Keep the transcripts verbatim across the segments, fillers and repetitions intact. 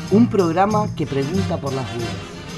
Un programa que pregunta por las dudas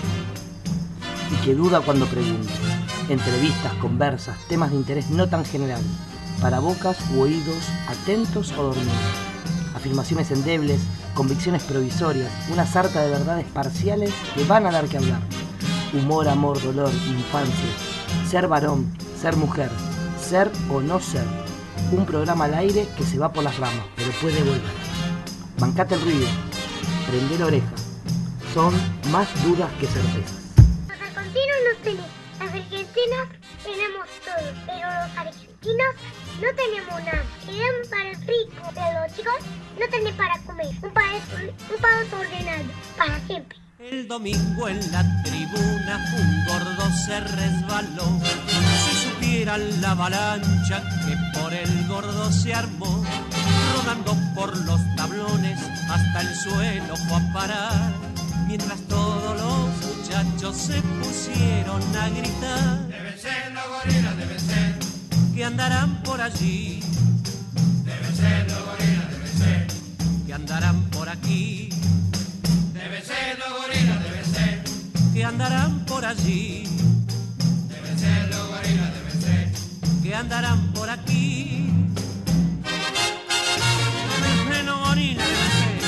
y que duda cuando pregunta. Entrevistas, conversas, temas de interés no tan general, para bocas u oídos atentos o dormidos. Afirmaciones endebles, convicciones provisorias, una sarta de verdades parciales que van a dar que hablar. Humor, amor, dolor, infancia, ser varón, ser mujer, ser o no ser. Un programa al aire que se va por las ramas, pero puede volver. Bancate el ruido, prende la oreja. Son más dudas que certezas. Los argentinos no tenemos, los argentinos tenemos todo, pero los argentinos no tenemos nada. Quedan para el rico, pero los chicos no tienen para comer. Un país, un país ordenado, para siempre. El domingo en la tribuna un gordo se resbaló. Si supieran la avalancha que por el gordo se armó, rodando por los tablones hasta el suelo fue a parar, mientras todos los muchachos se pusieron a gritar. Deben ser los gorilas, deben ser, que andarán por allí. Deben ser los gorilas, deben ser, que andarán por aquí. Deben ser los gorilas, deben ser, que andarán por allí. Deben ser los gorilas, deben ser, que andarán por aquí. Deben ser los gorilas, deben ser.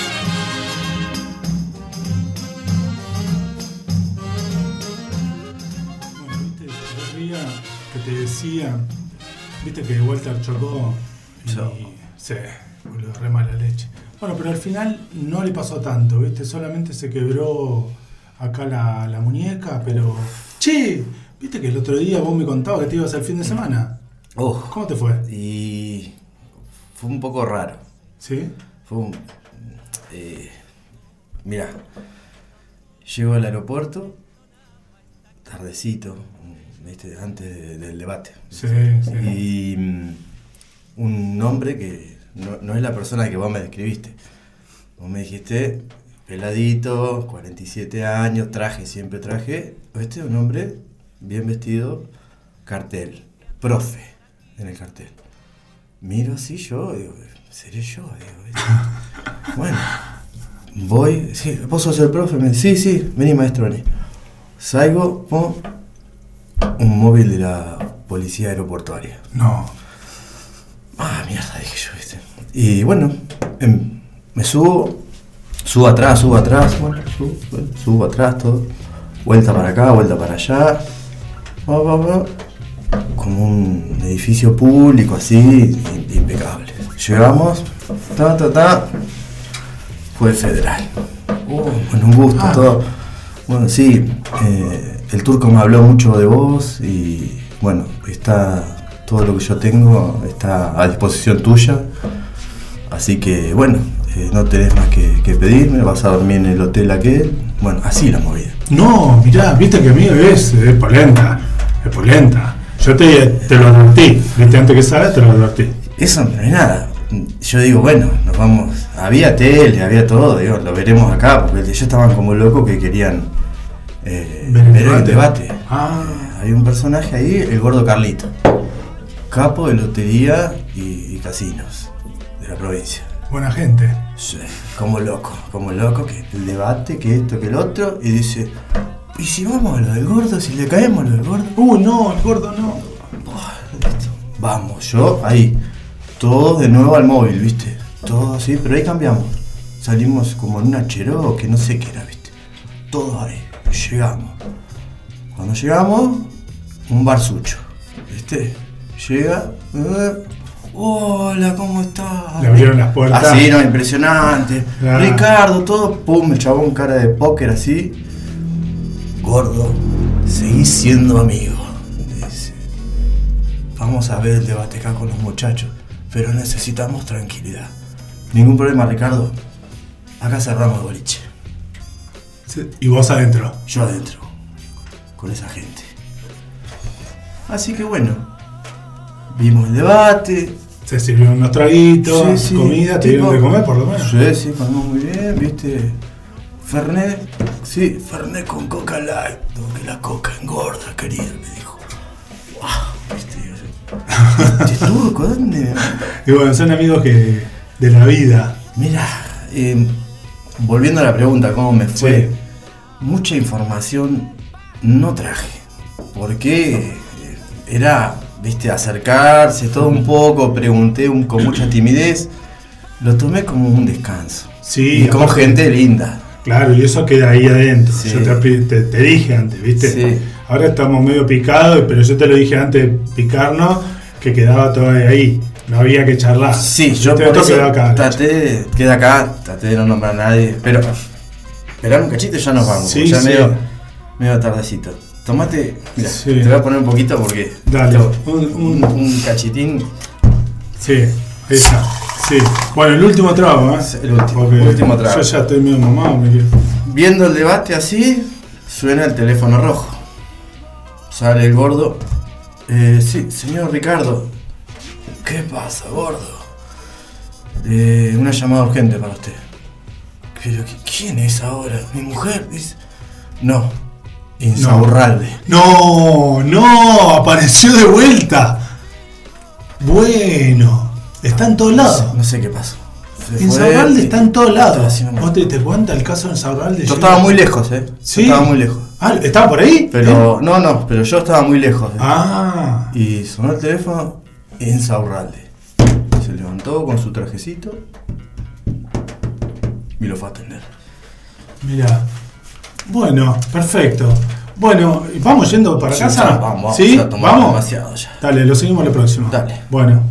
Bueno, viste, el otro día que te decía, viste que Walter chocó y Chocó. se boludo, re mala leche. Bueno, pero al final no le pasó tanto, viste, solamente se quebró acá la, la muñeca, pero... Che, viste que el otro día vos me contabas que te ibas el fin de semana. Uh, ¿Cómo te fue? Y fue un poco raro. ¿Sí? Fue un... Eh, mirá, llego al aeropuerto, tardecito, viste, antes de, del debate. Sí, sí. Y mm, un hombre que no, no es la persona que vos me describiste. Vos me dijiste, peladito, cuarenta y siete años, traje, siempre traje. Este es un hombre bien vestido, cartel, profe en el cartel. Miro así yo, digo, ¿seré yo? Digo, ¿viste? Bueno, voy, sí, ¿vos sos el profe? Me dice, sí, sí, vení maestro, vení. Salgo, pum, un móvil de la policía aeroportuaria. No. Ah, mierda, dije yo, ¿viste? Y bueno, em, me subo, subo atrás, subo atrás, bueno, subo, bueno, subo atrás, todo. Vuelta para acá, vuelta para allá. Va, va, va. Como un edificio público, así, impecable. Llegamos, ta, ta, ta. Fue el federal. Uh, bueno, un gusto, ah. todo. Bueno, sí, eh, el turco me habló mucho de vos y, bueno, está... Todo lo que yo tengo está a disposición tuya, así que bueno, eh, no tenés más que, que pedirme, vas a dormir en el hotel aquel, bueno, así la movida. No, mirá, viste que a mí es, es polenta, es polenta. Yo te, te lo advertí, viste, antes que sabes te lo advertí. Eso no es nada, yo digo, bueno, nos vamos, había tele, había todo, digo, lo veremos acá, porque ellos estaban como locos que querían eh, ver el ver debate. el debate. Ah. Eh, hay un personaje ahí, el gordo Carlito. Capo de lotería y, y casinos de la provincia. Buena gente. Sí, como loco, como loco, que el debate, que esto, que el otro, y dice, ¿y si vamos a lo del gordo, si le caemos a lo del gordo? Uh, no, el gordo no. Oh, listo. Vamos, yo ahí, todos de nuevo al móvil, ¿viste? Todo así, pero ahí cambiamos. Salimos como en una Cherokee, que no sé qué era, ¿viste? Todos ahí, llegamos. Cuando llegamos, un barsucho, ¿viste? Llega, eh, hola, ¿cómo estás? Le abrieron las puertas. Así, no, impresionante. Ah. Ricardo, todo, pum, el chabón, cara de póker así. Gordo, seguís siendo amigo. Dice, vamos a ver el debate acá con los muchachos, pero necesitamos tranquilidad. Ningún problema, Ricardo. Acá cerramos el boliche. Sí, y vos adentro. Yo adentro, con esa gente. Así que bueno. Vimos el debate. Se sirvieron unos traguitos, sí, sí, comida, te dieron de comer por lo menos. Sí, sí, comimos muy bien, viste. Fernet, sí, Fernet con Coca Light, no, que la Coca engorda, querido, me dijo. Wow, viste, este turco, ¿dónde? Y bueno, son amigos que de la vida. Mira, eh, volviendo a la pregunta, ¿cómo me fue? Sí. Mucha información no traje, porque era, viste, acercarse todo un poco, pregunté un, con mucha timidez, lo tomé como un descanso. Sí, y con aparte, gente linda. Claro, y eso queda ahí adentro. Sí. Yo te, te, te dije antes, ¿viste? Sí. Ahora estamos medio picados, pero yo te lo dije antes de picarnos, que quedaba todo ahí. No había que charlar. Sí, yo Esto por eso quedó acá. traté, queda acá, traté de no nombrar a nadie, pero esperar un cachito y ya nos vamos, Sí, porque ya sí. medio, medio tardecito. Tomate, mira, Sí. te voy a poner un poquito porque Dale, esto- un- un, un- un cachitín. Sí, esa. Sí. Bueno, el último trago, ¿eh? El último, Porque último trago. Yo ya estoy medio mamado, me quiero. Viendo el debate así, suena el teléfono rojo. Sale el gordo. Eh, sí, señor Ricardo. ¿Qué pasa, gordo? Eh, una llamada urgente para usted. Pero, ¿quién es ahora? ¿Mi mujer? Dice. No, Insaurralde. No, no, apareció de vuelta. Bueno, está en todos No sé, lados. no sé qué pasó. Se fue Insaurralde y- está en todos lados. Así nomás. ¿Vos te, te cuenta el caso de Insaurralde? Yo estaba muy lejos, eh. Yo ¿Sí? estaba muy lejos. Ah, ¿estaba por ahí? Pero, no, no, pero yo estaba muy lejos. eh. Ah, Y sonó el teléfono, Insaurralde. Se levantó con su trajecito y lo fue a atender. mira. Bueno, perfecto. Bueno, ¿vamos yendo para Sí, casa? ya, vamos, vamos, ¿Sí? ya tomamos ¿Vamos? demasiado ya. Dale, lo seguimos la próxima. Dale. Bueno.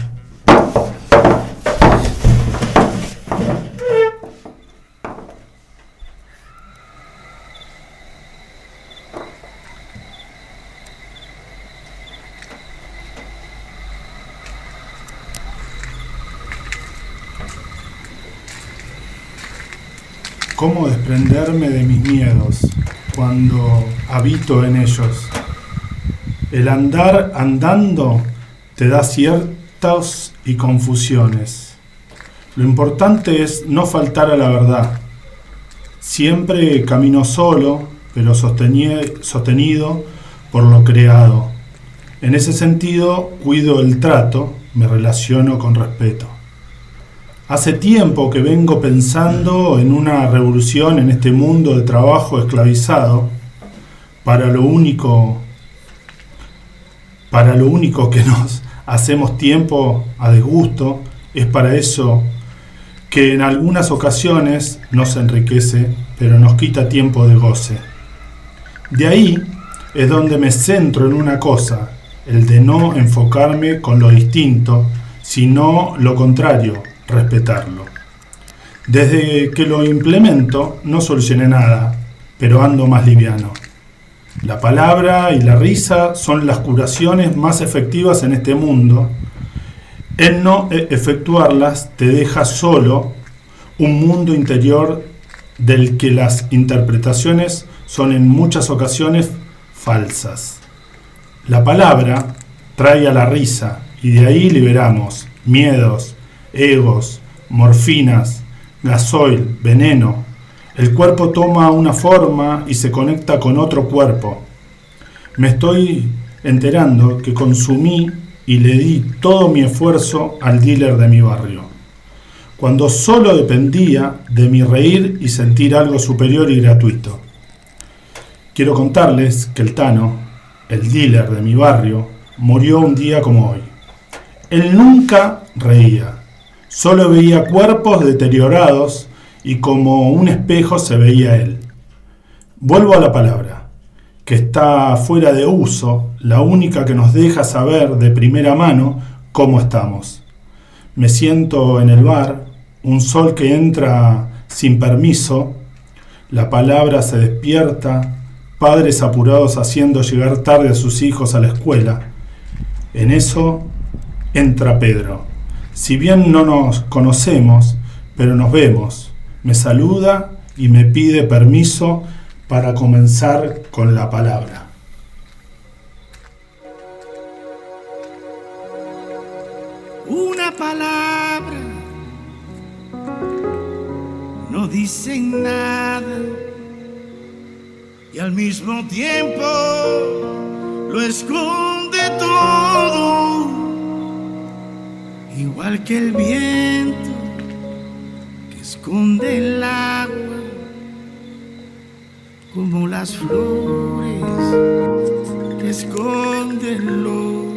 ¿Cómo desprenderme de mis miedos cuando habito en ellos? El andar andando te da ciertos y confusiones. Lo importante es no faltar a la verdad. Siempre camino solo, pero sosteni- sostenido por lo creado. En ese sentido, cuido el trato, me relaciono con respeto. Hace tiempo que vengo pensando en una revolución en este mundo de trabajo esclavizado. Para lo único, para lo único que nos hacemos tiempo a desgusto, es para eso que en algunas ocasiones nos enriquece, pero nos quita tiempo de goce. De ahí es donde me centro en una cosa, el de no enfocarme con lo distinto, sino lo contrario, respetarlo. Desde que lo implemento no solucioné nada, pero ando más liviano. La palabra y la risa son las curaciones más efectivas en este mundo. El no efectuarlas te deja solo un mundo interior del que las interpretaciones son en muchas ocasiones falsas. La palabra trae a la risa y de ahí liberamos miedos, egos, morfinas, gasoil, veneno. El cuerpo toma una forma y se conecta con otro cuerpo. Me estoy enterando que consumí y le di todo mi esfuerzo al dealer de mi barrio, cuando solo dependía de mi reír y sentir algo superior y gratuito. Quiero contarles que el Tano, el dealer de mi barrio, murió un día como hoy. Él nunca reía, solo veía cuerpos deteriorados y como un espejo se veía él. Vuelvo a la palabra, que está fuera de uso, la única que nos deja saber de primera mano cómo estamos. Me siento en el bar, un sol que entra sin permiso, la palabra se despierta, padres apurados haciendo llegar tarde a sus hijos a la escuela. En eso entra Pedro. Si bien no nos conocemos, pero nos vemos. Me saluda y me pide permiso para comenzar con la palabra. Una palabra no dice nada y al mismo tiempo lo esconde todo, igual que el viento que esconde el agua como las flores que esconden el lodo.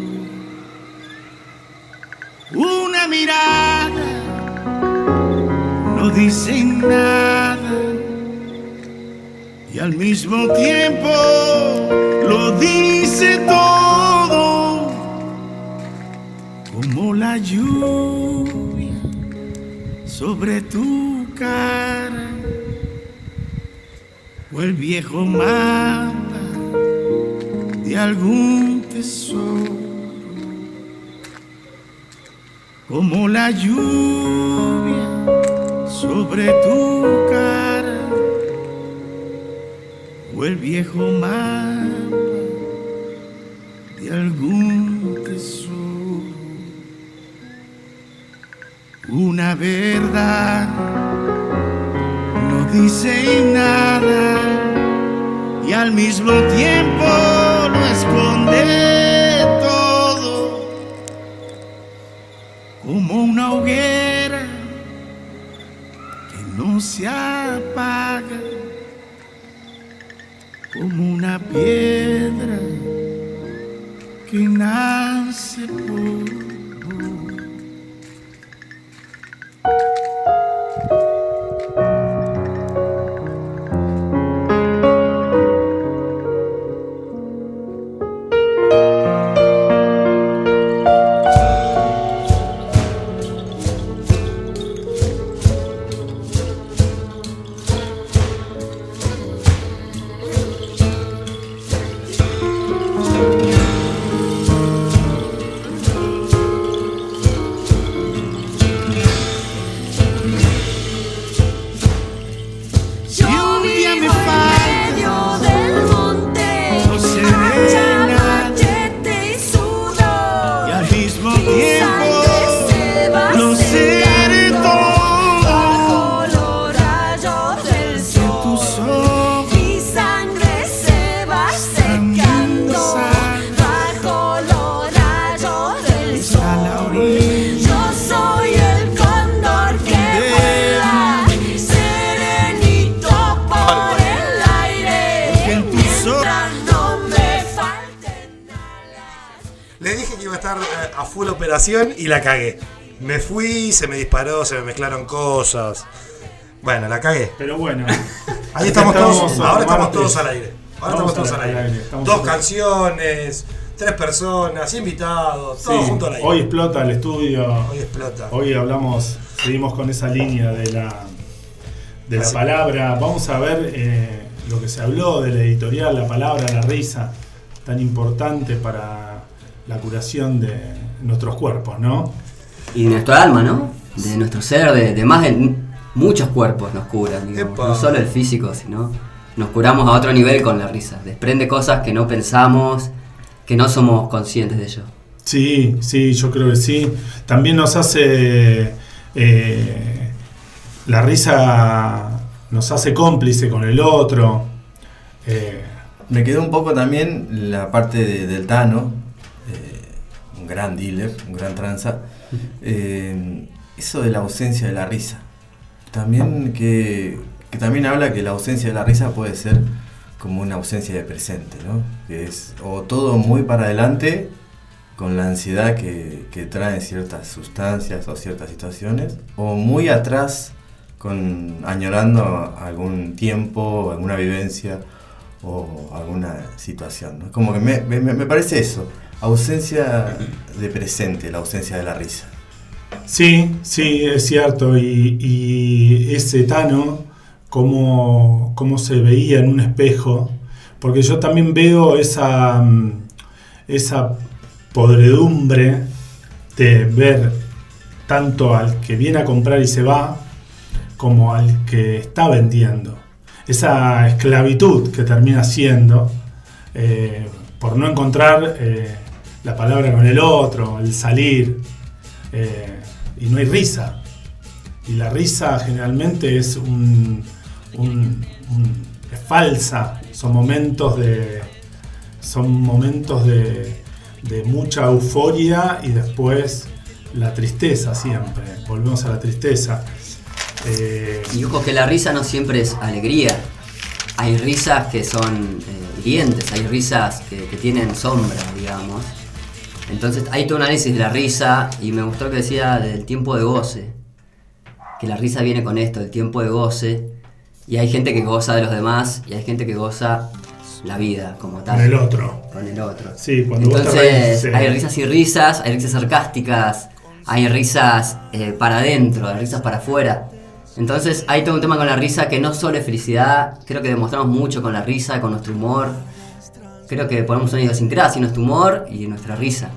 Una mirada no dice nada y al mismo tiempo lo dice todo, como la lluvia sobre tu cara o el viejo mapa de algún tesoro, como la lluvia sobre tu cara o el viejo mapa de algún tesoro. Una verdad no dice nada y al mismo tiempo lo esconde todo, como una hoguera que no se apaga, como una piedra que nace por y la cagué. Me fui, se me disparó, se me mezclaron cosas. Bueno, la cagué. Pero bueno. Ahí estamos todos, ahora estamos todos al aire. Ahora estamos todos al aire. Dos canciones, tres personas, invitados, todos juntos al aire. Hoy explota el estudio. Hoy explota. Hoy hablamos, seguimos con esa línea de la de la palabra. Vamos a ver eh, lo que se habló de la editorial, la palabra, la risa, tan importante para la curación de nuestros cuerpos, ¿no? Y de nuestro alma, ¿no? De nuestro ser, de, de más de muchos cuerpos nos curan, digamos. No solo el físico, sino nos curamos a otro nivel con la risa. Desprende cosas que no pensamos, que no somos conscientes de ello. Sí, sí, yo creo que sí. También nos hace... Eh, la risa nos hace cómplice con el otro. Eh, Me quedó un poco también la parte de, del Tano, un gran dealer, un gran tranza, eh, eso de la ausencia de la risa. También que, que también habla que la ausencia de la risa puede ser como una ausencia de presente, ¿no? Que es o todo muy para adelante con la ansiedad que, que traen ciertas sustancias o ciertas situaciones, o muy atrás con añorando algún tiempo, alguna vivencia o alguna situación, ¿no? Como que me, me, me parece eso. Ausencia de presente, la ausencia de la risa. Sí, sí, es cierto. Y, y ese Tano, cómo, cómo se veía en un espejo, porque yo también veo esa, esa podredumbre de ver tanto al que viene a comprar y se va, como al que está vendiendo. Esa esclavitud que termina siendo, eh, por no encontrar... Eh, la palabra con el otro, el salir, eh, y no hay risa. Y la risa generalmente es un, un, un es falsa, son momentos de son momentos de, de mucha euforia y después la tristeza siempre, volvemos a la tristeza. Eh, y ojo que la risa no siempre es alegría. Hay risas que son eh, hirientes, hay risas que, que tienen sombra, digamos. Entonces hay todo un análisis de la risa y me gustó lo que decía del tiempo de goce. Que la risa viene con esto, el tiempo de goce. Y hay gente que goza de los demás y hay gente que goza la vida como tal. Con el otro. Con el otro. Sí, cuando Entonces vos te reís, sí. hay risas y risas, hay risas sarcásticas, hay risas eh, para adentro, hay risas para afuera. Entonces hay todo un tema con la risa que no solo es felicidad, creo que demostramos mucho con la risa, con nuestro humor. Creo que ponemos una idiosincrasia en nuestro humor y en nuestra risa.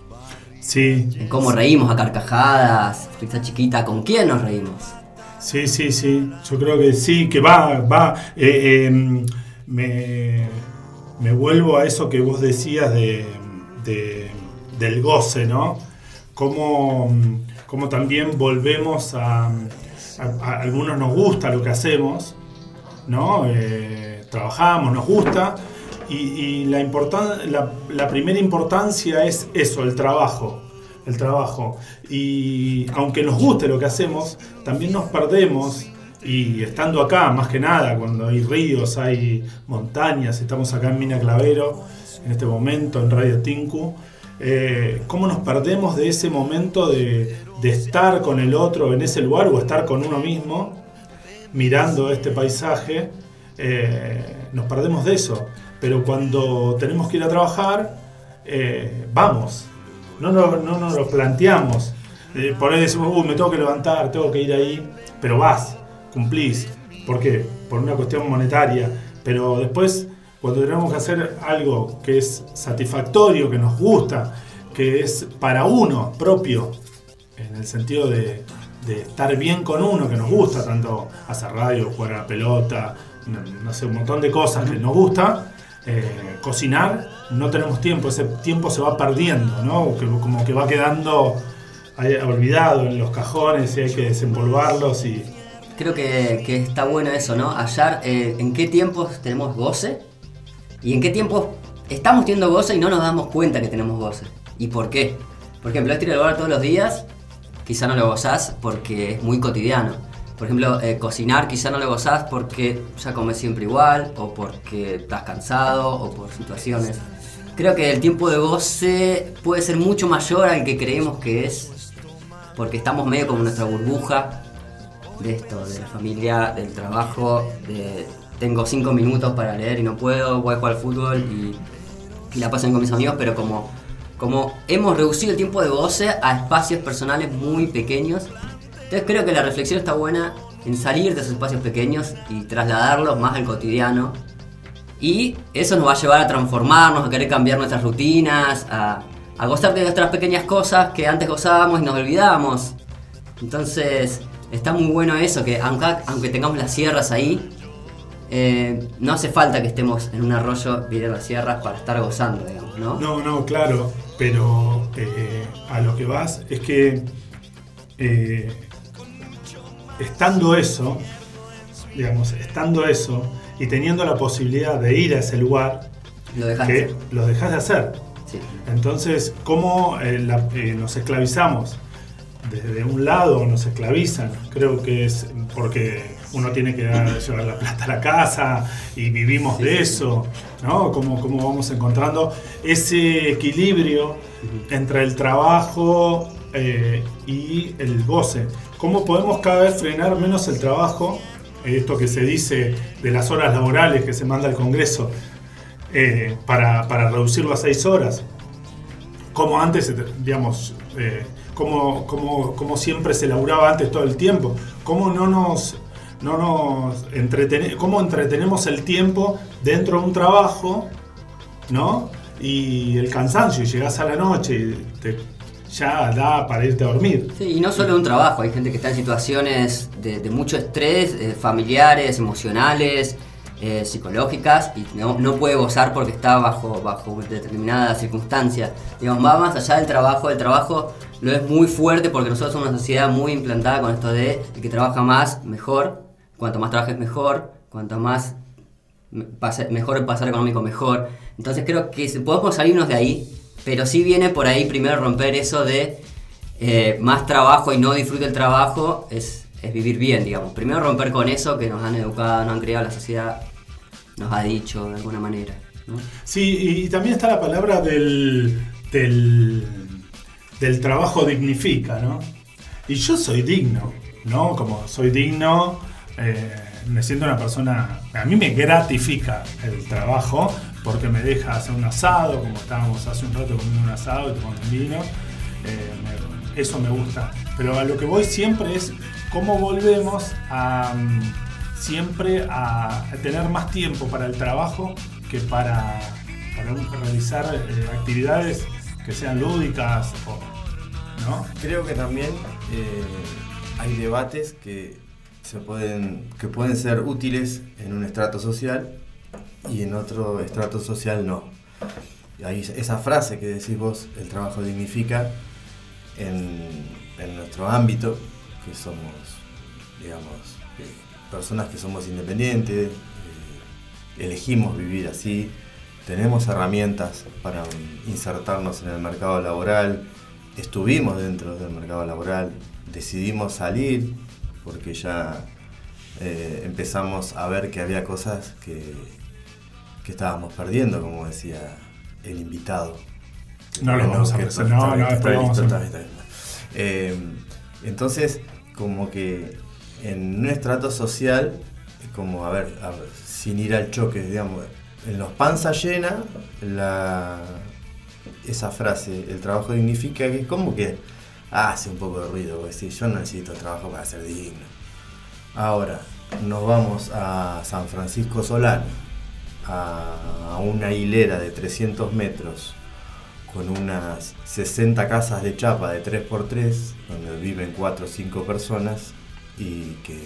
Sí. En cómo reímos a carcajadas, risa chiquita, ¿con quién nos reímos? Sí, sí, sí. Yo creo que sí, que va, va. Eh, eh, me, me vuelvo a eso que vos decías de, de, del goce, ¿no? Cómo, cómo también volvemos a... A, a algunos nos gusta lo que hacemos, ¿no? Eh, trabajamos, nos gusta, y, y la, importan, la, la primera importancia es eso, el trabajo, el trabajo. Y aunque nos guste lo que hacemos, también nos perdemos, y estando acá, más que nada, cuando hay ríos, hay montañas, estamos acá en Mina Clavero, en este momento, en Radio Tinku, eh, cómo nos perdemos de ese momento de... de estar con el otro en ese lugar o estar con uno mismo mirando este paisaje, eh, nos perdemos de eso. Pero cuando tenemos que ir a trabajar, eh, vamos, no, no, no nos lo planteamos. Eh, por ahí decimos, uh, me tengo que levantar, tengo que ir ahí, pero vas, cumplís. ¿Por qué? Por una cuestión monetaria. Pero después, cuando tenemos que hacer algo que es satisfactorio, que nos gusta, que es para uno propio, en el sentido de, de estar bien con uno, que nos gusta, tanto hacer radio, jugar a la pelota, no, no sé, un montón de cosas que nos gusta, eh, cocinar, no tenemos tiempo, ese tiempo se va perdiendo, ¿no? Que, como que va quedando ahí, olvidado en los cajones y hay que desempolvarlos y... Creo que, que está bueno eso, ¿no? Hallar eh, en qué tiempos tenemos goce y en qué tiempos estamos teniendo goce y no nos damos cuenta que tenemos goce. ¿Y por qué? Por ejemplo, es ir al bar todos los días, quizá no lo gozás porque es muy cotidiano. Por ejemplo, eh, cocinar quizá no lo gozás porque ya comes siempre igual, o porque estás cansado, o por situaciones. Creo que el tiempo de goce puede ser mucho mayor al que creemos que es, porque estamos medio como en nuestra burbuja de esto, de la familia, del trabajo, de tengo cinco minutos para leer y no puedo, voy a jugar al fútbol y, y la paso bien con mis amigos, pero como... Como hemos reducido el tiempo de goce a espacios personales muy pequeños, entonces creo que la reflexión está buena en salir de esos espacios pequeños y trasladarlos más al cotidiano. Y eso nos va a llevar a transformarnos, a querer cambiar nuestras rutinas, a, a gozar de nuestras pequeñas cosas que antes gozábamos y nos olvidábamos. Entonces está muy bueno eso, que aunque, aunque tengamos las sierras ahí, eh, no hace falta que estemos en un arroyo viendo las sierras para estar gozando, digamos, ¿no? No, no, claro. Pero eh, a lo que vas es que eh, estando eso, digamos, estando eso y teniendo la posibilidad de ir a ese lugar, lo dejas que de hacer. lo dejas de hacer. Sí. Entonces, ¿cómo eh, la, eh, nos esclavizamos? Desde un lado nos esclavizan, creo que es porque uno tiene que dar, llevar la plata a la casa y vivimos de eso, ¿no? Cómo, cómo vamos encontrando ese equilibrio entre el trabajo eh, y el goce. ¿Cómo podemos cada vez frenar menos el trabajo? Esto que se dice de las horas laborales que se manda al Congreso, eh, para, para reducirlo a seis horas. Como antes, digamos... Eh, Como, como, como siempre se laburaba antes todo el tiempo, cómo no nos, no nos entretene, cómo entretenemos el tiempo dentro de un trabajo, ¿no? Y el cansancio, y llegás a la noche y te, ya da para irte a dormir. Sí, y no solo un trabajo, hay gente que está en situaciones de, de mucho estrés, eh, familiares, emocionales, eh, psicológicas, y no, no puede gozar porque está bajo, bajo determinadas circunstancias. Digamos, va más allá del trabajo, el trabajo lo es muy fuerte porque nosotros somos una sociedad muy implantada con esto de el que trabaja más, mejor, cuanto más trabajes mejor, cuanto más pase, mejor el pasar económico, mejor. Entonces creo que podemos salirnos de ahí, pero sí viene por ahí primero romper eso de eh, más trabajo y no disfrute el trabajo, es, es vivir bien, digamos. Primero romper con eso que nos han educado, nos han criado, la sociedad nos ha dicho de alguna manera, ¿no? Sí, y también está la palabra del, del, del trabajo dignifica, ¿no? Y yo soy digno, ¿no? Como soy digno, eh, me siento una persona, a mí me gratifica el trabajo porque me deja hacer un asado, como estábamos hace un rato comiendo un asado y tomando un vino, eh, me, eso me gusta. Pero a lo que voy siempre es cómo volvemos a siempre a, a tener más tiempo para el trabajo que para, para realizar eh, actividades que sean lúdicas, o, ¿no? Creo que también eh, hay debates que se pueden que pueden ser útiles en un estrato social y en otro estrato social no. Hay esa frase que decís vos, el trabajo dignifica, en, en nuestro ámbito, que somos, digamos, eh, personas que somos independientes, eh, elegimos vivir así, tenemos herramientas para insertarnos en el mercado laboral, estuvimos dentro del mercado laboral, decidimos salir porque ya eh, empezamos a ver que había cosas que, que estábamos perdiendo, como decía el invitado. No lo vamos a hacer, no, no, está bien, está bien, está bien. Eh, entonces, como que en un estrato social, como a ver, a ver, sin ir al choque, digamos, en los panza llena, la, esa frase, el trabajo dignifica, que es como que hace un poco de ruido, porque si yo no necesito trabajo para ser digno. Ahora, nos vamos a San Francisco Solano, a, a una hilera de trescientos metros, con unas sesenta casas de chapa de tres por tres, donde viven cuatro o cinco personas y que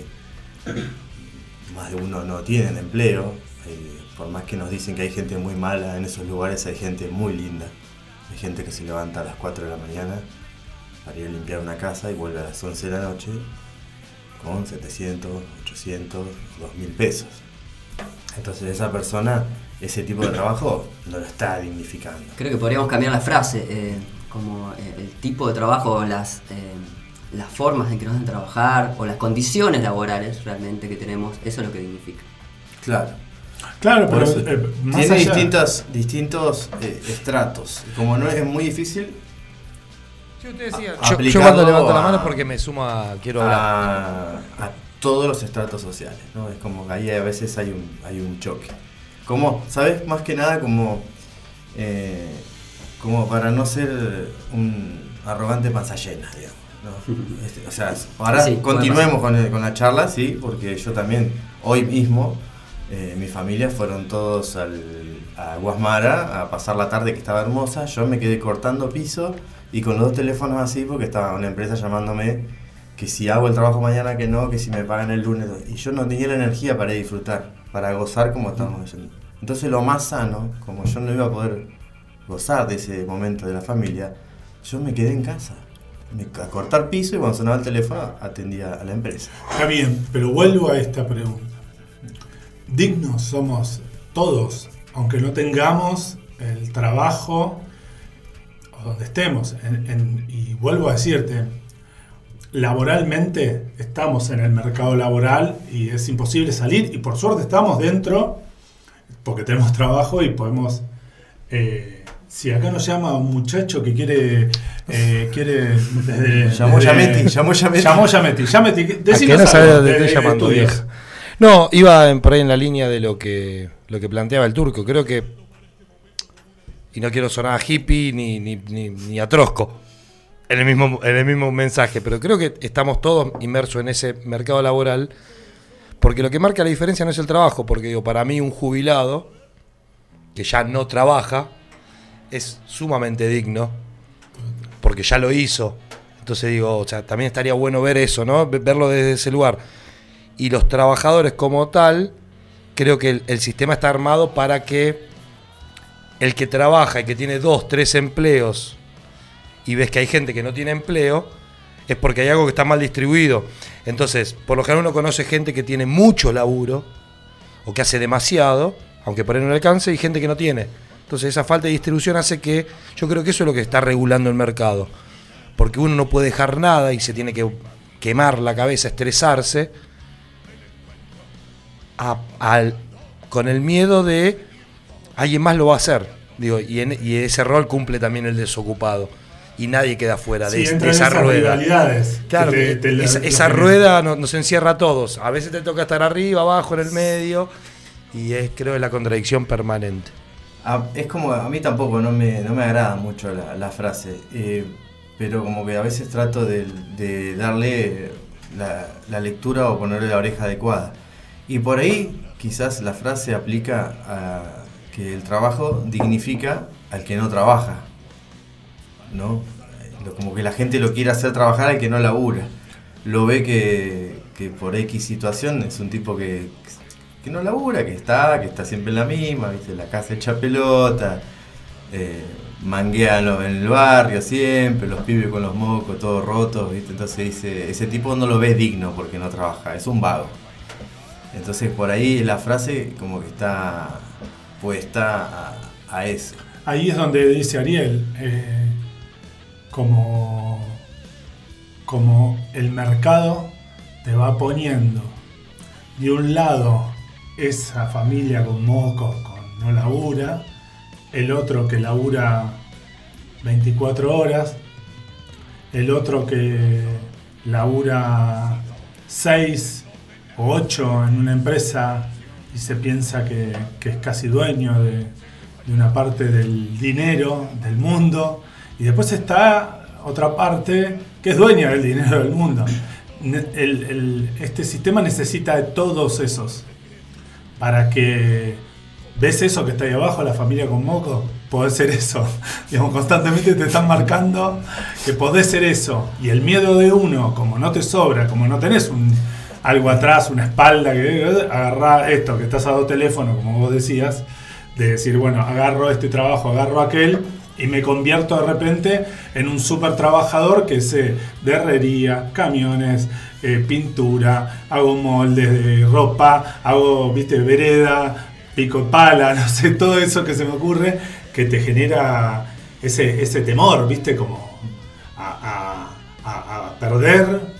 más de uno no tienen empleo. Eh, por más que nos dicen que hay gente muy mala en esos lugares, hay gente muy linda. Hay gente que se levanta a las cuatro de la mañana para ir a limpiar una casa y vuelve a las once de la noche con setecientos, ochocientos, dos mil pesos. Entonces esa persona, ese tipo de trabajo no lo está dignificando. Creo que podríamos cambiar la frase, eh, como eh, el tipo de trabajo, las, eh, las formas en que nos hacen trabajar o las condiciones laborales realmente que tenemos, eso es lo que dignifica. Claro. Claro, pero eso, eh, más tiene allá... distintos, distintos eh, estratos. Como no es muy difícil. Yo te decía, yo, yo cuando levanto a, la mano es porque me sumo a quiero hablar. A, a todos los estratos sociales, ¿no? Es como que ahí a veces hay un, hay un choque. Como, ¿sabes? Más que nada como, eh, como para no ser un arrogante panza llena, digamos, ¿no? Este, o sea, ahora sí, continuemos con, el, con la charla, sí, porque yo también, hoy mismo, eh, mi familia fueron todos al, a Guasmara a pasar la tarde que estaba hermosa, yo me quedé cortando piso y con los dos teléfonos así porque estaba una empresa llamándome que si hago el trabajo mañana que no, que si me pagan el lunes, y yo no tenía la energía para disfrutar, para gozar como estamos haciendo. Entonces lo más sano, como yo no iba a poder gozar de ese momento de la familia, yo me quedé en casa, me, a cortar piso y cuando sonaba el teléfono atendía a la empresa. Está bien, pero vuelvo a esta pregunta. Dignos somos todos, aunque no tengamos el trabajo o donde estemos. En, en, y vuelvo a decirte, laboralmente estamos en el mercado laboral y es imposible salir, y por suerte estamos dentro porque tenemos trabajo y podemos... Eh, si acá nos llama un muchacho que quiere... Eh, quiere desde, llamó Yametti, llamó Yametti. Llamó Yametti, Yametti, decinos no sabe dónde estoy llamando, vieja. No, iba en, por ahí en la línea de lo que, lo que planteaba el turco. Creo que, y no quiero sonar a hippie ni, ni, ni, ni a trosco en el, mismo, en el mismo mensaje, pero creo que estamos todos inmersos en ese mercado laboral, porque lo que marca la diferencia no es el trabajo, porque digo, para mí un jubilado que ya no trabaja es sumamente digno, porque ya lo hizo. Entonces digo, o sea, también estaría bueno ver eso, ¿no? Verlo desde ese lugar. Y los trabajadores como tal, creo que el, el sistema está armado para que el que trabaja y que tiene dos, tres empleos y ves que hay gente que no tiene empleo, es porque hay algo que está mal distribuido. Entonces, por lo general uno conoce gente que tiene mucho laburo o que hace demasiado, aunque por ahí no le alcance, y gente que no tiene. Entonces esa falta de distribución hace que, yo creo que eso es lo que está regulando el mercado. Porque uno no puede dejar nada y se tiene que... que quemar la cabeza, estresarse, a, a, con el miedo de alguien más lo va a hacer. Digo, y, en, y ese rol cumple también el desocupado. Y nadie queda fuera de, sí, de esa rueda. Rivalidades claro, te, te esa, lo, esa lo rueda nos, nos encierra a todos. A veces te toca estar arriba, abajo, en el medio. Y es, creo, es la contradicción permanente. A, es como, a mí tampoco no me, no me agrada mucho la, la frase. Eh, pero como que a veces trato de, de darle la, la lectura o ponerle la oreja adecuada. Y por ahí quizás la frase aplica a que el trabajo dignifica al que no trabaja, ¿no? Como que la gente lo quiere hacer trabajar al que no labura. Lo ve que, que por X situación es un tipo que, que no labura, que está, que está siempre en la misma, ¿viste? La casa hecha pelota, eh, manguea en el barrio siempre, los pibes con los mocos todos rotos, ¿viste? Entonces dice, ese tipo no lo ves digno porque no trabaja, es un vago. Entonces por ahí la frase como que está puesta a, a eso. Ahí es donde dice Ariel, eh, como, como el mercado te va poniendo de un lado esa familia con mocos, con no labura, el otro que labura veinticuatro horas, el otro que labura seis o ocho en una empresa y se piensa que, que es casi dueño de, de una parte del dinero del mundo, y después está otra parte que es dueña del dinero del mundo. El, el, este sistema necesita de todos esos para que ves eso que está ahí abajo, la familia con moco, podés ser eso. Digamos, constantemente te están marcando que podés ser eso, y el miedo de uno, como no te sobra, como no tenés un algo atrás, una espalda, que agarrá esto, que estás a dos teléfonos, como vos decías, de decir, bueno, agarro este trabajo, agarro aquel, y me convierto de repente en un súper trabajador que sé de herrería, camiones, eh, pintura, hago moldes de ropa, hago, viste, vereda, pico y pala, no sé, todo eso que se me ocurre, que te genera ese, ese temor, viste, como a, a, a, a perder.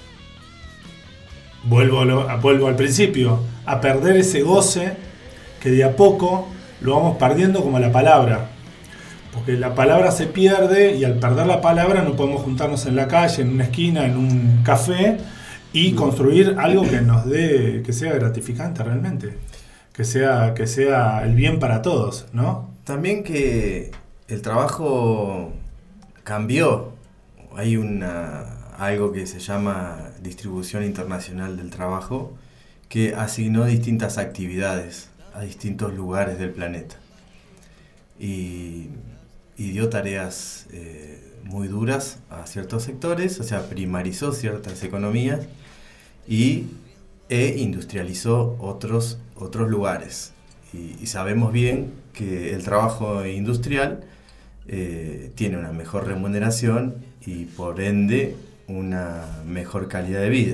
Vuelvo, vuelvo al principio, a perder ese goce que de a poco lo vamos perdiendo, como la palabra. Porque la palabra se pierde, y al perder la palabra no podemos juntarnos en la calle, en una esquina, en un café, y construir algo que nos dé, que sea gratificante realmente, que sea, que sea el bien para todos, ¿no? También que el trabajo cambió. Hay una algo que se llama distribución internacional del trabajo, que asignó distintas actividades a distintos lugares del planeta. Y, y dio tareas eh, muy duras a ciertos sectores, o sea, primarizó ciertas economías y, e industrializó otros, otros lugares. Y, y sabemos bien que el trabajo industrial eh, tiene una mejor remuneración y por ende una mejor calidad de vida.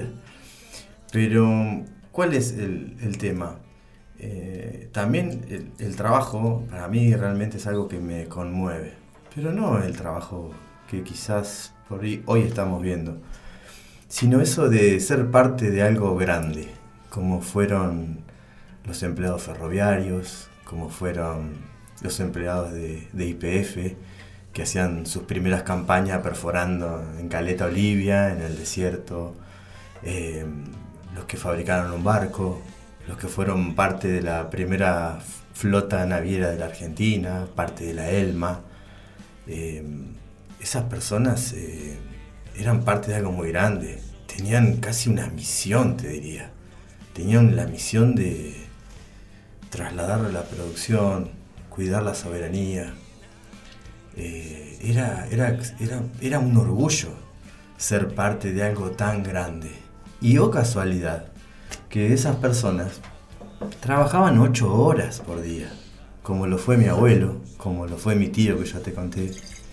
Pero, ¿cuál es el, el tema? Eh, también el, el trabajo, para mí realmente es algo que me conmueve, pero no el trabajo que quizás por hoy, hoy estamos viendo, sino eso de ser parte de algo grande, como fueron los empleados ferroviarios, como fueron los empleados de, de Y P F, que hacían sus primeras campañas perforando en Caleta Olivia, en el desierto, eh, los que fabricaron un barco, los que fueron parte de la primera flota naviera de la Argentina, parte de la ELMA. Eh, esas personas eh, eran parte de algo muy grande, tenían casi una misión, te diría. Tenían la misión de trasladar la producción, cuidar la soberanía. Eh, era, era, era, era un orgullo ser parte de algo tan grande. Y oh casualidad, que esas personas trabajaban ocho horas por día, como lo fue mi abuelo, como lo fue mi tío que ya te conté.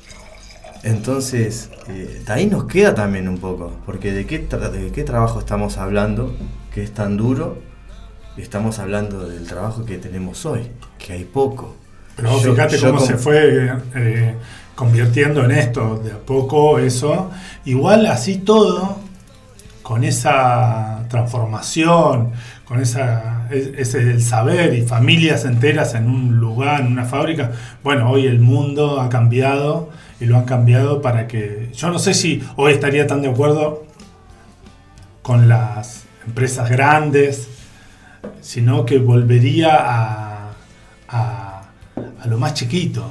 Entonces, eh, de ahí nos queda también un poco, porque de qué, tra- de qué trabajo estamos hablando, que es tan duro. Estamos hablando del trabajo que tenemos hoy, que hay poco. Pero yo, fíjate yo cómo como... se fue eh, convirtiendo en esto, de a poco eso. Igual así todo, con esa transformación, con esa, ese el saber y familias enteras en un lugar, en una fábrica. Bueno, hoy el mundo ha cambiado y lo han cambiado para que... Yo no sé si hoy estaría tan de acuerdo con las empresas grandes, sino que volvería a, a, a lo más chiquito.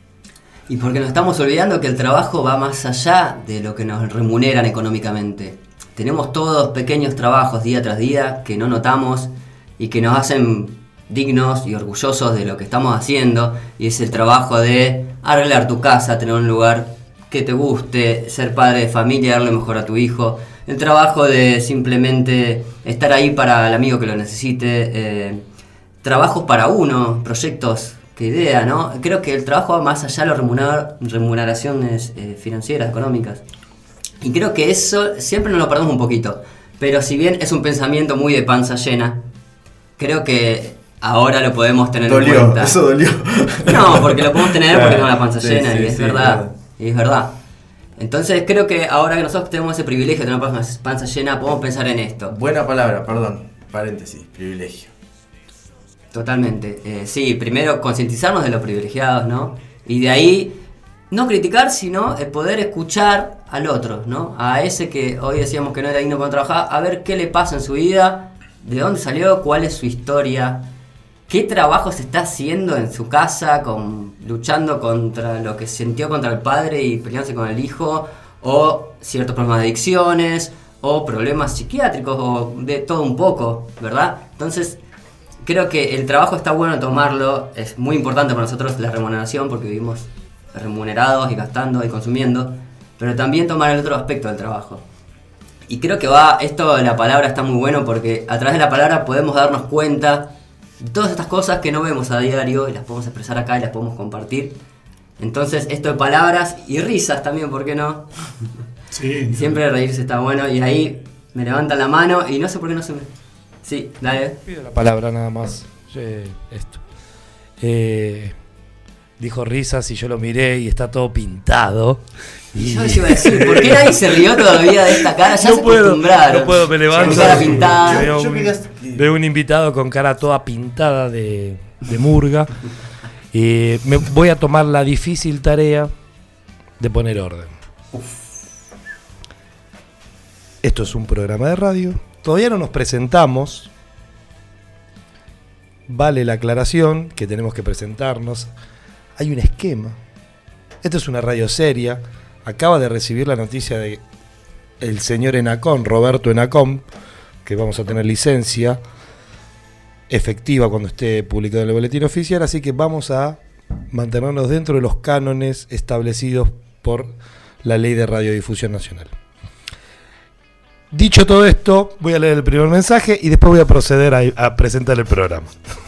Y porque nos estamos olvidando que el trabajo va más allá de lo que nos remuneran económicamente. Tenemos todos pequeños trabajos día tras día que no notamos y que nos hacen dignos y orgullosos de lo que estamos haciendo. Y es el trabajo de arreglar tu casa, tener un lugar que te guste, ser padre de familia, darle mejor a tu hijo. El trabajo de simplemente estar ahí para el amigo que lo necesite. Eh, trabajos para uno, proyectos, que idea, ¿no? Creo que el trabajo va más allá de las remuner- remuneraciones eh, financieras, económicas. Y creo que eso siempre nos lo perdemos un poquito. Pero si bien es un pensamiento muy de panza llena, creo que ahora lo podemos tener dolió, en cuenta. Eso dolió. No, porque lo podemos tener porque tenemos la panza sí, llena, sí, y es sí, verdad. claro. Y es verdad. Entonces creo que ahora que nosotros tenemos ese privilegio de tener una panza llena, podemos pensar en esto. Buena palabra, perdón. Paréntesis, privilegio. Totalmente. Eh, sí, primero concientizarnos de los privilegiados, ¿no? Y de ahí no criticar, sino el poder escuchar al otro, ¿no? A ese que hoy decíamos que no era digno cuando trabajaba, a ver qué le pasa en su vida, de dónde salió, cuál es su historia, qué trabajo se está haciendo en su casa, con, luchando contra lo que sintió contra el padre y peleándose con el hijo, o ciertos problemas de adicciones, o problemas psiquiátricos, o de todo un poco, ¿verdad? Entonces, creo que el trabajo está bueno tomarlo, es muy importante para nosotros la remuneración, porque vivimos remunerados y gastando y consumiendo, pero también tomar el otro aspecto del trabajo. Y creo que va, esto de la palabra está muy bueno, porque a través de la palabra podemos darnos cuenta de todas estas cosas que no vemos a diario y las podemos expresar acá y las podemos compartir. Entonces, esto de palabras y risas también, ¿por qué no? Sí. Siempre reírse está bueno, y ahí me levantan la mano y no sé por qué no se me... Sí, dale. Pido la palabra nada más. Eh, esto. Eh, dijo risas y yo lo miré y está todo pintado. Y yo iba a decir, ¿por qué nadie se rió todavía de esta cara? Ya no se puedo, acostumbraron. No puedo, me levanto. Cara pintada. Veo un, veo un invitado con cara toda pintada de, de murga. Y me voy a tomar la difícil tarea de poner orden. Uf. Esto es un programa de radio. Todavía no nos presentamos. Vale la aclaración que tenemos que presentarnos. Hay un esquema. Esto es una radio seria. Acaba de recibir la noticia de el señor Enacón, Roberto Enacón, que vamos a tener licencia efectiva cuando esté publicado en el boletín oficial, así que vamos a mantenernos dentro de los cánones establecidos por la Ley de Radiodifusión Nacional. Dicho todo esto, voy a leer el primer mensaje y después voy a proceder a, a presentar el programa.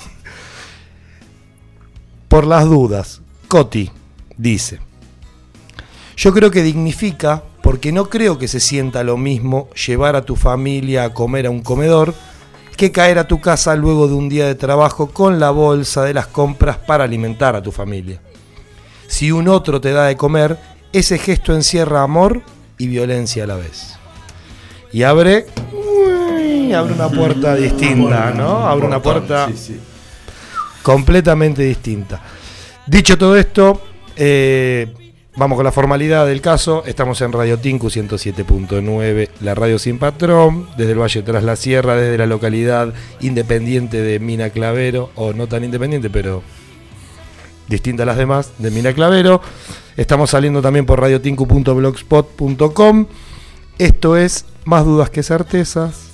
Por las dudas, Coti dice: yo creo que dignifica, porque no creo que se sienta lo mismo llevar a tu familia a comer a un comedor que caer a tu casa luego de un día de trabajo con la bolsa de las compras para alimentar a tu familia. Si un otro te da de comer, ese gesto encierra amor y violencia a la vez. Y abre, uy, abre una puerta distinta, ¿no? Abre una puerta sí, sí. completamente distinta. Dicho todo esto, eh, vamos con la formalidad del caso. Estamos en Radio Tinku ciento siete punto nueve, la radio sin patrón, desde el Valle Tras la Sierra, desde la localidad independiente de Mina Clavero, o no tan independiente, pero distinta a las demás, de Mina Clavero. Estamos saliendo también por radio tinku punto blogspot punto com. Esto es Más Dudas que Certezas.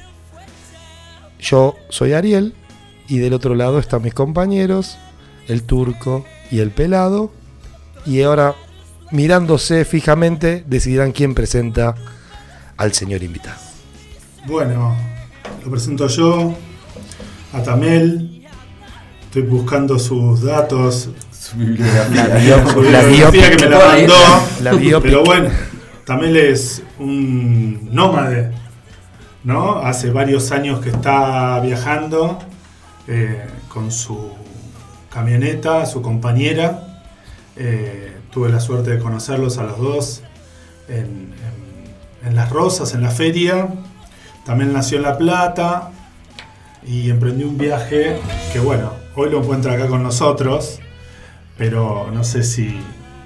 Yo soy Ariel y del otro lado están mis compañeros, el Turco y el Pelado. Y ahora, mirándose fijamente, decidirán quién presenta al señor invitado. Bueno, lo presento yo, a Tamel. Estoy buscando sus datos, su bibliografía, la bibliografía que me la mandó. La pero bueno, Tamel es un nómade, ¿no? Hace varios años que está viajando eh, con su camioneta, su compañera. Eh, tuve la suerte de conocerlos a los dos en, en, en Las Rosas, en la feria. También nació en La Plata y emprendió un viaje que, bueno, hoy lo encuentra acá con nosotros, pero no sé si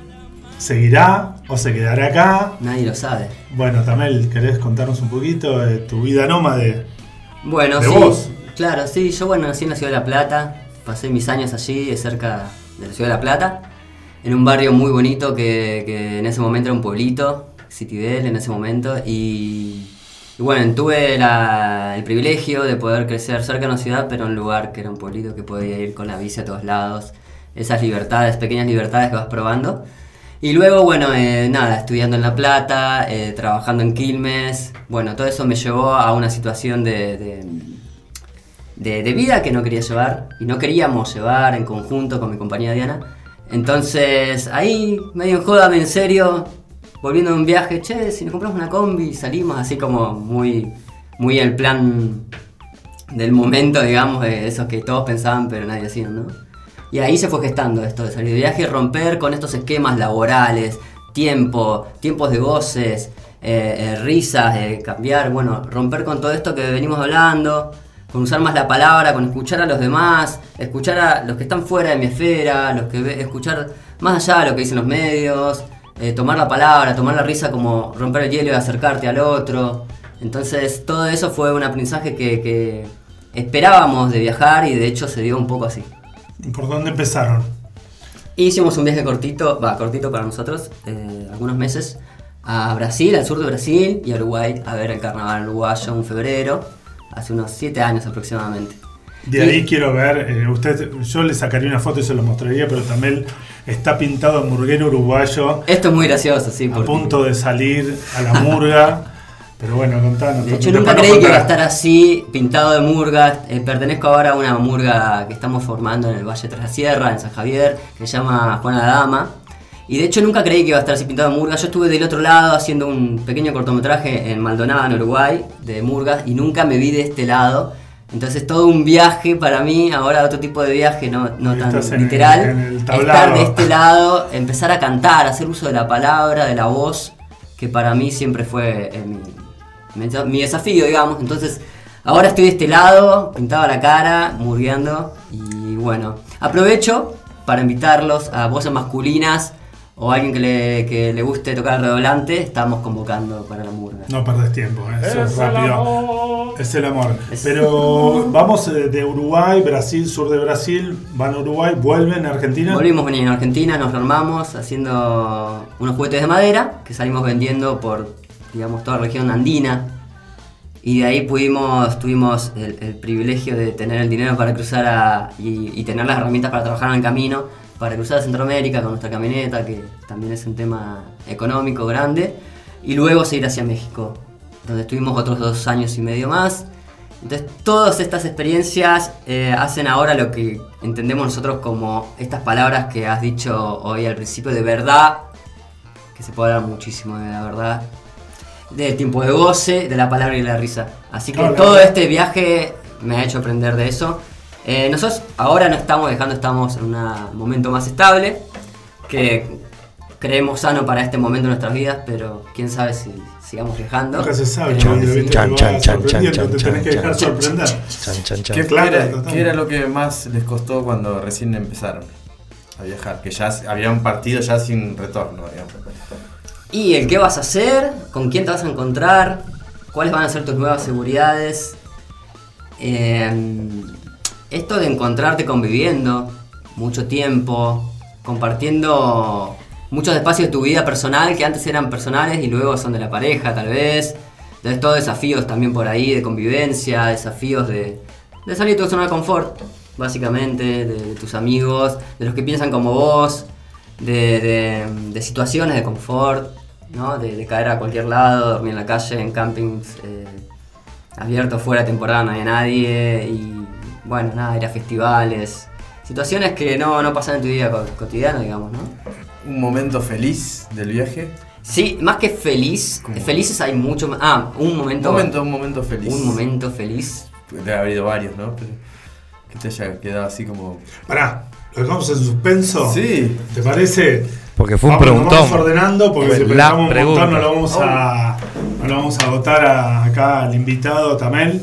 seguirá o se quedará acá. Nadie lo sabe. Bueno, Tamel, ¿querés contarnos un poquito de tu vida nómade? Bueno, ¿De sí, vos? claro, sí, yo bueno, nací en la ciudad de La Plata, pasé mis años allí, cerca de la ciudad de La Plata, en un barrio muy bonito que, que en ese momento era un pueblito, Citibel en ese momento, y... Y bueno, tuve la, el privilegio de poder crecer cerca de una ciudad, pero en un lugar que era un pueblito que podía ir con la bici a todos lados. Esas libertades, pequeñas libertades que vas probando. Y luego, bueno, eh, nada, estudiando en La Plata, eh, trabajando en Quilmes. Bueno, todo eso me llevó a una situación de, de, de, de vida que no quería llevar. Y no queríamos llevar en conjunto con mi compañera Diana. Entonces, ahí, medio en joda, medio en serio... Volviendo de un viaje, che, si nos compramos una combi, salimos así como muy, muy el plan del momento, digamos, de esos que todos pensaban pero nadie hacía, ¿no? Y ahí se fue gestando esto de salir de viaje y romper con estos esquemas laborales, tiempo, tiempos de goces, eh, eh, risas, eh, cambiar, bueno, romper con todo esto que venimos hablando, con usar más la palabra, con escuchar a los demás, escuchar a los que están fuera de mi esfera, los que ve, escuchar más allá de lo que dicen los medios. Eh, tomar la palabra, tomar la risa como romper el hielo y acercarte al otro. Entonces todo eso fue un aprendizaje que, que esperábamos de viajar y de hecho se dio un poco así. ¿Por dónde empezaron? Hicimos un viaje cortito, va, cortito para nosotros, eh, algunos meses, a Brasil, al sur de Brasil y a Uruguay, a ver el carnaval uruguayo en febrero, hace unos siete años aproximadamente. De ahí quiero ver, eh, usted, yo le sacaría una foto y se lo mostraría, pero también está pintado en murguero uruguayo. Esto es muy gracioso, sí. A porque... punto de salir a la murga. Pero bueno, contanos. De hecho, nunca creí que iba a estar así, pintado de murga. Eh, pertenezco ahora a una murga que estamos formando en el Valle Tras la Sierra, en San Javier, que se llama Juana la Dama. Y de hecho nunca creí que iba a estar así pintado de murga. Yo estuve del otro lado haciendo un pequeño cortometraje en Maldonado, en Uruguay, de murgas, y nunca me vi de este lado. Entonces todo un viaje para mí, ahora otro tipo de viaje, no, no tan en literal, el, en el estar de este lado, empezar a cantar, hacer uso de la palabra, de la voz, que para mí siempre fue eh, mi, mi desafío, digamos. Entonces ahora estoy de este lado, pintado la cara, murgueando, y bueno, aprovecho para invitarlos a voces masculinas o a alguien que le, que le guste tocar el redoblante, estamos convocando para la murga. No perdés tiempo, ¿eh? Eso es, es rápido. Es el amor. Es... Pero vamos de Uruguay, Brasil, sur de Brasil, van a Uruguay, vuelven a Argentina. Volvimos venir en Argentina, nos armamos haciendo unos juguetes de madera que salimos vendiendo por, digamos, toda la región andina. Y de ahí pudimos, tuvimos el, el privilegio de tener el dinero para cruzar a, y, y tener las herramientas para trabajar en el camino, para cruzar a Centroamérica con nuestra camioneta, que también es un tema económico grande, y luego seguir hacia México, donde estuvimos otros dos años y medio más. Entonces todas estas experiencias eh, hacen ahora lo que entendemos nosotros como estas palabras que has dicho hoy al principio, de verdad, que se puede hablar muchísimo de la verdad, del tiempo de goce, de la palabra y de la risa. Así que claro, todo este viaje me ha hecho aprender de eso. Eh, nosotros ahora no estamos dejando, estamos en un momento más estable, que creemos sano para este momento de nuestras vidas, pero quién sabe si sigamos viajando. Nunca se sabe, Tenemos chan, que chan, chan, chan, chan, te tenés que dejar sorprender. ¿Qué, claro, era, ¿Qué era lo que más les costó cuando recién empezaron a viajar? Que ya habían partido ya sin retorno, digamos. Y el qué vas a hacer, con quién te vas a encontrar, cuáles van a ser tus nuevas seguridades. Eh, esto de encontrarte conviviendo mucho tiempo, compartiendo muchos espacios de tu vida personal que antes eran personales y luego son de la pareja tal vez. Entonces todos desafíos también por ahí de convivencia, desafíos de, de salir de tu zona de confort, básicamente, de, de tus amigos, de los que piensan como vos, de, de, de situaciones de confort, ¿no? De, de caer a cualquier lado, dormir en la calle, en campings eh, abiertos, fuera de temporada, no hay nadie, y bueno, nada, ir a festivales, situaciones que no, no pasan en tu vida cotidiana, digamos, ¿no? ¿Un momento feliz del viaje? Sí, más que feliz, ¿cómo? Felices hay mucho más. Ah, un momento. Un momento, un momento feliz. Un momento feliz. Debe haber habido varios, ¿no? Pero que te haya quedado así como. Pará, ¿lo dejamos en suspenso? Sí. ¿Te parece? Porque fue un vamos, preguntón. Vamos ordenando porque si la pensamos un pregunta. montón no lo vamos a, no lo vamos a votar a, acá al invitado Tamel.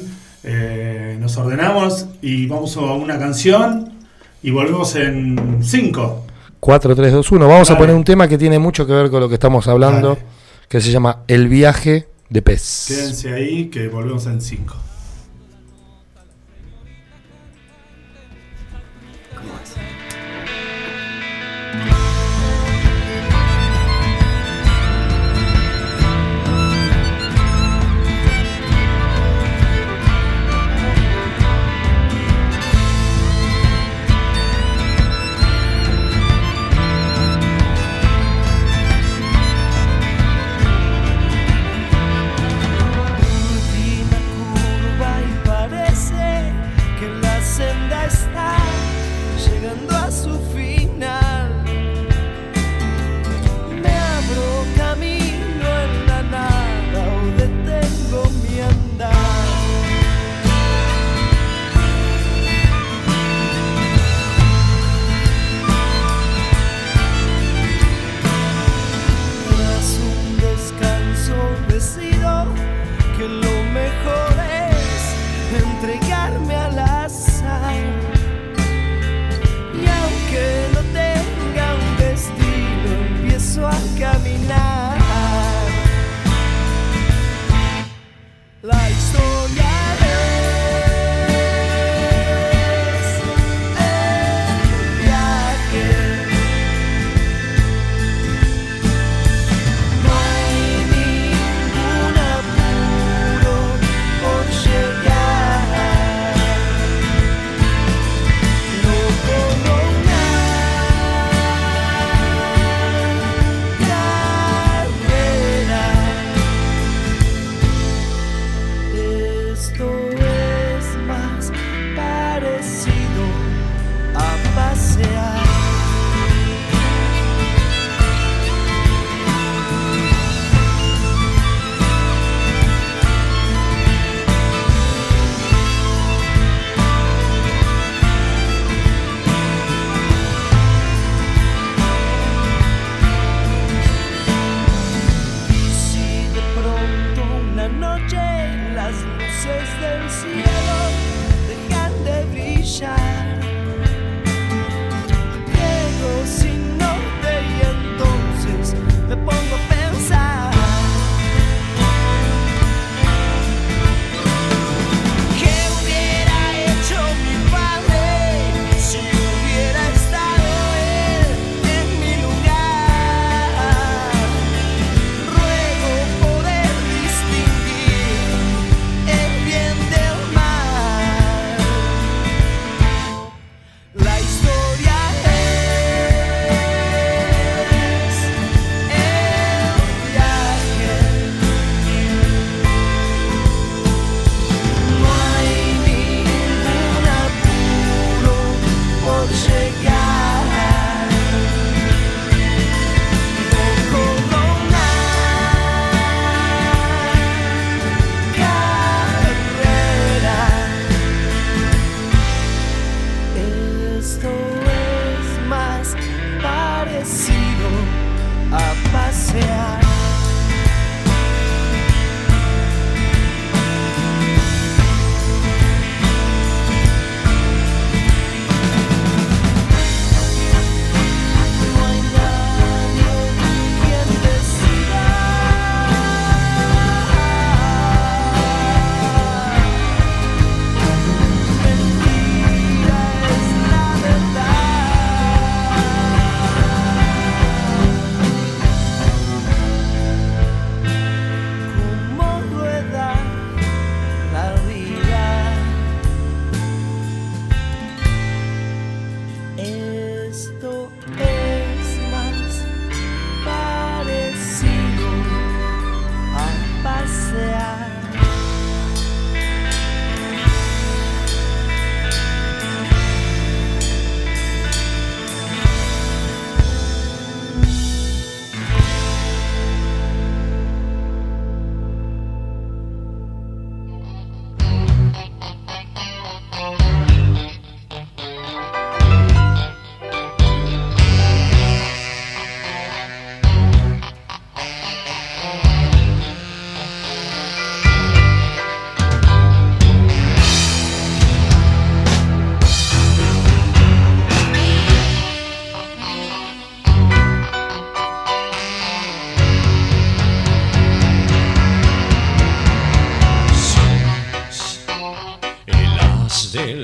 Eh, nos ordenamos y vamos a una canción y volvemos en cinco. cuatro, tres, dos, uno. Vamos Dale. a poner un tema que tiene mucho que ver con lo que estamos hablando, Dale. que se llama El viaje de pez. Quédense ahí que volvemos en cinco. Mar.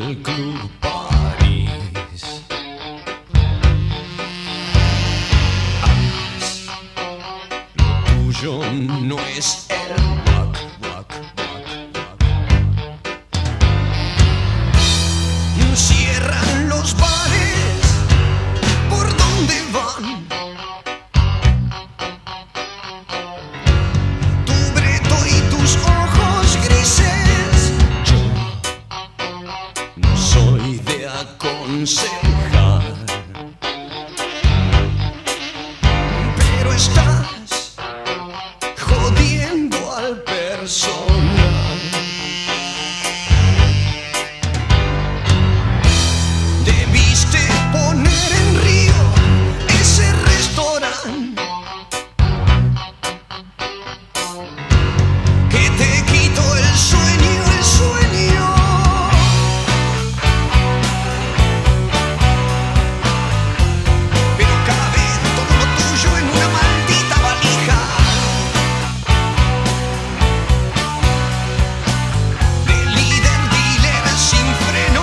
el Club París. Haz lo tuyo, no es el rock, rock, rock, rock. Cierran los bares, ¿por dónde van? Tu breto y tus ojos grises. Yo no soy de aconsejar, pero estás jodiendo al personal. Debiste poner en río ese restaurante que te quitó el sueño, el sueño. Pero cabe todo lo tuyo en una maldita valija de líder, dealer sin freno.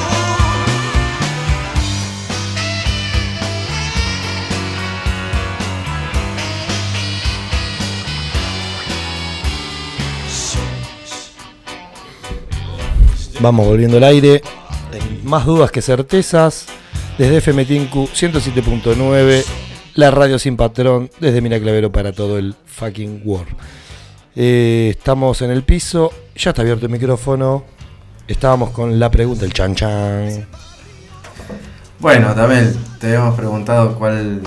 Vamos volviendo al aire. Más dudas que certezas. Desde F M Tinku ciento siete punto nueve, la radio sin patrón, desde Mina Clavero para todo el fucking world. Eh, estamos en el piso, ya está abierto el micrófono. Estábamos con la pregunta, el chan chan. Bueno, Tamel, te habíamos preguntado cuál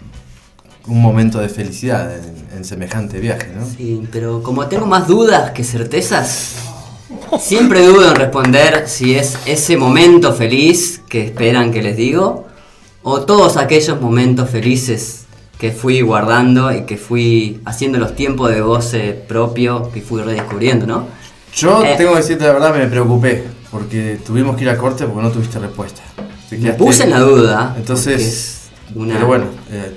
un momento de felicidad en, en semejante viaje, ¿no? Sí, pero como tengo más dudas que certezas, siempre dudo en responder si es ese momento feliz que esperan que les digo o todos aquellos momentos felices que fui guardando y que fui haciendo los tiempos de goce propio que fui redescubriendo, ¿no? Yo eh, tengo que decirte la verdad, me preocupé porque tuvimos que ir a corte porque no tuviste respuesta. Te me quedaste- puse en la duda. Entonces, es una... pero bueno, eh,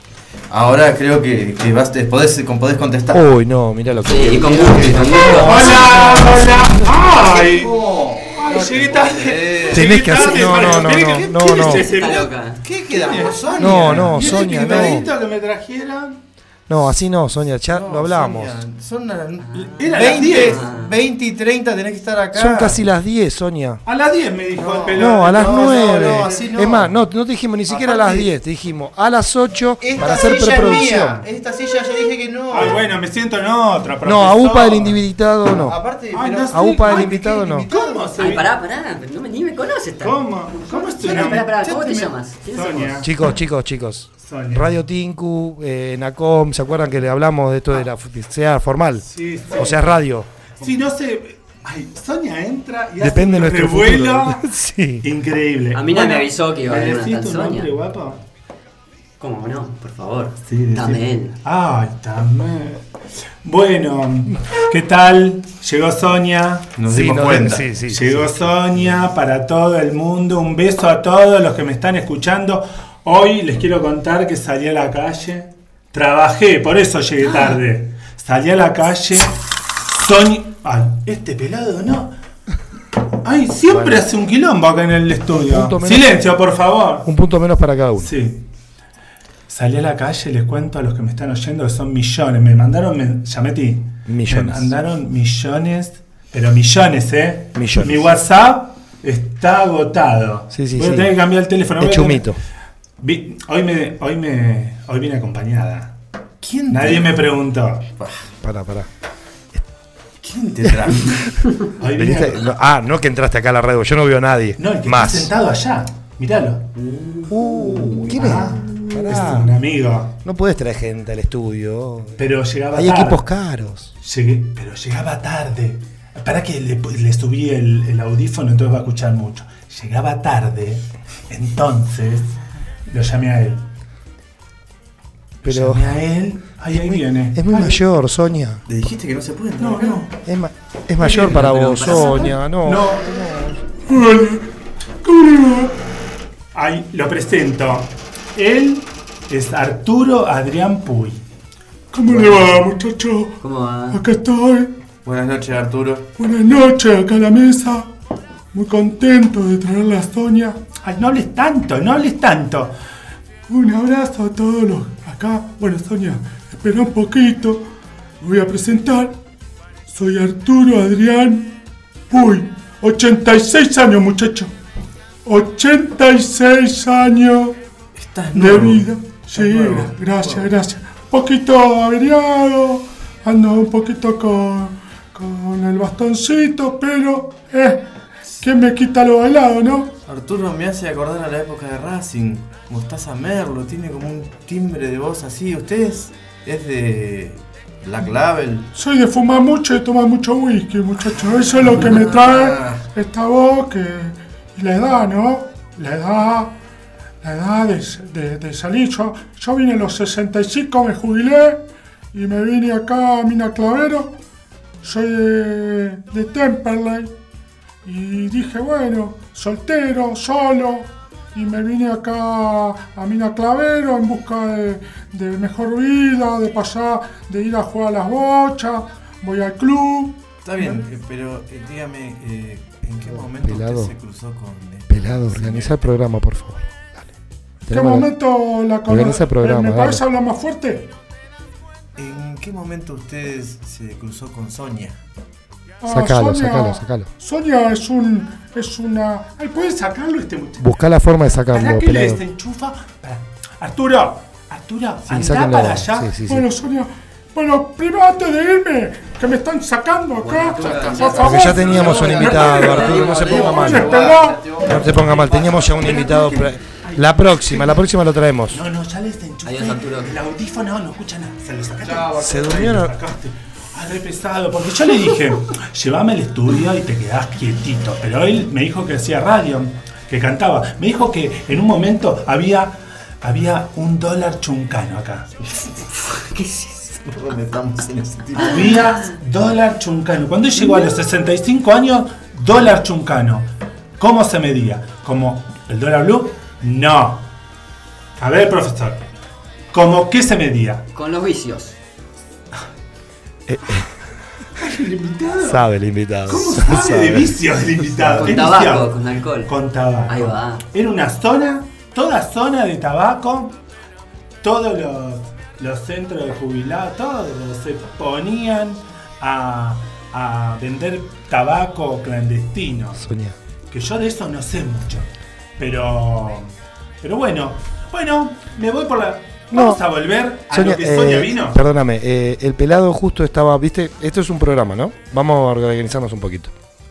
ahora creo que, que vas, te podés, podés contestar. Uy, no, mirá lo que. Sí, y con gusto, y con gusto. Hola, hola. Ay, ay, llegué tarde. Tenés que hacer. tarde, No, no, Mario. no, ¿Qué- no, qué- no, qué no. es ese? Está loca. ¿Qué quedamos, Sonia? No, no, ¿Y ese Sonia, no. picadito que me trajeron? No, así no, Sonia, ya No, lo hablamos. Sonia, son las Era a las diez. veinte y treinta tenés que estar acá. Son casi las diez, Sonia. A las diez me dijo el pelón. No, a las no, nueve. no, así no. Es más, no, no te dijimos ni siquiera a las Aparte- diez, te dijimos a las ocho Esta para hacer silla es preproducción. mía. Esta silla ya dije que no. Ay, bueno, me siento en otra, profesor. No, a UPA del invitado no. Aparte, Ay, pero- no sé. A UPA del Ay, invitado no. ¿Cómo se Ay, pará, pará, pero no me, ni me conoces tan. ¿Cómo? ¿Cómo es tu Pará, nombre? pará, pará, ¿cómo Ya te me- llamas? ¿Quién sos Sonia. Chicos, chicos, chicos. Sonia. Radio Tinku, eh, Nacom, ¿se acuerdan que le hablamos de esto de la sea formal? Sí, sí. O sea, radio. Si no sé. Ay, Sonia entra y Depende de hace un nuestro revuelo. futuro. Sí. Increíble. A mí no me avisó que iba a ¿le haber una decís tal tu Sonia? nombre, guapo? ¿Cómo no? Por favor. Sí, decí- Tamel. Ay, Tamel. Bueno, ¿qué tal? Llegó Sonia. Nos Sí, dimos no, cuenta. sí, sí, Llegó sí. Sonia para todo el mundo. Un beso a todos los que me están escuchando. Hoy les quiero contar que salí a la calle. Trabajé, por eso llegué tarde. Salí a la calle. Sonia. Ay, este pelado no. Ay, siempre Bueno. hace un quilombo acá en el estudio. Punto menos. Silencio, por favor. Un punto menos para cada uno. Sí. Salí a la calle, les cuento a los que me están oyendo que son millones. Me mandaron, me, Yameti, Millones. Me mandaron millones, pero millones, ¿eh? Millones. Mi WhatsApp está agotado. Sí, sí, Voy a sí. tener que cambiar el teléfono. Es Voy a tener- chumito. Vi- hoy me, hoy me, hoy vine acompañada. ¿Quién Nadie te... me preguntó. Pará, pará. ¿Quién te trajo? Hoy vine Viniste- no, ah, no que entraste acá a la radio, yo no veo a nadie. No, el que Más. está sentado allá. Míralo. Uh, ¿quién es? Ah, Pará. es un amigo. No puedes traer gente al estudio. Pero llegaba Hay tarde. equipos caros. Llegué, pero llegaba tarde. Para que le, le subí el, el audífono, entonces va a escuchar mucho. Llegaba tarde, entonces lo llamé a él. Pero Llamé a él. Ay, ahí viene. es muy Ay, mayor, Sonia. Le dijiste que no se puede entrar. No, no. Es, ma- es mayor para pero vos, para Sonia. No. No. Hola, ¿cómo le va? Ay, lo presento. Él es Arturo Adrián Puy. ¿Cómo le va, muchacho? ¿Cómo va? Acá estoy. Buenas noches, Arturo. Buenas noches, acá a la mesa. muy contento de traerla a Sonia. Ay, no hables tanto, no hables tanto. Un abrazo a todos los acá. Bueno, Sonia, espera un poquito. Me voy a presentar. Soy Arturo Adrián Puy. ochenta y seis años, muchacho. ochenta y seis años Estás de nuevo. vida. Sí, nuevo. gracias, gracias. Un poquito averiado. Ando un poquito con, con el bastoncito, pero... Eh, ¿quién me quita lo bailado, no? Arturo me hace acordar a la época de Racing. Mostaza Merlo, tiene como un timbre de voz así. ¿Usted es, es de Black Label? Soy de fumar mucho y de tomar mucho whisky, muchacho. Eso es lo que me trae esta voz que... y la edad, ¿no? La edad... La edad de, de, de salir. Yo, yo vine a los sesenta y cinco, me jubilé y me vine acá a Mina Clavero. Soy de, de Temperley. Y dije, bueno, soltero, solo, y me vine acá a Mina Clavero en busca de, de mejor vida, de pasar, de ir a jugar a las bochas, voy al club. Está bien, eh, pero eh, dígame, eh, ¿en qué momento Pelado. usted se cruzó con este Pelado, organiza el programa, por favor. Dale. ¿En qué Tenemos la- momento la cono- Organiza el programa, ¿Me dale. parece hablar más fuerte? ¿En qué momento usted se cruzó con Sonia? Ah, Sacalo, Sonia- sacalo, sacalo. Sonia es un... es una... Ay, ¿puedes sacarlo este muchacho? Buscá la forma de ¿Para sacarlo, que le pelado. desenchufa? Pará. Arturo, Arturo, Sí, anda sáquenlo. para allá. Sí, sí, sí. Bueno, Sonia, bueno, primero antes de irme, que me están sacando acá, por favor. Porque ya teníamos un invitado, Arturo, no se ponga mal. No te ponga mal, teníamos ya un invitado. pre- La próxima, la próxima lo traemos. No, no, ya les desenchufé. Adiós, Arturo. El audífono no escucha nada. Se lo sacaste. Se durmió. Lo sacaste. Ah, re pesado, porque yo le dije, llévame al estudio y te quedás quietito. Pero él me dijo que hacía radio, que cantaba. Me dijo que en un momento había, había un dólar chuncano acá. ¿Qué es eso? No metamos en ese tipo. Había dólar chuncano. Cuando él llegó a los sesenta y cinco años, dólar chuncano. ¿Cómo se medía? ¿Como el dólar blue? No. A ver, profesor. ¿Cómo qué se medía? Con los vicios. ¿El invitado? Sabe el invitado. ¿Cómo sabe de vicios el invitado? Con ¿Qué tabaco, viciado? con alcohol. Con tabaco. Ahí va. Era una zona, toda zona de tabaco, todos los, los centros de jubilados, todos se ponían a, a vender tabaco clandestino. Sonia. Que yo de eso no sé mucho. Pero. Pero bueno, bueno, me voy por la. Vamos a volver a Sonia, lo que Sonia eh, vino. Perdóname, eh, el pelado justo estaba, viste, esto es un programa, ¿no? Vamos a organizarnos un poquito.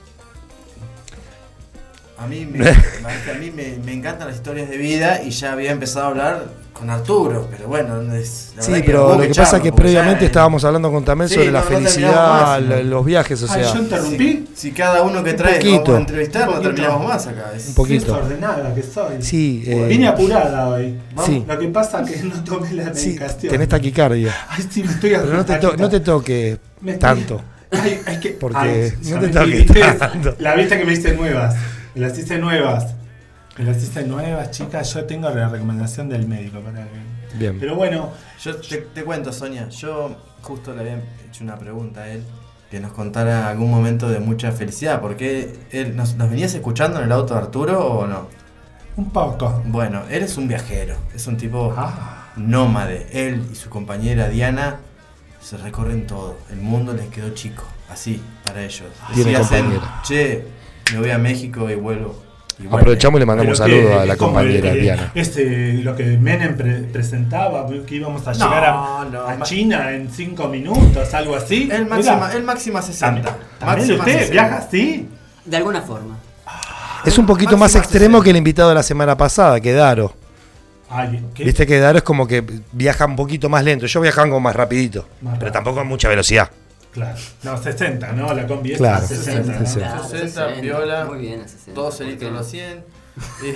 A mí, me, a mí me, me encantan las historias de vida y ya había empezado a hablar con Arturo, pero bueno, es, la Sí, verdad pero hubo lo que echarlo, pasa es que porque previamente ya, estábamos hablando con Tamel Sí, sobre no, la no terminamos felicidad, más, la- ¿no? los viajes, o Ay, sea, yo interrumpí. Si, si cada uno que Un trae poquito. vamos a entrevistar, Un no poquito. terminamos más acá. Es- un poquito. Desordenada que soy. Sí, eh, Vine apurada hoy. Vamos, sí. Lo que pasa es que no tomé la sí, medicación. tenés taquicardia. Ay, sí, me estoy Pero no te, to- taquita. no te toques Me estoy- tanto. Ay, hay que. Porque Ay, no ya te me toques ¿viste? tanto. La vista que me hice nuevas. Me las hice nuevas. Me las hice nuevas, chicas. Yo tengo la recomendación del médico para que. Bien. Pero bueno, Yo te, te cuento, Sonia, yo justo le había hecho una pregunta a él, que nos contara algún momento de mucha felicidad, porque él, ¿nos, nos venías escuchando en el auto de Arturo o no? un poco. Bueno, él es un viajero, es un tipo Ah, nómade. Él y su compañera Diana se recorren todo, el mundo les quedó chico, así, para ellos. Tiene Decían, compañera. che, me voy a México y vuelvo. Y vuelve. Aprovechamos y le mandamos un pero que- saludo a es la como compañera el- el- Diana. Este, lo que Menem pre- presentaba, que íbamos a No, llegar a, no, a ma- China en cinco minutos, algo así. El Mira, máxima, el máxima sesenta. ¿También Máxima usted sesenta. viaja así? De alguna forma. Es un poquito más máxima extremo sesenta. que el invitado de la semana pasada, que Daro. Ay, ¿qué? Viste que Daro es como que viaja un poquito más lento. Yo viajan como más rapidito, Más pero rápido. tampoco a mucha velocidad. Claro. No, sesenta, ¿no? La combi esta, Claro, sesenta. sí, sí. Claro, sesenta, viola, Muy bien, a sesenta. Dos ¿Por qué celitos no? los cien. Eh,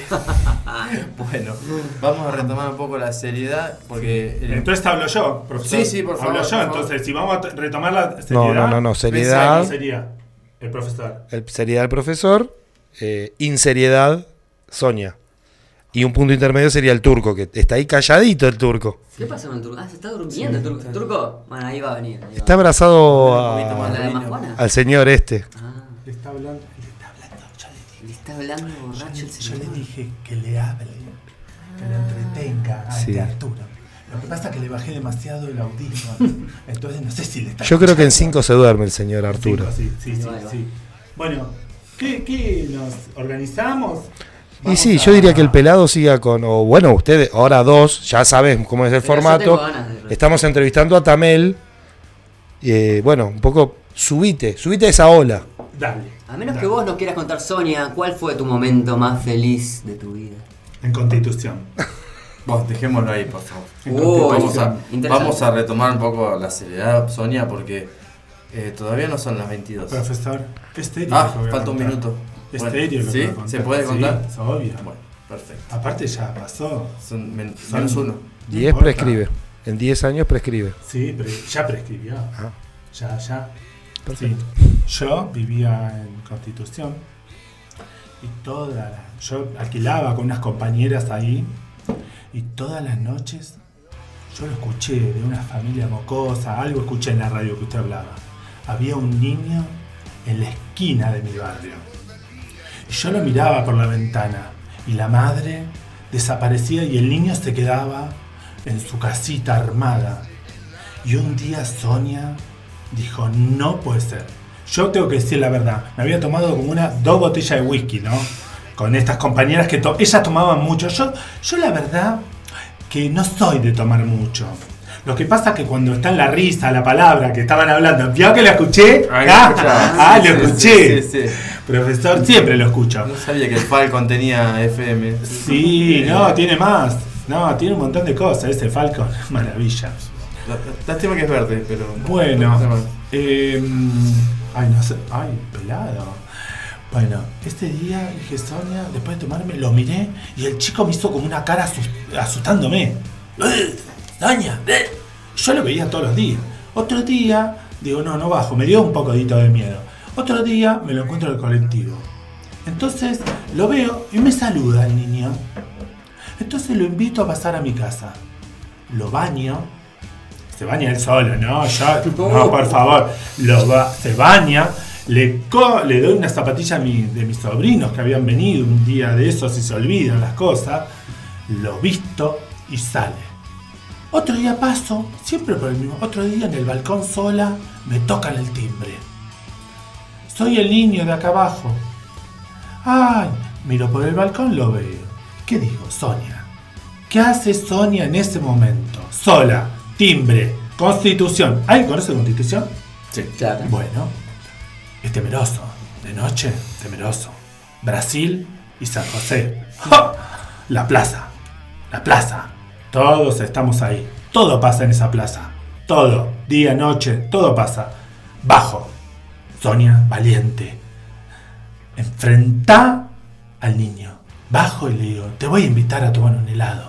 bueno, vamos a retomar un poco la seriedad porque el- Entonces hablo yo, profesor. Sí, sí, por favor, Hablo yo, por favor. entonces si vamos a t- retomar la seriedad. No, no, no, no, seriedad, ¿Quién sería? El profesor. el, seriedad del profesor, eh, inseriedad, Sonia. Y un punto intermedio sería el turco, que está ahí calladito el turco. ¿Qué pasa con el turco? Ah, se está durmiendo el turco. ¿El turco? Bueno, ahí va a venir. ahí va. Está abrazado Un poquito a- más ¿La de lindo. Mascuana? al señor este. Ah, Le está hablando. Le está hablando. Yo le digo. Le está hablando borracho el Yo señor. le dije que le hable, que le entretenga a Sí. este Arturo. Lo que pasa es que le bajé demasiado el audífono. Entonces no sé si le está Yo creo que en escuchando. cinco se duerme el señor Arturo. Sí, sí, sí, sí, sí. Bueno, ¿qué, qué nos organizamos? Y Vamos sí, a- yo diría que el pelado siga con, o bueno, ustedes, ahora dos, ya saben cómo es el Pero yo formato. tengo ganas de- Estamos entrevistando a Tamel. Eh, bueno, un poco, subite, subite a esa ola. Dale. A menos dale. que vos nos quieras contar, Sonia, ¿cuál fue tu momento más feliz de tu vida? En Constitución. Vos, dejémoslo ahí, por favor. Oh, vamos, a, interesante. vamos a retomar un poco la seriedad, Sonia, porque eh, todavía no son las veintidós. Profesor, estéreo. Ah, lo que voy a falta un contar. minuto. Estéreo. lo ¿Sí? que voy a contar. ¿Se puede contar? Sí, es obvio. Bueno, perfecto. Aparte ya pasó. Son men- Son- menos uno. no diez importa. prescribe. En diez años prescribe. Sí, pero ya prescribió. Ah. Ya, ya. Perfecto. Sí. Yo vivía en Constitución y toda la, yo alquilaba con unas compañeras ahí y todas las noches yo lo escuché de una familia mocosa, algo escuché en la radio que usted hablaba. Había un niño en la esquina de mi barrio y yo lo miraba por la ventana y la madre desaparecía y el niño se quedaba en su casita armada. Y un día Sonia dijo, no puede ser. Yo tengo que decir la verdad, me había tomado como una, dos botellas de whisky, ¿no? Con estas compañeras que to ellas tomaban mucho. Yo, yo la verdad que no soy de tomar mucho. Lo que pasa es que cuando está en la risa, la palabra que estaban hablando, ¿vio que lo escuché? Ahí ah, lo escuchaba. ah, Sí, lo sí, escuché. sí, sí, sí. Profesor, siempre lo escucho. No sabía que el Falcon tenía F M. Sí, no, tiene más. No, tiene un montón de cosas, ese Falcon. Maravilla. Lástima que es verde, pero. Bueno, eh, ay, no sé, ay, pelado. Bueno, este día dije, Sonia, después de tomarme, lo miré y el chico me hizo como una cara asus- asustándome. ¡Eh, Sonia! eh! Yo lo veía todos los días. Otro día, digo, no, no bajo, me dio un poquito de miedo. Otro día me lo encuentro en el colectivo. Entonces lo veo y me saluda el niño. Entonces lo invito a pasar a mi casa. Lo baño. Se baña él solo, ¿no? Yo, no, por favor. Lo ba se baña. Le, co le doy una zapatilla a mi, de mis sobrinos que habían venido un día de esos y se olvidan las cosas. Lo visto y sale. Otro día paso, siempre por el mismo. Otro día en el balcón sola me tocan el timbre. Soy el niño de acá abajo. Ay, miro por el balcón, lo veo. ¿Qué digo? Sonia. ¿Qué hace Sonia en ese momento? Sola, timbre, Constitución. ¿Alguien conoce Constitución? Sí. Claro. Bueno, es temeroso. De noche, temeroso. Brasil y San José. ¡Ja! La plaza. La plaza. Todos estamos ahí. Todo pasa en esa plaza. Todo. Día, noche, todo pasa. Bajo. Sonia, valiente. Enfrentá al niño. Bajo y le digo, te voy a invitar a tomar un helado.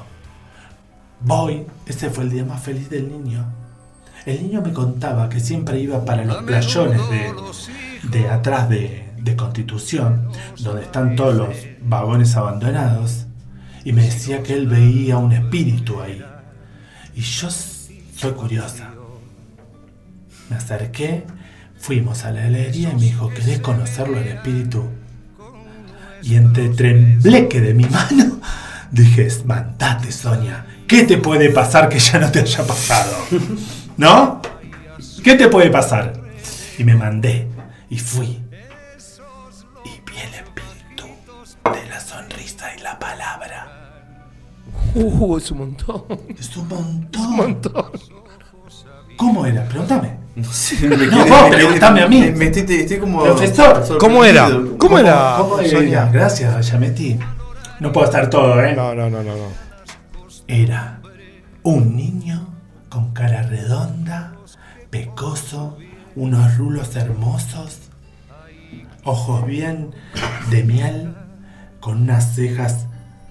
Voy. Ese fue el día más feliz del niño. El niño me contaba que siempre iba para los playones de, de atrás de, de Constitución, donde están todos los vagones abandonados, y me decía que él veía un espíritu ahí. Y yo soy curiosa. Me acerqué, fuimos a la heladería y me dijo, ¿querés conocerlo el espíritu? Y entre tembleque de mi mano, dije, mandate, Sonia, ¿qué te puede pasar que ya no te haya pasado? ¿No? ¿Qué te puede pasar? Y me mandé, y fui. Y vi el espíritu de la sonrisa y la palabra. Uh, es un montón. Es un montón. Es un montón. ¿Cómo era? Pregúntame. No sé, me No, vos preguntame a mí. Me, me estoy, estoy como. Profesor, ¿cómo era? sorprendido. ¿Cómo era? ¿Cómo era? Sonia? Gracias, Yametí. No puedo estar todo, ¿eh? No, no, no, no, no. Era un niño con cara redonda, pecoso, unos rulos hermosos, ojos bien de miel, con unas cejas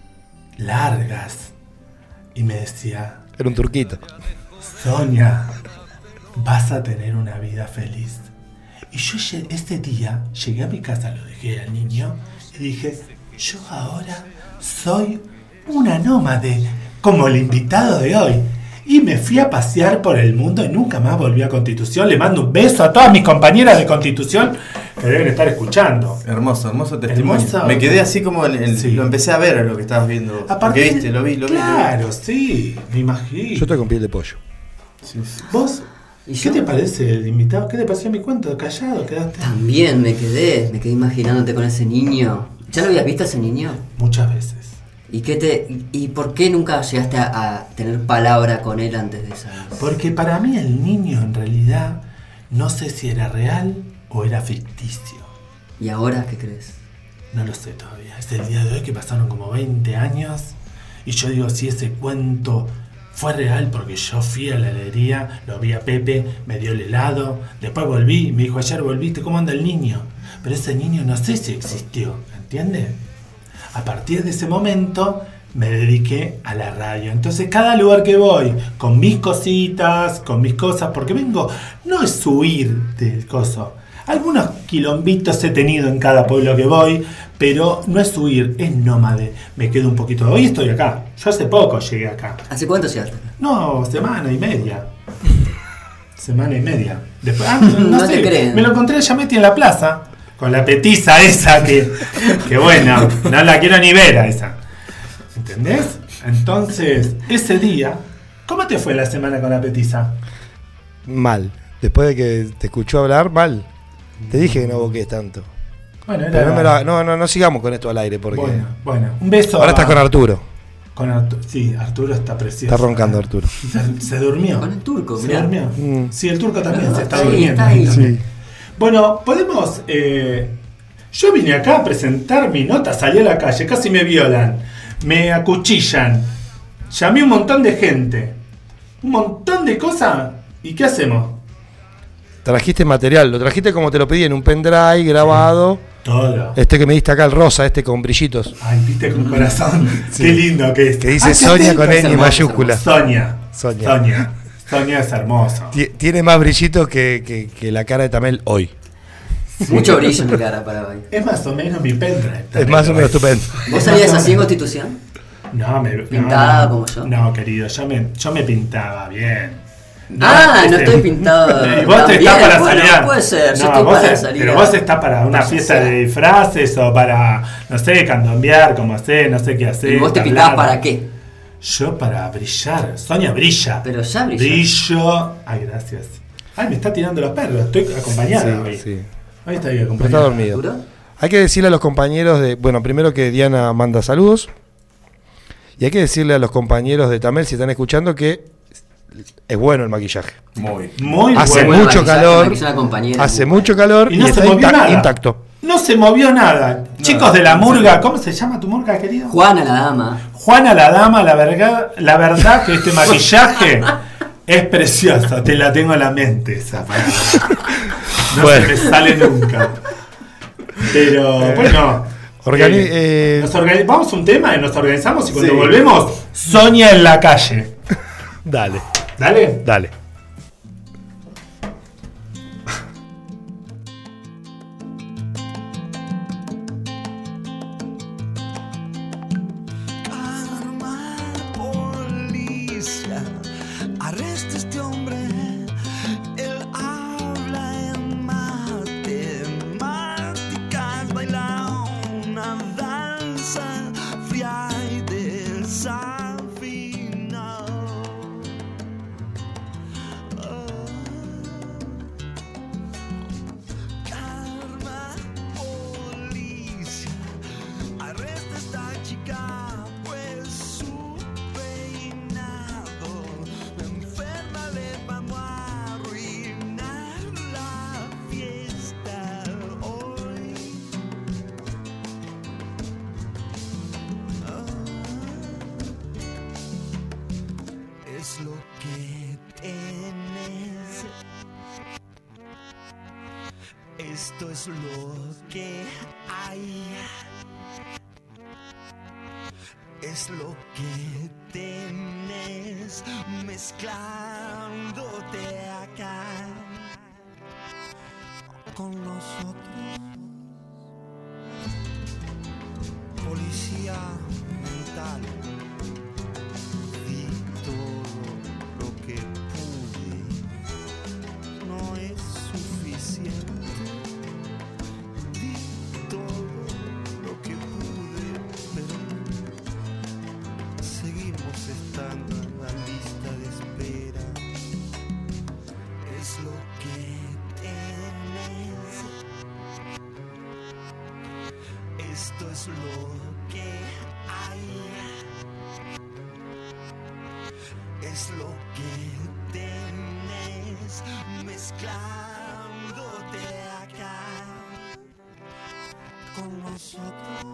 largas. Y me decía, Era un turquito. Sonia, vas a tener una vida feliz. Y yo lle- ese día llegué a mi casa, lo dejé al niño y dije, yo ahora soy una nómade, como el invitado de hoy. Y me fui a pasear por el mundo y nunca más volví a Constitución. Le mando un beso a todas mis compañeras de Constitución que deben estar escuchando. Hermoso, hermoso testimonio. Hermoso. Me quedé así como en el, Sí. lo empecé a ver lo que estabas viendo. A partir- ¿Qué viste? Lo vi, lo vi. Claro, sí, me imagino. Yo estoy con piel de pollo. Sí, sí. ¿Vos? ¿Y ¿Qué yo? te parece el invitado? ¿Qué te pareció mi cuento? ¿Callado quedaste? También me quedé, me quedé imaginándote con ese niño. ¿Ya lo habías visto a ese niño? Muchas veces. ¿Y qué te y, y por qué nunca llegaste a, a tener palabra con él antes de esa vez? Porque para mí el niño en realidad no sé si era real o era ficticio. ¿Y ahora qué crees? No lo sé todavía. Es el día de hoy que pasaron como veinte años y yo digo si ese cuento fue real porque yo fui a la heladería, lo vi a Pepe, me dio el helado, después volví, me dijo ayer volviste, ¿cómo anda el niño? Pero ese niño no sé si existió, ¿entiendes? A partir de ese momento me dediqué a la radio. Entonces cada lugar que voy, con mis cositas, con mis cosas, porque vengo, no es huir del coso. Algunos quilombitos he tenido en cada pueblo que voy, pero no es huir, es nómade. Me quedo un poquito. Hoy estoy acá. Yo hace poco llegué acá. ¿Hace cuánto llegaste? No, semana y media. Semana y media. Después, ah, no, No sé, te creen. me lo encontré ya metí en la plaza. Con la petiza esa que, que bueno, no la quiero ni ver a esa. ¿Entendés? Entonces, ese día, ¿cómo te fue la semana con la petiza? Mal. Después de que te escuchó hablar, mal. Te dije que no boquees tanto. Bueno, era... Pero no, me la- no, no, no sigamos con esto al aire porque. Bueno, bueno, un beso. Ahora a- estás con Arturo. Con Arturo. Sí, Arturo está precioso. Está roncando Arturo. Se, se durmió. Con el turco, Se mirá. durmió. Mm. Sí, el turco también Ah, se está sí, durmiendo. está ahí. también. Bueno, podemos. eh, yo vine acá a presentar mi nota, salí a la calle, casi me violan, me acuchillan, llamé un montón de gente, un montón de cosas. ¿Y qué hacemos? Trajiste material, lo trajiste como te lo pedí en un pendrive grabado. Todo. Este que me diste acá, el rosa, este con brillitos. Ay, viste con corazón. Qué lindo que es. Que dice Ay, qué Sonia atento. con Es N hermoso, mayúscula. Sonia. Sonia. Sonia. Sonia es hermoso. Ti- Tiene más brillitos que, que- que la cara de Tamel hoy. Mucho brillo en mi cara para hoy. Es más o menos mi pendrive. Es más o menos estupendo. ¿Vos salías así en Constitución? No, me ¿Pintada no, como yo? No, querido, yo me, yo me pintaba bien. Ah, no este, estoy pintado. Y vos te estás También, para bueno, salir. no puede ser, yo No, estoy vos para es- salir. Pero a- vos estás para una para fiesta pasear. de disfraces o para, no sé, candombear, como hacer, no sé qué hacer. ¿Y vos te hablar. pintabas para qué? Yo para brillar. Sonia brilla. Pero ya brilla. Brillo. Ay, gracias. Ay, me está tirando los perros. Estoy acompañada hoy. Sí, sí. Hoy estoy Pero está acompañada. dormido. ¿Arturo? Hay que decirle a los compañeros de. Bueno, primero que Diana manda saludos. Y hay que decirle a los compañeros de Tamel, si están escuchando, que es bueno el maquillaje. Muy. Muy Hace bueno. mucho maquillaje, calor. maquilló una compañera. Hace mucho calor Y y, no se está movió inta- nada. intacto. No se movió nada. Chicos de la murga, ¿cómo se llama tu murga, querido? Juana la dama. Juana la dama, la verdad, la verdad que este maquillaje es precioso. Te la tengo en la mente esa palabra. No Bueno. se me sale nunca. Pero bueno. Organi- eh, eh, nos organi- vamos a un tema y nos organizamos y cuando Sí. volvemos, Sonia en la calle. Dale, ¿Dale? dale. Arma policía, arresta a este hombre. Él habla en matemáticas, baila una danza fría y desafinada. Arma policía, arresta a esta chica, pues su peinado enferma le vamos a arruinar la fiesta hoy. Ah, es lo que tienes. Esto es lo que hay. Es lo que tienes mezclándote acá con nosotros. Policía mental, di todo lo que pude. No es suficiente. esto es lo que hay, es lo que tienes mezclándote acá con nosotros.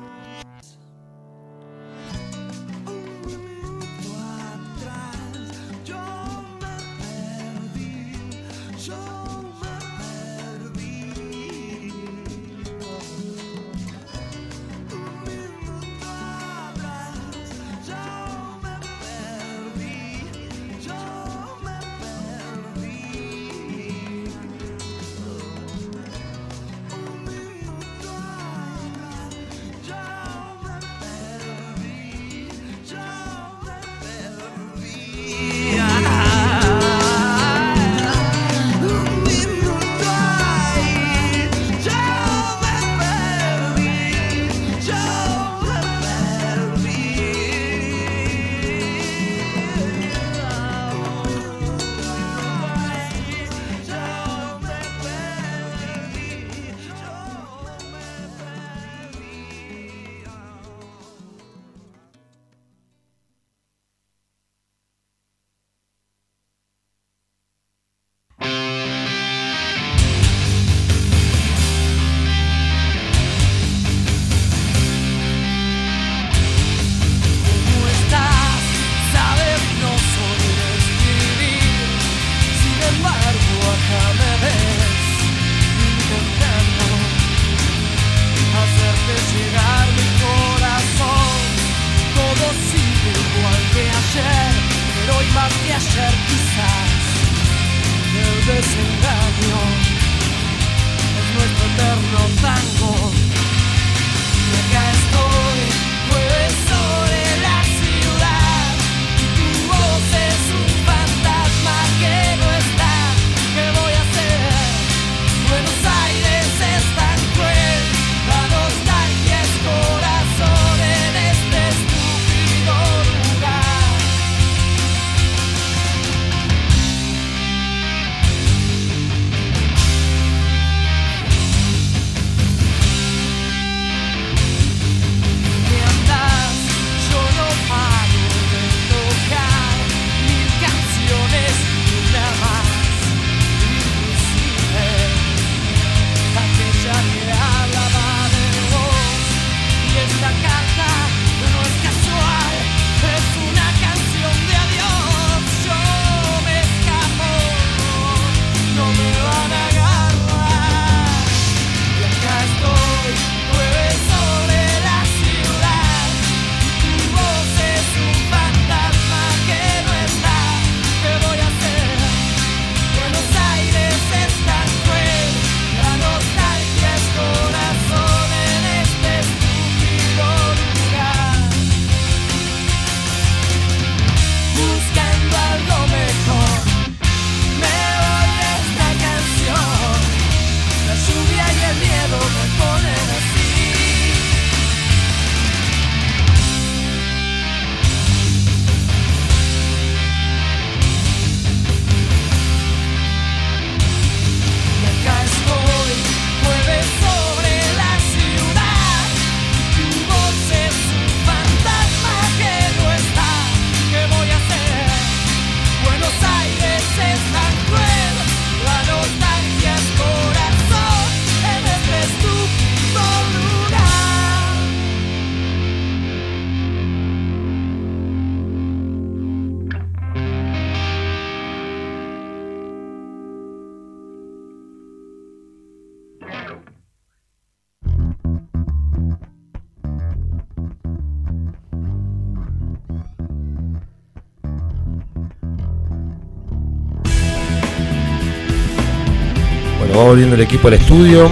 Va volviendo el equipo al estudio.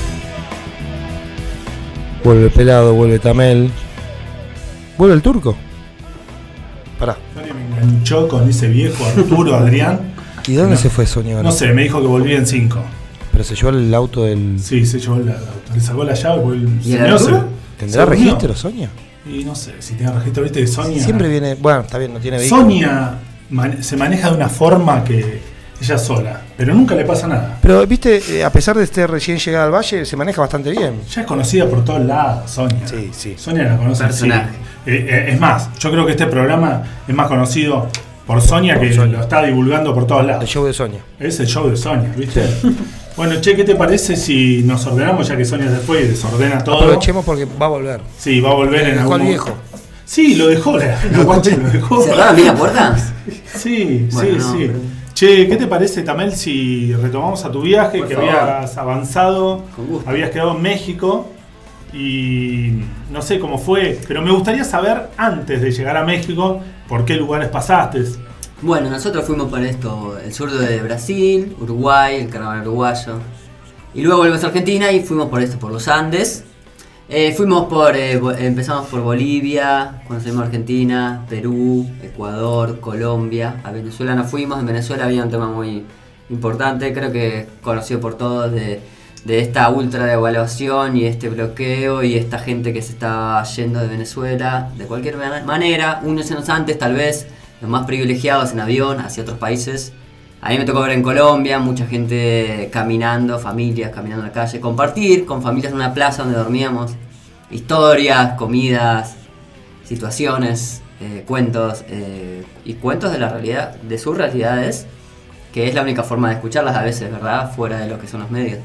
Vuelve el Pelado, vuelve Tamel. Vuelve el Turco. Pará. Sonia me enganchó con ese viejo Arturo Adrián. ¿Y dónde no, se fue Sonia ahora? No sé, me dijo que volvía en cinco. Pero se llevó el auto del. Sí, se llevó el auto. Le sacó la llave porque el ¿Y señor se, ¿Tendrá se registro, Sonia? Y no sé, si tiene registro, viste, de Sonia. Siempre viene. Bueno, está bien, no tiene vehículo. Sonia man, se maneja de una forma que ella sola, pero nunca le pasa nada. Pero, viste, eh, a pesar de estar recién llegada al Valle, se maneja bastante bien. Ya es conocida por todos lados, Sonia. Sí, sí. Sonia la conoce. Personaje. Sí. Eh, eh, es más, yo creo que este programa es más conocido por Sonia Por que Sonia. lo está divulgando por todos lados. El show de Sonia. Es el show de Sonia, ¿viste? Bueno, che, ¿qué te parece si nos ordenamos ya que Sonia se fue y desordena todo? Aprovechemos porque va a volver. Sí, va a volver en Dejó algún al viejo. Sí, lo dejó, la, la guacha lo dejó. ¿Cerraron bien la puerta? Sí, Bueno, sí, no, sí. pero- Che, ¿qué te parece, Tamel, si retomamos a tu viaje, Por que favor. habías avanzado, Con gusto. habías quedado en México y no sé cómo fue, pero me gustaría saber antes de llegar a México por qué lugares pasaste? Bueno, nosotros fuimos por esto, el sur de Brasil, Uruguay, el carnaval uruguayo. Y luego volvimos a Argentina y fuimos por esto, por los Andes. Eh, fuimos por, eh, bo- empezamos por Bolivia, cuando salimos a Argentina, Perú, Ecuador, Colombia. A Venezuela no fuimos, en Venezuela había un tema muy importante, creo que conocido por todos, de, de esta ultra devaluación y este bloqueo y esta gente que se está yendo de Venezuela. De cualquier man- manera, unos años antes tal vez, los más privilegiados en avión hacia otros países. A mí me tocó ver en Colombia mucha gente caminando, familias caminando en la calle, compartir con familias en una plaza donde dormíamos, historias, comidas, situaciones, eh, cuentos eh, y cuentos de la realidad, de sus realidades, que es la única forma de escucharlas a veces, ¿verdad? Fuera de lo que son los medios.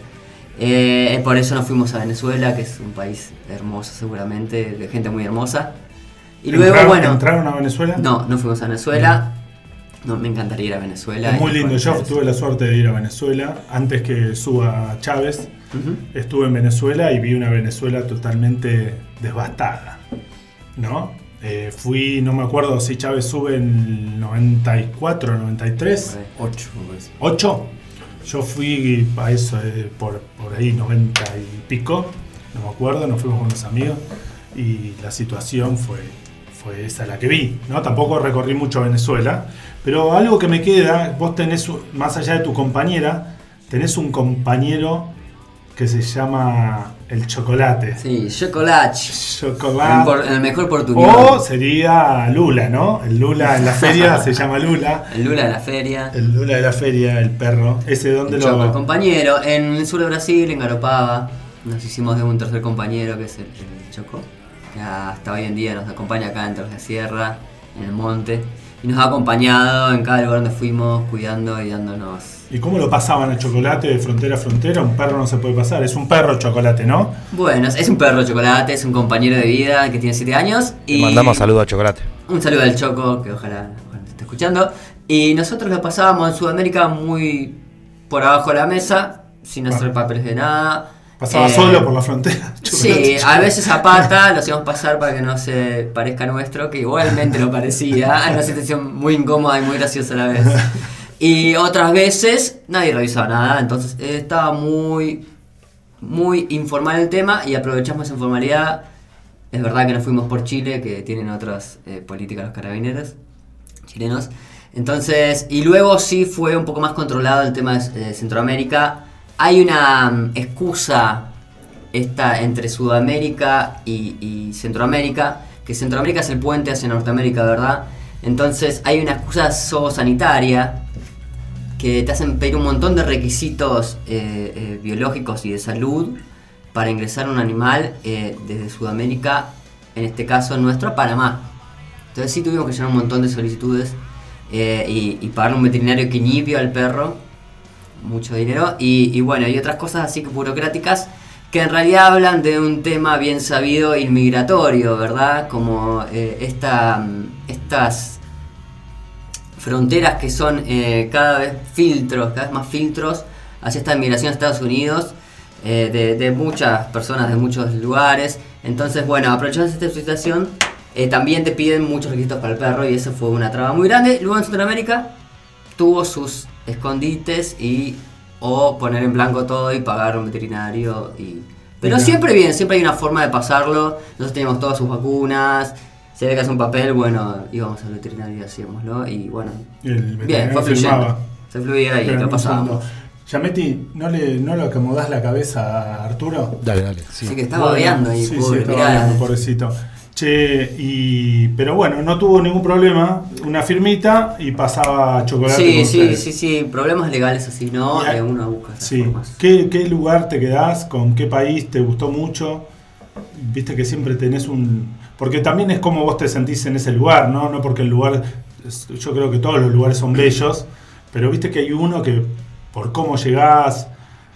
Eh, por eso nos fuimos a Venezuela, que es un país hermoso seguramente, de gente muy hermosa. Y luego, ¿Entraron, bueno... ¿Entraron a Venezuela? No, no fuimos a Venezuela. No, me encantaría ir a Venezuela. Es muy y lindo, yo conocer tuve la suerte de ir a Venezuela antes que suba Chávez. Ujú. Estuve en Venezuela y vi una Venezuela totalmente devastada, ¿no? Eh, fui, no me acuerdo si Chávez sube en noventa y cuatro, noventa y tres, ocho, me parece. ¿ocho? Yo fui a eso, eh, por, por ahí, noventa y pico, no me acuerdo, nos fuimos con unos amigos y la situación fue, fue esa la que vi, ¿no? Tampoco recorrí mucho Venezuela, pero algo que me queda, vos tenés, más allá de tu compañera, tenés un compañero que se llama el Chocolate. Sí, Chocolate. Chocolate. En, por- en el mejor portugués. O sería Lula, ¿no? El Lula en la feria se llama Lula. El Lula de la feria. El Lula de la feria, el perro. Ese donde El lo... Choco, el compañero. En el sur de Brasil, en Garopaba, nos hicimos de un tercer compañero que es el, el Choco. Que hasta hoy en día nos acompaña acá en Torres de Sierra, en el monte. Y nos ha acompañado en cada lugar donde fuimos, cuidando y dándonos. ¿Y cómo lo pasaban al Chocolate de frontera a frontera? Un perro no se puede pasar, es un perro Chocolate, ¿no? Bueno, es un perro Chocolate, es un compañero de vida que tiene siete años. Le Y mandamos saludos a Chocolate. un saludo al Choco, que ojalá, ojalá te esté escuchando. Y nosotros lo pasábamos en Sudamérica muy por abajo de la mesa, sin hacer Ah. papeles de nada. Pasaba Eh, solo por la frontera. Sí, Chocolate, a Chocolate. veces a pata lo hacíamos pasar para que no se parezca nuestro, que igualmente lo parecía. Era una situación muy incómoda y muy graciosa a la vez. Y otras veces nadie revisaba nada, entonces eh, estaba muy, muy informal el tema y aprovechamos esa informalidad. Es verdad que nos fuimos por Chile, que tienen otras eh, políticas los carabineros chilenos. Entonces, y luego sí fue un poco más controlado el tema de eh, Centroamérica. Hay una mm, excusa esta entre Sudamérica y, y Centroamérica, que Centroamérica es el puente hacia Norteamérica, ¿verdad? Entonces hay una excusa zoosanitaria que te hacen pedir un montón de requisitos eh, eh, biológicos y de salud para ingresar un animal eh, desde Sudamérica, en este caso nuestro, a Panamá. Entonces sí tuvimos que llenar un montón de solicitudes eh, y, y pagarle un veterinario quinipio al perro, mucho dinero, y, y bueno, y otras cosas así que burocráticas que en realidad hablan de un tema bien sabido inmigratorio, ¿verdad? Como eh, esta, estas fronteras que son eh, cada vez filtros, cada vez más filtros hacia esta inmigración a Estados Unidos eh, de, de muchas personas de muchos lugares. Entonces, bueno, aprovechando esta situación, eh, también te piden muchos requisitos para el perro y eso fue una traba muy grande. Luego en Centroamérica tuvo sus escondites y o poner en blanco todo y pagar un veterinario y... Pero Mira. siempre bien, siempre hay una forma de pasarlo. Nosotros teníamos todas sus vacunas. Si había que hacer un papel, bueno, íbamos al veterinario y hacíamos, Y bueno, El bien, veterinario fue fluyendo. firmaba. Se fluía y Espera, lo un pasábamos. segundo. Yameti, ¿no le, ¿no le acomodás la cabeza a Arturo? Dale, dale. Sí. Así que estaba Bueno, babeando ahí, sí, pobre, sí, estaba mirá. babeando, pobrecito. Che, y, pero bueno, no tuvo ningún problema, una firmita y pasaba chocolate. Sí, con sí, ustedes. sí, sí, problemas legales así, ¿no? Ya. Eh, uno busca esas Sí. formas. ¿Qué, ¿Qué lugar te quedás? ¿Con qué país te gustó mucho? Viste que siempre tenés un... Porque también es como vos te sentís en ese lugar, ¿no? No porque el lugar... es- Yo creo que todos los lugares son bellos, pero viste que hay uno que por cómo llegás,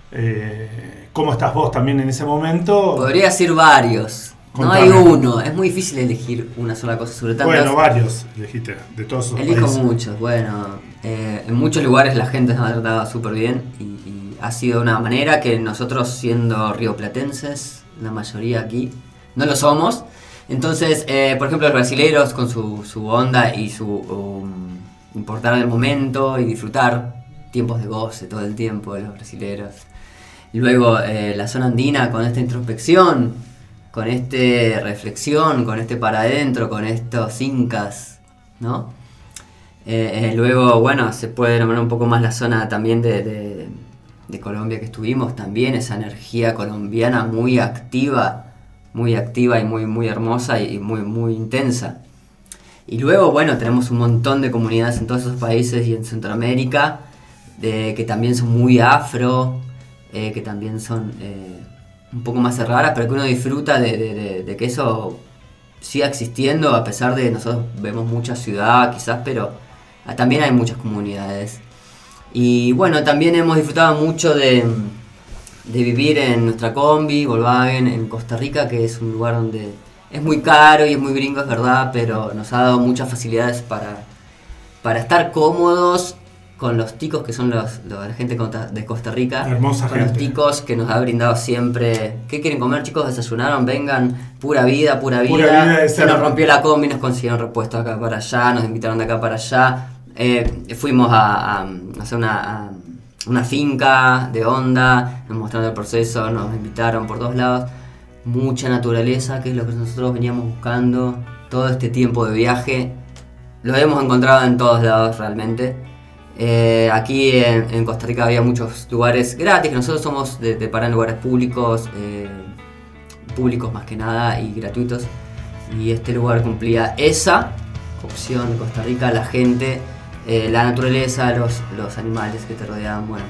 eh, cómo estás vos también en ese momento... Podría decir varios. No Contame. hay uno, es muy difícil elegir una sola cosa, sobre todo. Bueno, varios elegiste, de todos esos Elijo países. muchos, bueno, eh, en muchos lugares la gente nos ha tratado súper bien y, y ha sido una manera que nosotros, siendo rioplatenses, la mayoría aquí, no lo somos. Entonces, eh, por ejemplo, los brasileros con su, su onda y su um, importar el momento y disfrutar tiempos de goce todo el tiempo de los brasileros. Y luego eh, la zona andina con esta introspección, con esta reflexión, con este para adentro, con estos incas, ¿no? Eh, eh, luego, bueno, se puede nombrar un poco más la zona también de, de, de Colombia que estuvimos, también esa energía colombiana muy activa, muy activa y muy, muy hermosa y muy, muy intensa. Y luego, bueno, tenemos un montón de comunidades en todos esos países y en Centroamérica, de, que también son muy afro, eh, que también son... Eh, un poco más raras, pero que uno disfruta de, de, de, de que eso siga existiendo, a pesar de nosotros vemos mucha ciudad quizás, pero también hay muchas comunidades. Y bueno, también hemos disfrutado mucho de, de vivir en nuestra combi, Volkswagen, en Costa Rica, que es un lugar donde es muy caro y es muy gringo, es verdad, pero nos ha dado muchas facilidades para, para estar cómodos con los ticos que son los, los la gente de Costa Rica. Hermosa con gente. los ticos que nos ha brindado siempre. ¿Qué quieren comer, chicos? ¿Desayunaron? Vengan. Pura vida, pura vida. Pura vida de Se ser- nos rompió la combi, nos consiguieron repuestos acá para allá, nos invitaron de acá para allá. Eh, fuimos a, a, a hacer una, a una finca de onda, nos mostraron el proceso, nos invitaron por todos lados. Mucha naturaleza, que es lo que nosotros veníamos buscando todo este tiempo de viaje. Lo hemos encontrado en todos lados realmente. Eh, aquí en, en Costa Rica había muchos lugares gratis, que nosotros somos de, de parar en lugares públicos, eh, públicos más que nada y gratuitos. Y este lugar cumplía esa opción de Costa Rica, la gente, eh, la naturaleza, los, los animales que te rodeaban. Bueno,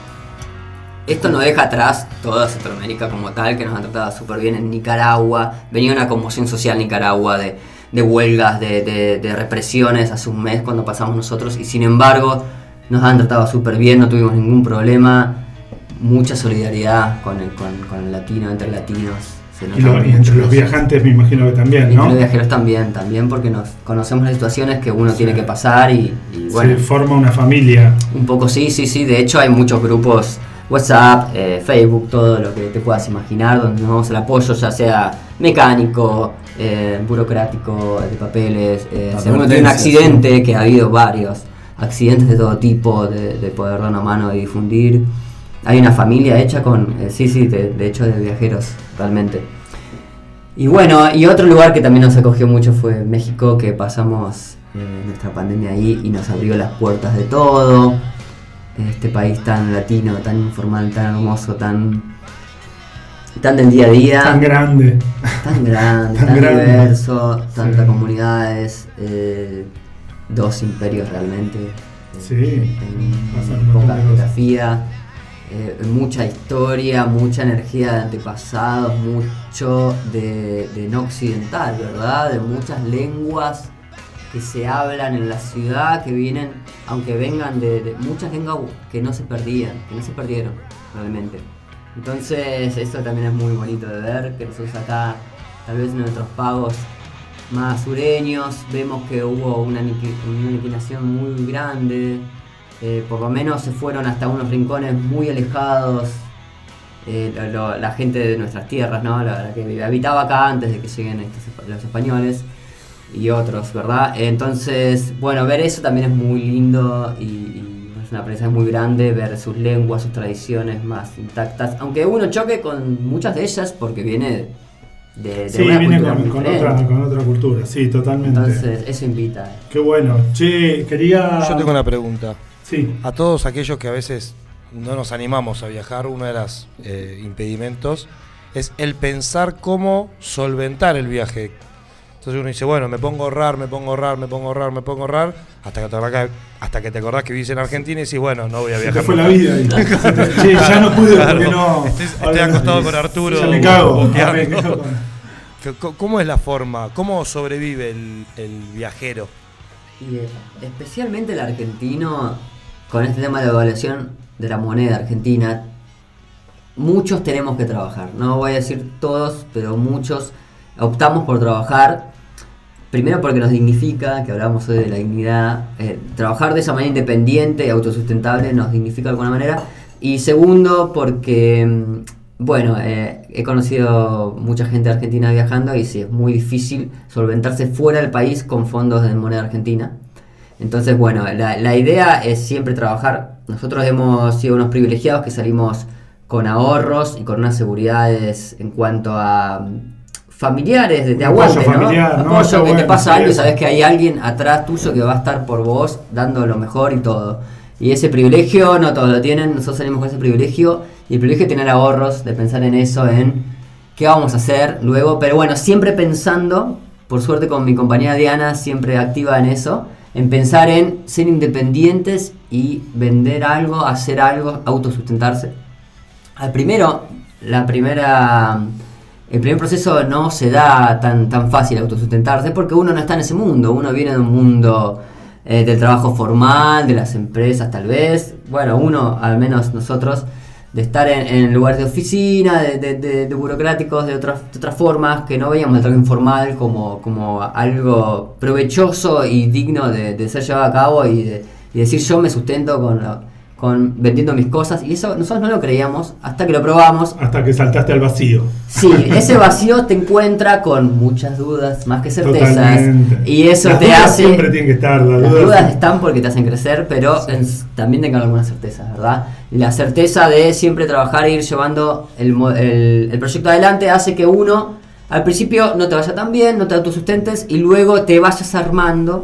esto no deja atrás toda Centroamérica como tal, que nos han tratado súper bien. En Nicaragua venía una conmoción social en Nicaragua de, de huelgas, de, de, de represiones hace un mes cuando pasamos nosotros, y sin embargo nos han tratado súper bien, no tuvimos ningún problema, mucha solidaridad con el, con, con el latino, entre latinos. Se Y, nota lo- y mucho entre los eso. viajantes me imagino que también, Y ¿no? entre los viajeros también, también porque nos conocemos las situaciones que uno tiene que pasar y, y bueno. Se forma una familia. Un poco sí, sí, sí. De hecho hay muchos grupos, WhatsApp, eh, Facebook, todo lo que te puedas imaginar, donde nos damos el apoyo, ya sea mecánico, eh, burocrático, de papeles. Eh, si alguno tiene un accidente, que ha habido varios accidentes de todo tipo, de, de poder dar una mano y difundir. Hay una familia hecha con, eh, sí, sí, de, de hecho de viajeros, realmente. Y bueno, y otro lugar que también nos acogió mucho fue México, que pasamos eh, nuestra pandemia ahí y nos abrió las puertas de todo. Este país tan latino, tan informal, tan hermoso, tan tan del día a día, Tan grande. tan grande, Tan tan, grande. diverso, tantas Sí. comunidades, eh, dos imperios realmente, eh, Sí, en pasan un poca montón de cosas. geografía, eh, mucha historia, mucha energía de antepasados, mucho de, de no occidental, ¿verdad? De muchas lenguas que se hablan en la ciudad, que vienen, aunque vengan de, de muchas lenguas que no se perdían, que no se perdieron realmente. Entonces eso también es muy bonito de ver, que nosotros acá, tal vez en nuestros pagos más sureños, vemos que hubo una, aniqui- una aniquilación muy grande, eh, por lo menos se fueron hasta unos rincones muy alejados, eh, lo- lo- la gente de nuestras tierras, ¿no? la, la que habitaba acá antes de que lleguen estos, los españoles y otros, ¿verdad? Entonces, bueno, ver eso también es muy lindo y, y es una aprendizaje muy grande, ver sus lenguas, sus tradiciones más intactas, aunque uno choque con muchas de ellas porque viene de, de Sí, una viene cultura con, muy con diferente. otra, con otra cultura, sí, totalmente. Entonces, eso invita. Qué bueno. Che, quería... Yo tengo una pregunta. Sí. A todos aquellos que a veces no nos animamos a viajar, uno de los eh, impedimentos es el pensar cómo solventar el viaje. Entonces uno dice, bueno, me pongo a ahorrar, me pongo a ahorrar, me pongo a ahorrar, me pongo a ahorrar, hasta que te acordás que, hasta que, te acordás que vivís en Argentina y decís, bueno, no voy a viajar. Se te fue la vida. Y, che, ya no pude claro, porque no... Estoy, estoy acostado con Arturo. Ya me cago. Me cago. ¿Cómo es la forma? ¿Cómo sobrevive el, el viajero? Y eh, especialmente el argentino, con este tema de la devaluación de la moneda argentina, muchos tenemos que trabajar. No voy a decir todos, pero muchos optamos por trabajar. Primero porque nos dignifica, que hablamos hoy de la dignidad. Eh, trabajar de esa manera independiente y autosustentable nos dignifica de alguna manera. Y segundo porque, bueno, eh, he conocido mucha gente argentina viajando y sí, es muy difícil solventarse fuera del país con fondos de moneda argentina. Entonces, bueno, la, la idea es siempre trabajar. Nosotros hemos sido unos privilegiados que salimos con ahorros y con unas seguridades en cuanto a familiares, de, de aguante, ¿no? Familiar, ¿no? Apoyo, que bueno, te pasa algo y sabes que hay alguien atrás tuyo que va a estar por vos dando lo mejor y todo. Y ese privilegio, no todos lo tienen, nosotros salimos con ese privilegio, y el privilegio de tener ahorros, de pensar en eso, en qué vamos a hacer luego, pero bueno, siempre pensando, por suerte con mi compañera Diana, siempre activa en eso, en pensar en ser independientes y vender algo, hacer algo, autosustentarse. Al primero, la primera... El primer proceso no se da tan, tan fácil autosustentarse porque uno no está en ese mundo, uno viene de un mundo eh, del trabajo formal, de las empresas tal vez, bueno, uno, al menos nosotros, de estar en, en lugares de oficina, de, de, de, de burocráticos, de otras, de otras formas, que no veíamos el trabajo informal como, como algo provechoso y digno de, de ser llevado a cabo y, de, y decir yo me sustento con... Lo, con vendiendo mis cosas, y eso nosotros no lo creíamos hasta que lo probamos. Hasta que saltaste al vacío. Sí, ese vacío te encuentra con muchas dudas, más que certezas. Totalmente. Y eso las te dudas hace... siempre tienen que estar, las, las dudas, dudas sí. están porque te hacen crecer, pero sí. en, también tengan algunas certezas, ¿verdad? Y la certeza de siempre trabajar e ir llevando el, el, el proyecto adelante hace que uno, al principio, no te vaya tan bien, no te autosustentes, y luego te vayas armando...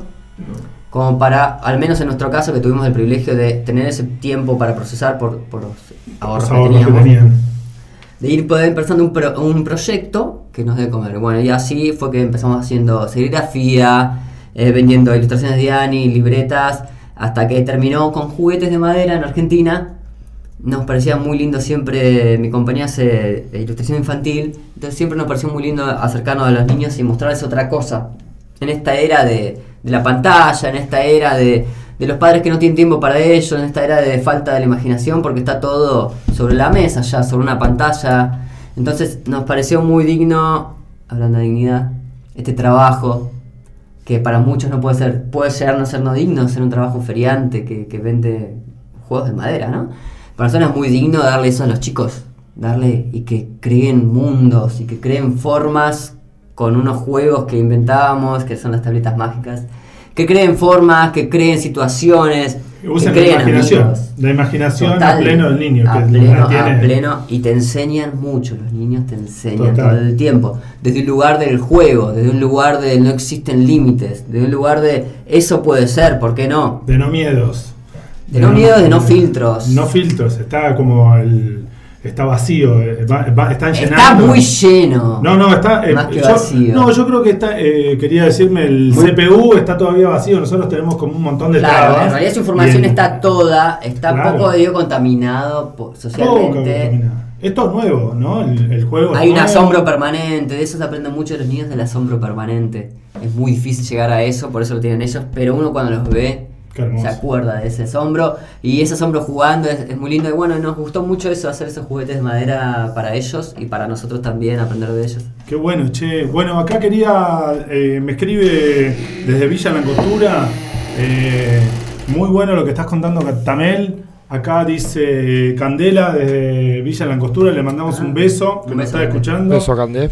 como para, al menos en nuestro caso, que tuvimos el privilegio de tener ese tiempo para procesar por, por los ahorros, los ahorros que teníamos, que tenían. De ir poder empezando un, pro, un proyecto que nos dé comer. Bueno, y así fue que empezamos haciendo serigrafía, eh, vendiendo ilustraciones de Ani, libretas, hasta que terminó con juguetes de madera en Argentina. Nos parecía muy lindo siempre, mi compañía hace ilustración infantil, entonces siempre nos pareció muy lindo acercarnos a los niños y mostrarles otra cosa. En esta era de... de la pantalla, en esta era de, de los padres que no tienen tiempo para ello, en esta era de falta de la imaginación porque está todo sobre la mesa ya, sobre una pantalla. Entonces nos pareció muy digno, hablando de dignidad, este trabajo que para muchos no puede ser, puede llegar a no ser no digno, ser un trabajo feriante que, que vende juegos de madera, ¿no? Para nosotros es muy digno darle eso a los chicos, darle y que creen mundos y que creen formas con unos juegos que inventábamos, que son las tabletas mágicas, que creen formas, que creen situaciones, que usan creen la imaginación, amigos. la imaginación Total, a pleno del niño. A que pleno, tiene... a pleno, y te enseñan mucho, los niños te enseñan Total. todo el tiempo, desde un lugar del juego, desde un lugar de no existen límites, desde un lugar de eso puede ser, ¿por qué no? De no miedos. De, de no, no miedos, de no filtros. No filtros, está como el... Está vacío, va, va, están llenando. Está muy lleno. No, no, está. Eh, más que yo, vacío. No, yo creo que está. Eh, quería decirme, el muy... C P U está todavía vacío. Nosotros tenemos como un montón de claro, trabas. En realidad su información Bien. está toda, está claro. poco digo, contaminado po, socialmente. Esto es nuevo, ¿no? El, el juego. Hay es un nuevo. asombro permanente, de eso se aprenden mucho los niños, del asombro permanente. Es muy difícil llegar a eso, por eso lo tienen ellos, pero uno cuando los ve se acuerda de ese asombro, y ese asombro jugando es, es muy lindo, y bueno, nos gustó mucho eso, hacer esos juguetes de madera para ellos y para nosotros también, aprender de ellos. Qué bueno, che. Bueno, acá quería, eh, me escribe desde Villa Langostura, eh, muy bueno lo que estás contando, Tamel. Acá dice Candela desde Villa Langostura, le mandamos ah, un beso, que nos está escuchando. Beso, Candé.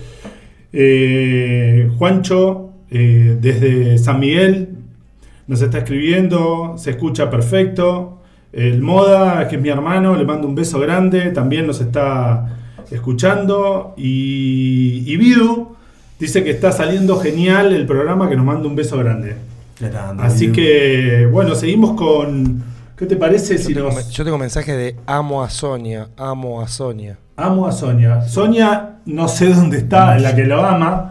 Eh, Juancho, eh, desde San Miguel, nos está escribiendo, se escucha perfecto. El Moda, que es mi hermano, le mando un beso grande, también nos está escuchando. Y, y Vidu dice que está saliendo genial el programa, que nos manda un beso grande. Grande Así Vidu. Que, bueno, seguimos con... ¿Qué te parece yo si tengo, nos... Yo tengo mensaje de amo a Sonia, amo a Sonia. Amo a Sonia. Sonia, no sé dónde está, la que lo ama.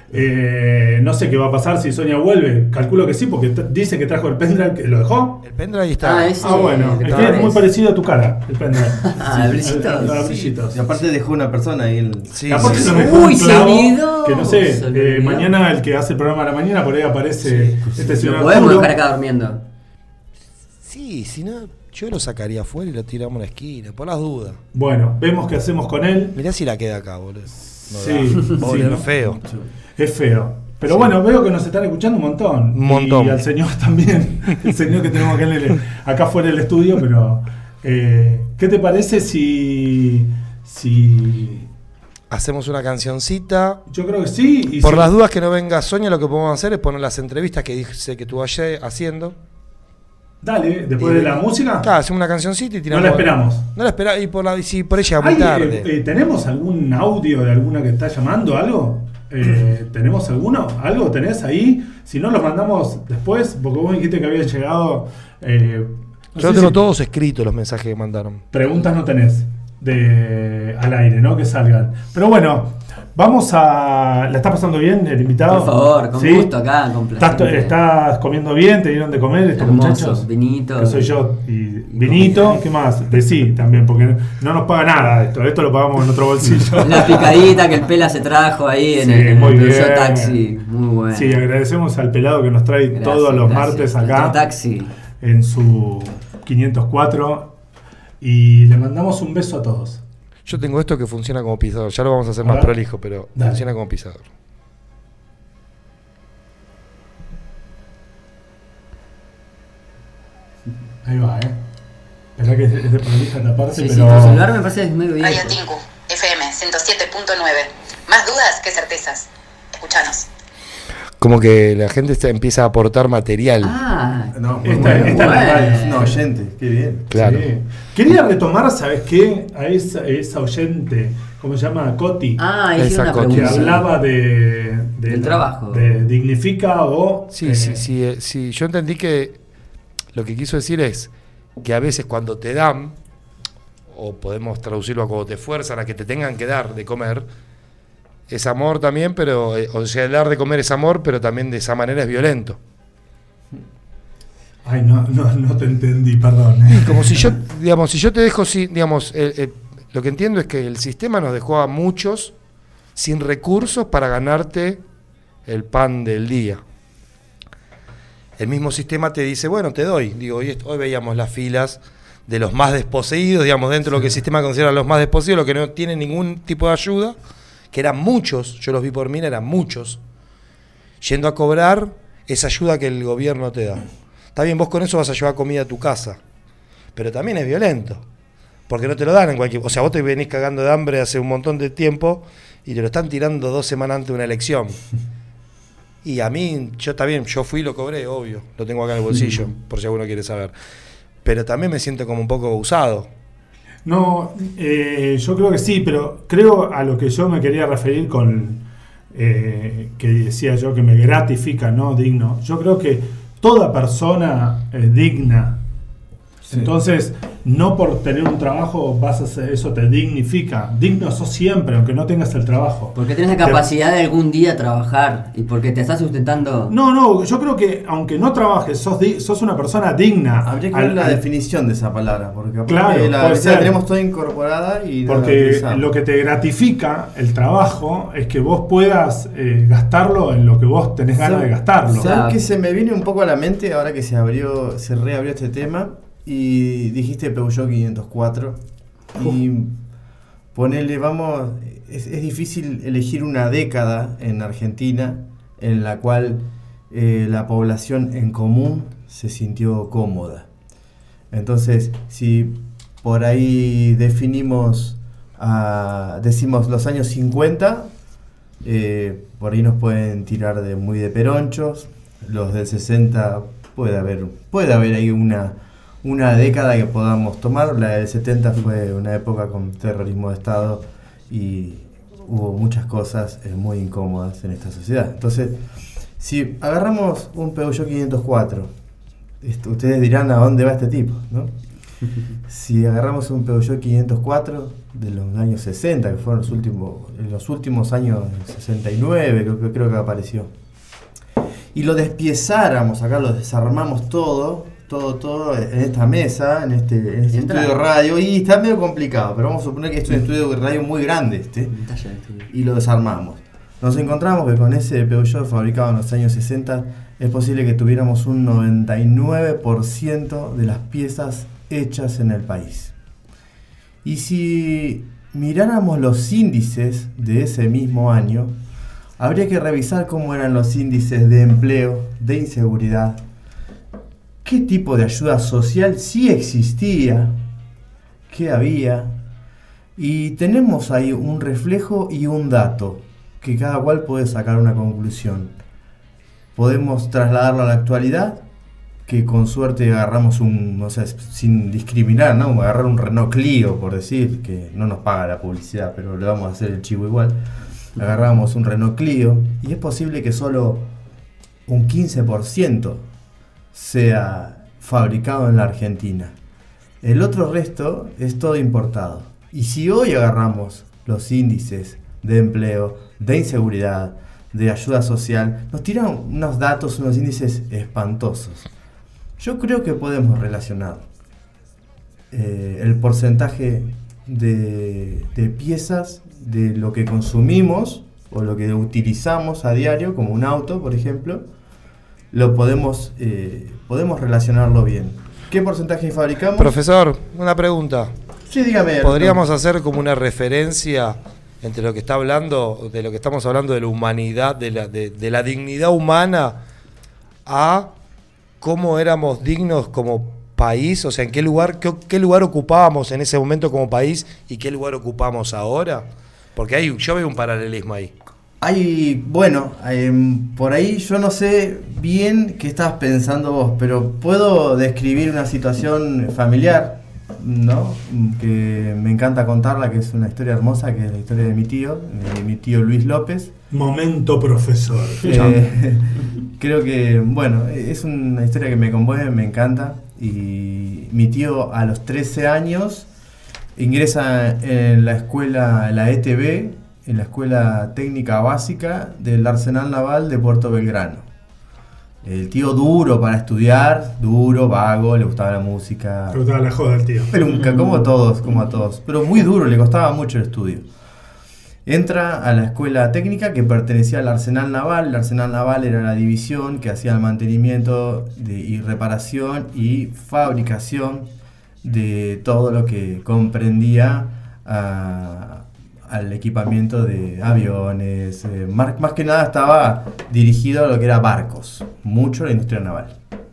Eh, no sé qué va a pasar si Sonia vuelve. Calculo que sí, porque t- dice que trajo el pendrive, que lo dejó. El pendrive está. Ah, ese, Ah, bueno, es que es muy parecido a tu cara, el pendrive. Ah, el brillito. El- el Sí. brillito. Y aparte dejó una persona ahí. El... Sí, Y aparte sí, lo sí. dejó un Uy, se clavo, olvidó. que no sé, Se eh, olvidó. mañana el que hace el programa de la mañana, por ahí aparece este señor Lo podemos Arturo. dejar acá durmiendo. Sí, si no, yo lo sacaría afuera y lo tiramos a la esquina, por las dudas. Bueno, vemos qué hacemos con él. Mirá si la queda acá, boludo. No Sí, da. Va a sí, oler ¿no? feo. Es feo. Pero Sí. bueno, veo que nos están escuchando un montón. Un montón. Y al señor también. El señor que tenemos acá, en el, acá fuera del estudio. Pero, eh, ¿qué te parece si, si... Hacemos una cancioncita. Yo creo que sí. Y Por si- las dudas que no venga Sonia, lo que podemos hacer es poner las entrevistas que dice que tú ayer haciendo. Dale, después de la música. Claro, hacemos una cancioncita y No tiramos. la esperamos. No la esperamos. Y por la y si por ella muy Ay, tarde. eh, eh, ¿Tenemos algún audio de alguna que está llamando? ¿Algo? Eh, ¿Tenemos alguno? ¿Algo tenés ahí? Si no, los mandamos después, porque vos dijiste que había llegado... Eh, no Yo sé tengo si- todos escritos los mensajes que mandaron. Preguntas no tenés de al aire, ¿no? Que salgan. Pero bueno, vamos a... ¿La estás pasando bien el invitado? Por favor, con ¿Sí? gusto acá, con ¿Estás, placer. ¿Estás comiendo bien? ¿Te dieron de comer estos Hermoso, muchachos? vinito. Que soy yo. Y vinito, ¿qué más? De sí también, porque no nos paga nada esto. Esto lo pagamos en otro bolsillo. La picadita que el Pela se trajo ahí en Sí, el, en muy el bien. Peugeot Taxi. Muy bueno. Sí, agradecemos al pelado que nos trae Gracias, todos los gracias. martes Nuestro acá taxi. en su quinientos cuatro. Y le mandamos un beso a todos. Yo tengo esto que funciona como pisador. Ya lo vamos a hacer A más ver. prolijo, pero Dale. funciona como pisador. Ahí va, ¿eh? Verdad que es de prolija esta parte, Sí, sí, pero... tu celular me parece medio viejo. Radio Tinku, F M ciento siete punto nueve. Más dudas que certezas. Escuchanos. Como que la gente está- empieza a aportar material. Ah, No, muy Esta, bueno. esta es la bueno. radio. Es un oyente, qué bien. Claro. Sí. Quería retomar, ¿sabes qué? A esa, esa oyente, ¿cómo se llama? Coti. Ah, hice Esa una cosa. que pregunta. hablaba de, de Del la- trabajo. de dignifica o Sí, eh, sí, sí, eh, sí. Yo entendí que lo que quiso decir es que a veces cuando te dan, o podemos traducirlo a cuando te fuerzan a que te tengan que dar de comer, es amor también, pero, eh, o sea, el dar de comer es amor, pero también de esa manera es violento. Ay, no, no, no te entendí, perdón. Y como si yo, digamos, si yo te dejo, si, digamos, eh, eh, lo que entiendo es que el sistema nos dejó a muchos sin recursos para ganarte el pan del día. El mismo sistema te dice, bueno, te doy. Digo, hoy, est- hoy veíamos las filas de los más desposeídos, digamos, dentro de lo que el sistema considera los más desposeídos, los que no tienen ningún tipo de ayuda, que eran muchos, yo los vi por mí, eran muchos, yendo a cobrar esa ayuda que el gobierno te da. Está bien, vos con eso vas a llevar comida a tu casa, pero también es violento, porque no te lo dan en cualquier... O sea, vos te venís cagando de hambre hace un montón de tiempo y te lo están tirando dos semanas antes de una elección. Y a mí, yo está bien, yo fui y lo cobré, obvio, lo tengo acá en el bolsillo, por si alguno quiere saber. Pero también me siento como un poco usado. No, eh, yo creo que sí, pero creo a lo que yo me quería referir con eh, que decía yo que me gratifica, no digno. Yo creo que toda persona es digna. Sí. Entonces, no por tener un trabajo vas a hacer, eso te dignifica. Digno sos siempre, aunque no tengas el trabajo. Porque tenés la capacidad de algún día trabajar y porque te estás sustentando. No, no, yo creo que aunque no trabajes, sos, di- sos una persona digna. Habría que Al- ver la al- definición de esa palabra, porque aparte Claro, la, puede la ser. tenemos toda incorporada y no la Porque utilizamos. lo que te gratifica el trabajo es que vos puedas eh, gastarlo en lo que vos tenés ganas de gastarlo. ¿Sabes que se me viene un poco a la mente ahora que se abrió, se reabrió este tema? Y dijiste Peugeot quinientos cuatro. Y ponele, vamos, es, es difícil elegir una década en Argentina en la cual eh, la población en común se sintió cómoda. Entonces, si por ahí definimos, a, decimos los años cincuenta, eh, por ahí nos pueden tirar de muy de peronchos. Los del sesenta puede haber, puede haber ahí una, una década que podamos tomar. La del setenta fue una época con terrorismo de Estado y hubo muchas cosas eh, muy incómodas en esta sociedad. Entonces, si agarramos un Peugeot quinientos cuatro, esto, ustedes dirán a dónde va este tipo, ¿no? Si agarramos un Peugeot quinientos cuatro de los años sesenta, que fueron los últimos, en los últimos años sesenta y nueve, creo, que- creo que apareció, y lo despiezáramos, acá lo desarmamos todo, todo, todo en esta mesa, en este, en este Entra. estudio de radio, y está medio complicado, pero vamos a suponer que esto es un estudio de radio muy grande, este, y lo desarmamos. Nos encontramos que con ese Peugeot fabricado en los años sesenta es posible que tuviéramos un noventa y nueve por ciento de las piezas hechas en el país. Y si miráramos los índices de ese mismo año, habría que revisar cómo eran los índices de empleo, de inseguridad, qué tipo de ayuda social sí existía, qué había, y tenemos ahí un reflejo y un dato que cada cual puede sacar una conclusión. Podemos trasladarlo a la actualidad, que con suerte agarramos un, no sé, sin discriminar, ¿no? Agarrar un Renault Clio, por decir, que no nos paga la publicidad, pero le vamos a hacer el chivo igual. Agarramos un Renault Clio y es posible que solo un quince por ciento sea fabricado en la Argentina. El otro resto es todo importado. Y si hoy agarramos los índices de empleo, de inseguridad, de ayuda social, nos tiran unos datos, unos índices espantosos. Yo creo que podemos relacionar eh, el porcentaje de, de piezas de lo que consumimos o lo que utilizamos a diario, como un auto, por ejemplo, lo podemos, eh, podemos relacionarlo bien. ¿Qué porcentaje fabricamos? Profesor, una pregunta. Sí, dígame. ¿Podríamos hacer como una referencia entre lo que está hablando, de lo que estamos hablando de la humanidad, de la, de, de la dignidad humana, a cómo éramos dignos como país? O sea, ¿en qué lugar, qué, qué lugar ocupábamos en ese momento como país y qué lugar ocupamos ahora? Porque hay, yo veo un paralelismo ahí. Hay, bueno, eh, por ahí yo no sé bien qué estabas pensando vos, pero puedo describir una situación familiar, ¿no? Que me encanta contarla, que es una historia hermosa, que es la historia de mi tío, de mi tío Luis López. Momento profesor. Eh, creo que, bueno, es una historia que me conmueve, me encanta. Y mi tío a los trece años ingresa en la escuela, la E T B, en la Escuela Técnica Básica del Arsenal Naval de Puerto Belgrano. El tío duro para estudiar, duro, vago, le gustaba la música. Le gustaba la joda al tío. Pero nunca, como a todos, como a todos. Pero muy duro, le costaba mucho el estudio. Entra a la escuela técnica que pertenecía al Arsenal Naval. El Arsenal Naval era la división que hacía el mantenimiento de, y reparación y fabricación de todo lo que comprendía a... al equipamiento de aviones, eh, más, más que nada estaba dirigido a lo que era barcos, mucho la industria naval.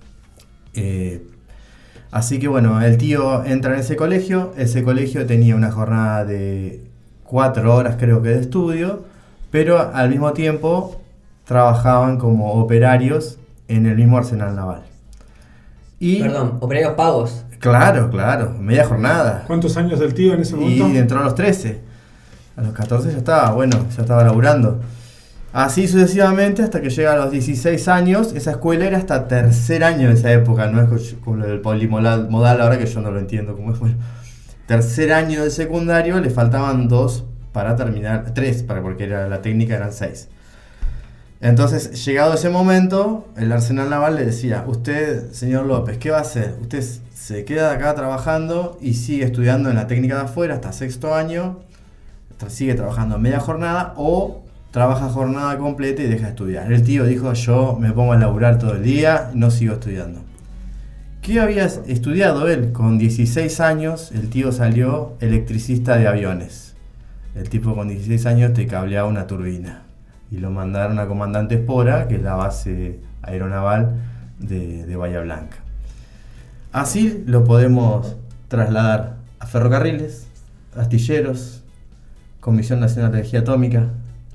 Eh, así que bueno, el tío entra en ese colegio, ese colegio tenía una jornada de cuatro horas creo que de estudio, pero al mismo tiempo trabajaban como operarios en el mismo arsenal naval. Y, Perdón, operarios pagos. Claro, claro, media jornada. ¿Cuántos años del tío en ese momento? Y entró a los trece. A los catorce ya estaba, bueno, ya estaba laburando. Así sucesivamente hasta que llega a los dieciséis años. Esa escuela era hasta tercer año de esa época, no es como lo del polimodal modal ahora, que yo no lo entiendo cómo es. Bueno, tercer año del secundario, le faltaban dos para terminar, tres, para, porque era, la técnica eran seis. Entonces, llegado ese momento, el Arsenal Naval le decía: usted, señor López, ¿qué va a hacer? Usted se queda acá trabajando y sigue estudiando en la técnica de afuera hasta sexto año, sigue trabajando media jornada o trabaja jornada completa y deja de estudiar. El tío dijo: yo me pongo a laburar todo el día, no sigo estudiando. ¿Qué había estudiado él? Con dieciséis años el tío salió electricista de aviones. El tipo con dieciséis años te cableaba una turbina y lo mandaron a Comandante Espora, que es la base aeronaval de, de Bahía Blanca. Así lo podemos trasladar a ferrocarriles, astilleros, Comisión Nacional de Energía Atómica,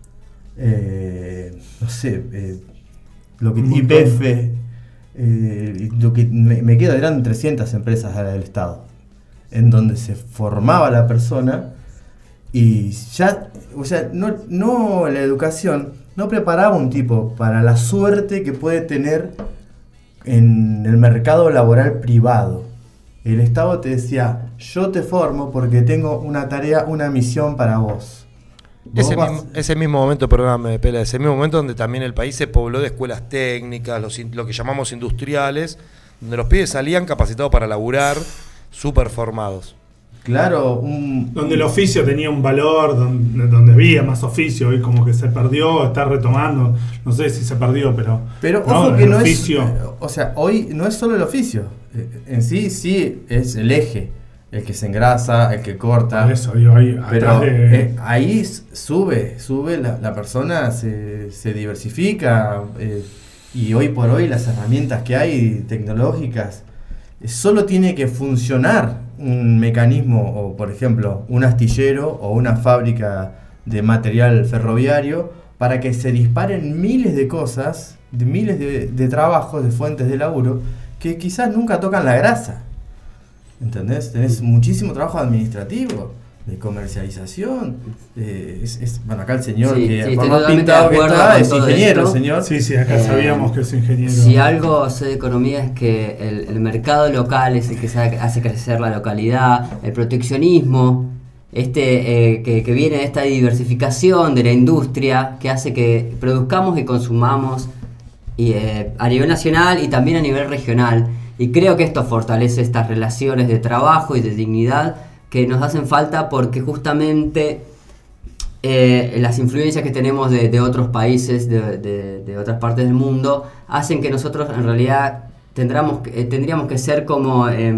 eh, no sé, eh, lo que Y P F, eh, lo que me, me queda eran trescientas empresas del Estado, en donde se formaba la persona y ya, o sea, no, no la educación no preparaba un tipo para la suerte que puede tener en el mercado laboral privado. el Estado te decía, yo te formo porque tengo una tarea, una misión para vos. Ese vas... mismo, ese mismo momento, perdóname, Pela, ese mismo momento donde también el país se pobló de escuelas técnicas, los, lo que llamamos industriales, donde los pibes salían capacitados para laburar, súper formados. Claro, un... donde el oficio tenía un valor, donde, donde había más oficio, hoy como que se perdió, está retomando, no sé si se perdió, pero... Pero no, ojo que no oficio... es... O sea, hoy no es solo el oficio, en sí, sí es el eje, el que se engrasa, el que corta. Por eso, digo, ahí, pero de... eh, ahí sube, sube, la, la persona se, se diversifica, eh, y hoy por hoy las herramientas que hay tecnológicas, eh, solo tiene que funcionar un mecanismo, o por ejemplo, un astillero o una fábrica de material ferroviario, para que se disparen miles de cosas, de miles de, de trabajos, de fuentes de laburo, que quizás nunca tocan la grasa. ¿Entendés? Tenés muchísimo trabajo administrativo, de comercialización. Eh, es, es, bueno, acá el señor, sí, que sí, por más pintado que está, es ingeniero, esto. señor. Sí, sí, acá eh, sabíamos que es ingeniero. Si algo sé de economía es que el, el mercado local es el que hace crecer la localidad, el proteccionismo, este eh, que, que viene de esta diversificación de la industria, que hace que produzcamos y consumamos y, eh, a nivel nacional y también a nivel regional. Y creo que esto fortalece estas relaciones de trabajo y de dignidad que nos hacen falta, porque justamente eh, las influencias que tenemos de, de otros países, de, de, de otras partes del mundo, hacen que nosotros en realidad tendríamos, eh, tendríamos que ser como eh,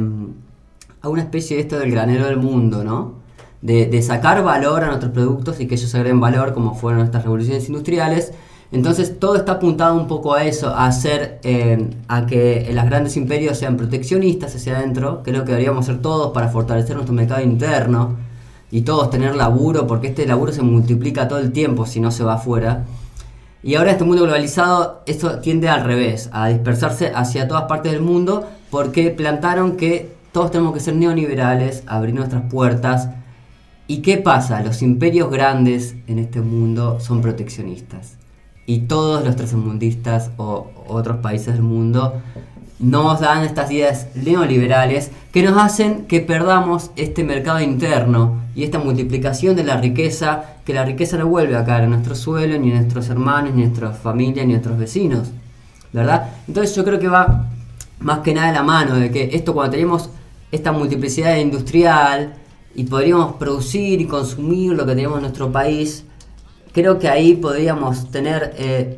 a una especie de esto del granero del mundo, ¿no? De, de sacar valor a nuestros productos y que ellos agreguen valor, como fueron estas revoluciones industriales. Entonces todo está apuntado un poco a eso, a hacer, eh, a que los grandes imperios sean proteccionistas hacia adentro, que es lo que deberíamos hacer todos para fortalecer nuestro mercado interno y todos tener laburo, porque este laburo se multiplica todo el tiempo si no se va afuera. Y ahora en este mundo globalizado esto tiende al revés, a dispersarse hacia todas partes del mundo, porque plantaron que todos tenemos que ser neoliberales, abrir nuestras puertas. ¿Y qué pasa? Los imperios grandes en este mundo son proteccionistas. Y todos los tercermundistas o otros países del mundo nos dan estas ideas neoliberales que nos hacen que perdamos este mercado interno y esta multiplicación de la riqueza, que la riqueza no vuelve a caer en nuestro suelo, ni en nuestros hermanos, ni en nuestra familia, ni en nuestros vecinos, ¿verdad? Entonces yo creo que va más que nada de la mano de que esto, cuando tenemos esta multiplicidad industrial y podríamos producir y consumir lo que tenemos en nuestro país, creo que ahí podríamos tener eh,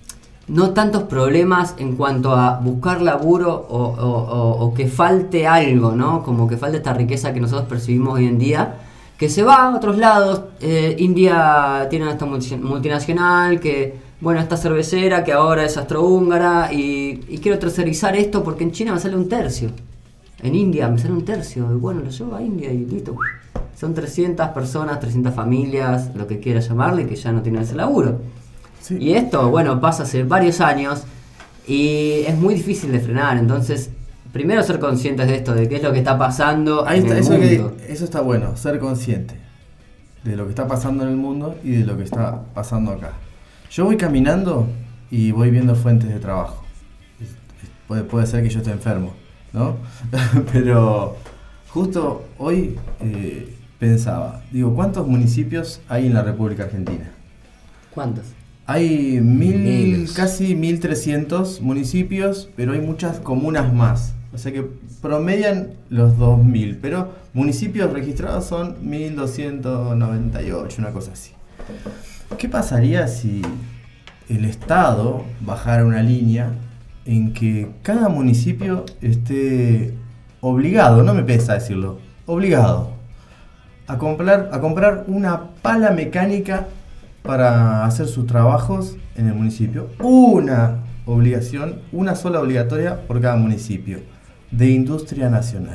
no tantos problemas en cuanto a buscar laburo o, o, o, o que falte algo, ¿no? Como que falte esta riqueza que nosotros percibimos hoy en día, que se va a otros lados. eh, India tiene esta multinacional, que, bueno, esta cervecera que ahora es astrohúngara, y, y quiero tercerizar esto porque en China me sale un tercio, en India me sale un tercio, y bueno, lo llevo a India y listo. Son trescientas personas, trescientas familias, lo que quiera llamarle, que ya no tienen ese laburo. Sí. Y esto, bueno, pasa hace varios años y es muy difícil de frenar. Entonces, primero ser conscientes de esto, de qué es lo que está pasando Ahí en está, el eso, mundo. Que, eso está bueno, ser consciente de lo que está pasando en el mundo y de lo que está pasando acá. Yo voy caminando y voy viendo fuentes de trabajo. Puede, puede ser que yo esté enfermo, ¿no? Pero justo hoy... Eh, pensaba, digo, ¿cuántos municipios hay en la República Argentina? ¿Cuántos? Hay mil, casi mil trescientos municipios, pero hay muchas comunas más. O sea que promedian los dos mil, pero municipios registrados son mil doscientos noventa y ocho, una cosa así. ¿Qué pasaría si el Estado bajara una línea en que cada municipio esté obligado, no me pesa decirlo, obligado a comprar, a comprar una pala mecánica para hacer sus trabajos en el municipio? Una obligación, una sola obligatoria por cada municipio, de industria nacional.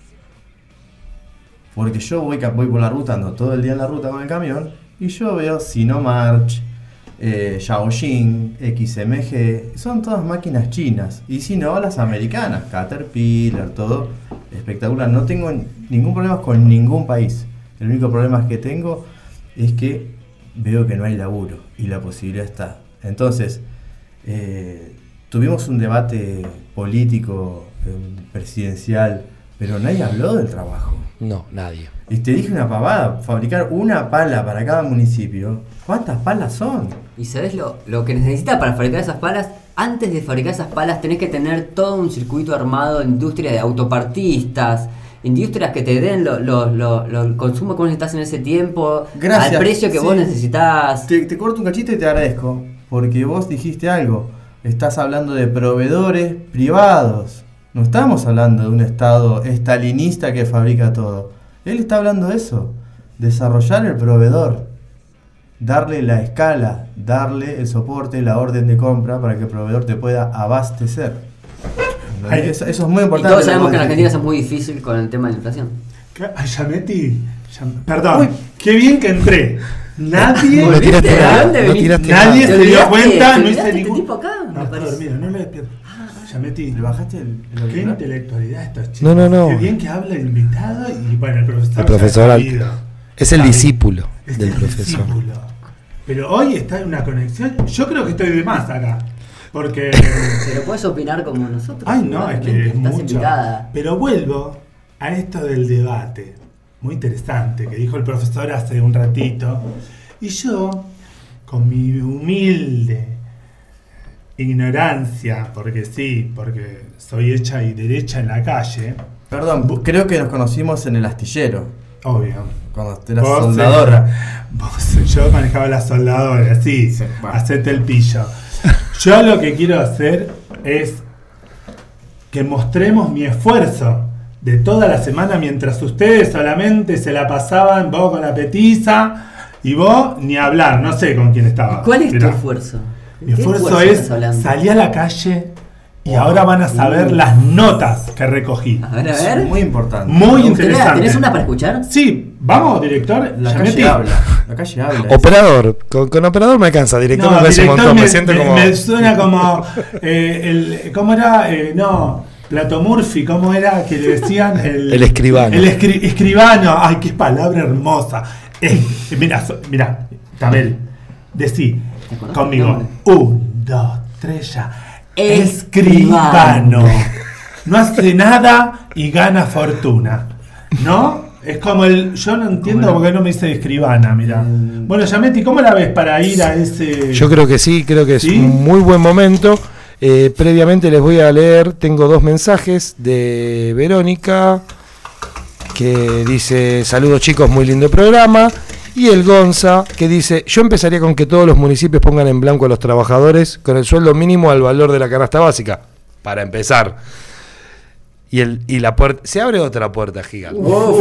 Porque yo voy, voy por la ruta, ando todo el día en la ruta con el camión, y yo veo Sinomarch, eh, Shaoxing, X M G, son todas máquinas chinas, y si no, las americanas, Caterpillar, todo espectacular. No tengo ningún problema con ningún país. El único problema que tengo es que veo que no hay laburo y la posibilidad está. Entonces, eh, tuvimos un debate político, eh, presidencial, pero nadie habló del trabajo. No, nadie. Y te dije una pavada, fabricar una pala para cada municipio. ¿Cuántas palas son? ¿Y sabes lo, lo que necesitas para fabricar esas palas? Antes de fabricar esas palas tenés que tener todo un circuito armado de industria de autopartistas, industrias que te den lo, lo, lo, lo, el consumo que vos necesitas en ese tiempo, Gracias. al precio que Sí. vos necesitas. Te, te corto un cachito y te agradezco, porque vos dijiste algo. Estás hablando de proveedores privados. No estamos hablando de un estado estalinista que fabrica todo. Él está hablando de eso. Desarrollar el proveedor. Darle la escala, darle el soporte, la orden de compra para que el proveedor te pueda abastecer. Ay, eso, eso es muy Y importante. todos sabemos que en Argentina eso es muy difícil con el tema de la inflación. Ay, ya metí. ya- Perdón, Uy. Qué bien que entré. Nadie, No tiraste nadie, nada, no tiraste nadie nada. se dio olvidaste? cuenta, ¿Te no hice olvidaste ningún. este tipo acá? No, Me está parece. dormido, no lo despierto. Ya metí. ¿Le bajaste el, el Qué auricular? intelectualidad estos chicos. No, no, no. Qué bien que habla el invitado y bueno, el profesor. El profesor ya al- sabido. es el Sabido. discípulo Es del el profesor. discípulo. Pero hoy está en una conexión. Yo creo que estoy de más acá. Porque. Pero puedes opinar como nosotros. Ay, no, es que es Estás mucho. invitada. Pero vuelvo a esto del debate. Muy interesante, que dijo el profesor hace un ratito. Y yo, con mi humilde ignorancia, porque sí, porque soy hecha y derecha en la calle. Perdón, creo que nos conocimos en el astillero. Obvio. Cuando eras Vos, soldadora. eh, vos, yo manejaba la soldadora, sí, Sí, bueno. hacete el pillo. Yo lo que quiero hacer es que mostremos mi esfuerzo de toda la semana mientras ustedes solamente se la pasaban vos con la petiza y vos ni hablar, no sé con quién estaba. ¿Cuál es Mirá, tu esfuerzo? Mi ¿Qué esfuerzo estás es hablando? salir a la calle y ahora van a saber las notas que recogí. A ver, a ver. Muy importante. Muy ¿Usted interesante. ¿Tenés una para escuchar? Sí, vamos, director. La ya calle metí. habla. La calle habla. Operador, con, con operador me cansa, director me parece un director montón, me, me, siento me- como. me suena como eh, el, ¿cómo era? Eh, no, Plato Murphy, ¿cómo era que le decían? El, El escribano. El escri- escribano, ay, qué palabra hermosa. Eh, mira, so- mira, Tabel, decí conozco conmigo. el nombre. Un, dos, tres, ya. Escribano. Escribano. No hace nada y gana fortuna. ¿No? Es como el. Yo no entiendo por qué no me dice escribana, mira. Bueno, Yametti, ¿cómo la ves para ir a ese. Yo creo que sí, creo que es ¿Sí? un muy buen momento. Eh, previamente les voy a leer, tengo dos mensajes de Verónica que dice: saludos chicos, muy lindo programa. Y el Gonza que dice: yo empezaría con que todos los municipios pongan en blanco a los trabajadores con el sueldo mínimo al valor de la canasta básica, para empezar. Y, el, y la puerta, se abre otra puerta gigante.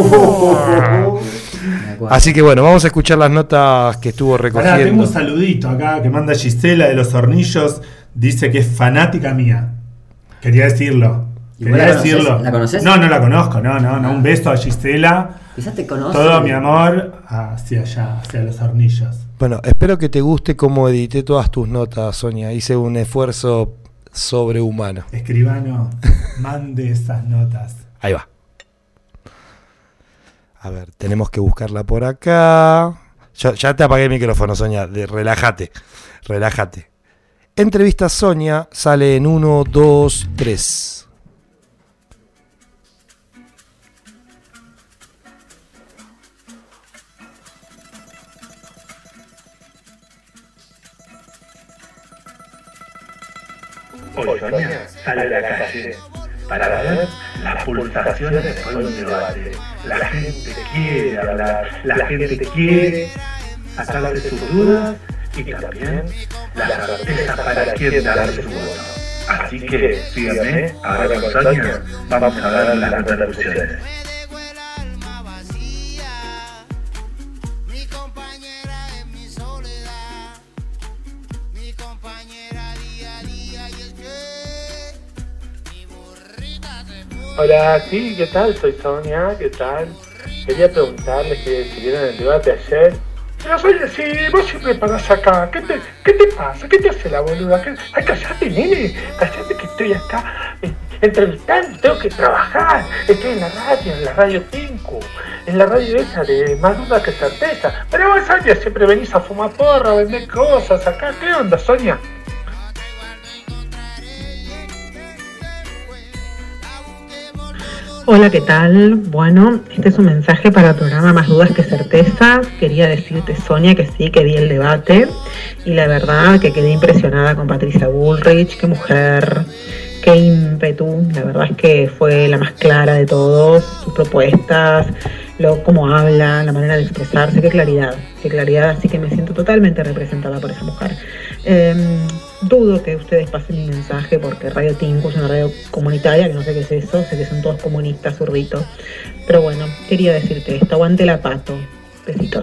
Así que bueno, vamos a escuchar las notas que estuvo recogiendo. Pará, tengo un saludito acá que manda Gisela de los Hornillos. Dice que es fanática mía. Quería decirlo. ¿Y Quería vos la conocés? decirlo. ¿La conocés? No, no la conozco. No, no, no. Un beso a Gisela. Quizás te conoce. Todo mi amor hacia allá, hacia los Hornillos. Bueno, espero que te guste cómo edité todas tus notas, Sonia. Hice un esfuerzo sobrehumano. Escribano, mande esas notas. Ahí va. A ver, tenemos que buscarla por acá. Ya, ya te apagué el micrófono, Sonia. De, relájate, relájate. Entrevista Sonia sale en uno, dos, tres. Hoy Sonia sale a la calle para ver las pulsaciones después de un debate. La gente quiere hablar, la gente quiere sacarse sus dudas y también la certeza para quién darle su voto. Así que síganme, ahora con Sonia vamos a dar las repercusiones. Hola, sí, ¿qué tal? Soy Sonia, ¿qué tal? Quería preguntarles que si vieron el debate ayer. Pero Sonia, si vos siempre parás acá, ¿qué te, qué te pasa? ¿Qué te hace la boluda? ¿Qué? Ay, callate, nene, callate que estoy acá eh, entrevistando, tengo que trabajar. Estoy en la radio, en la radio Tinku, en la radio esa de más duda que certeza. Pero vos, Sonia, siempre venís a fumar porra, a vender cosas acá. ¿Qué onda, Sonia? Hola, ¿qué tal? Bueno, este es un mensaje para el programa Más Dudas que Certezas. Quería decirte, Sonia, que sí, que vi el debate y la verdad que quedé impresionada con Patricia Bullrich. Qué mujer, qué ímpetu. La verdad es que fue la más clara de todos, sus propuestas, lo, cómo habla, la manera de expresarse, qué claridad, qué claridad. Así que me siento totalmente representada por esa mujer. Eh, dudo que ustedes pasen mi mensaje porque Radio Tinku es una radio comunitaria, que no sé qué es eso, sé que son todos comunistas zurditos, pero bueno, quería decirte esto, aguante la Pato, besitos.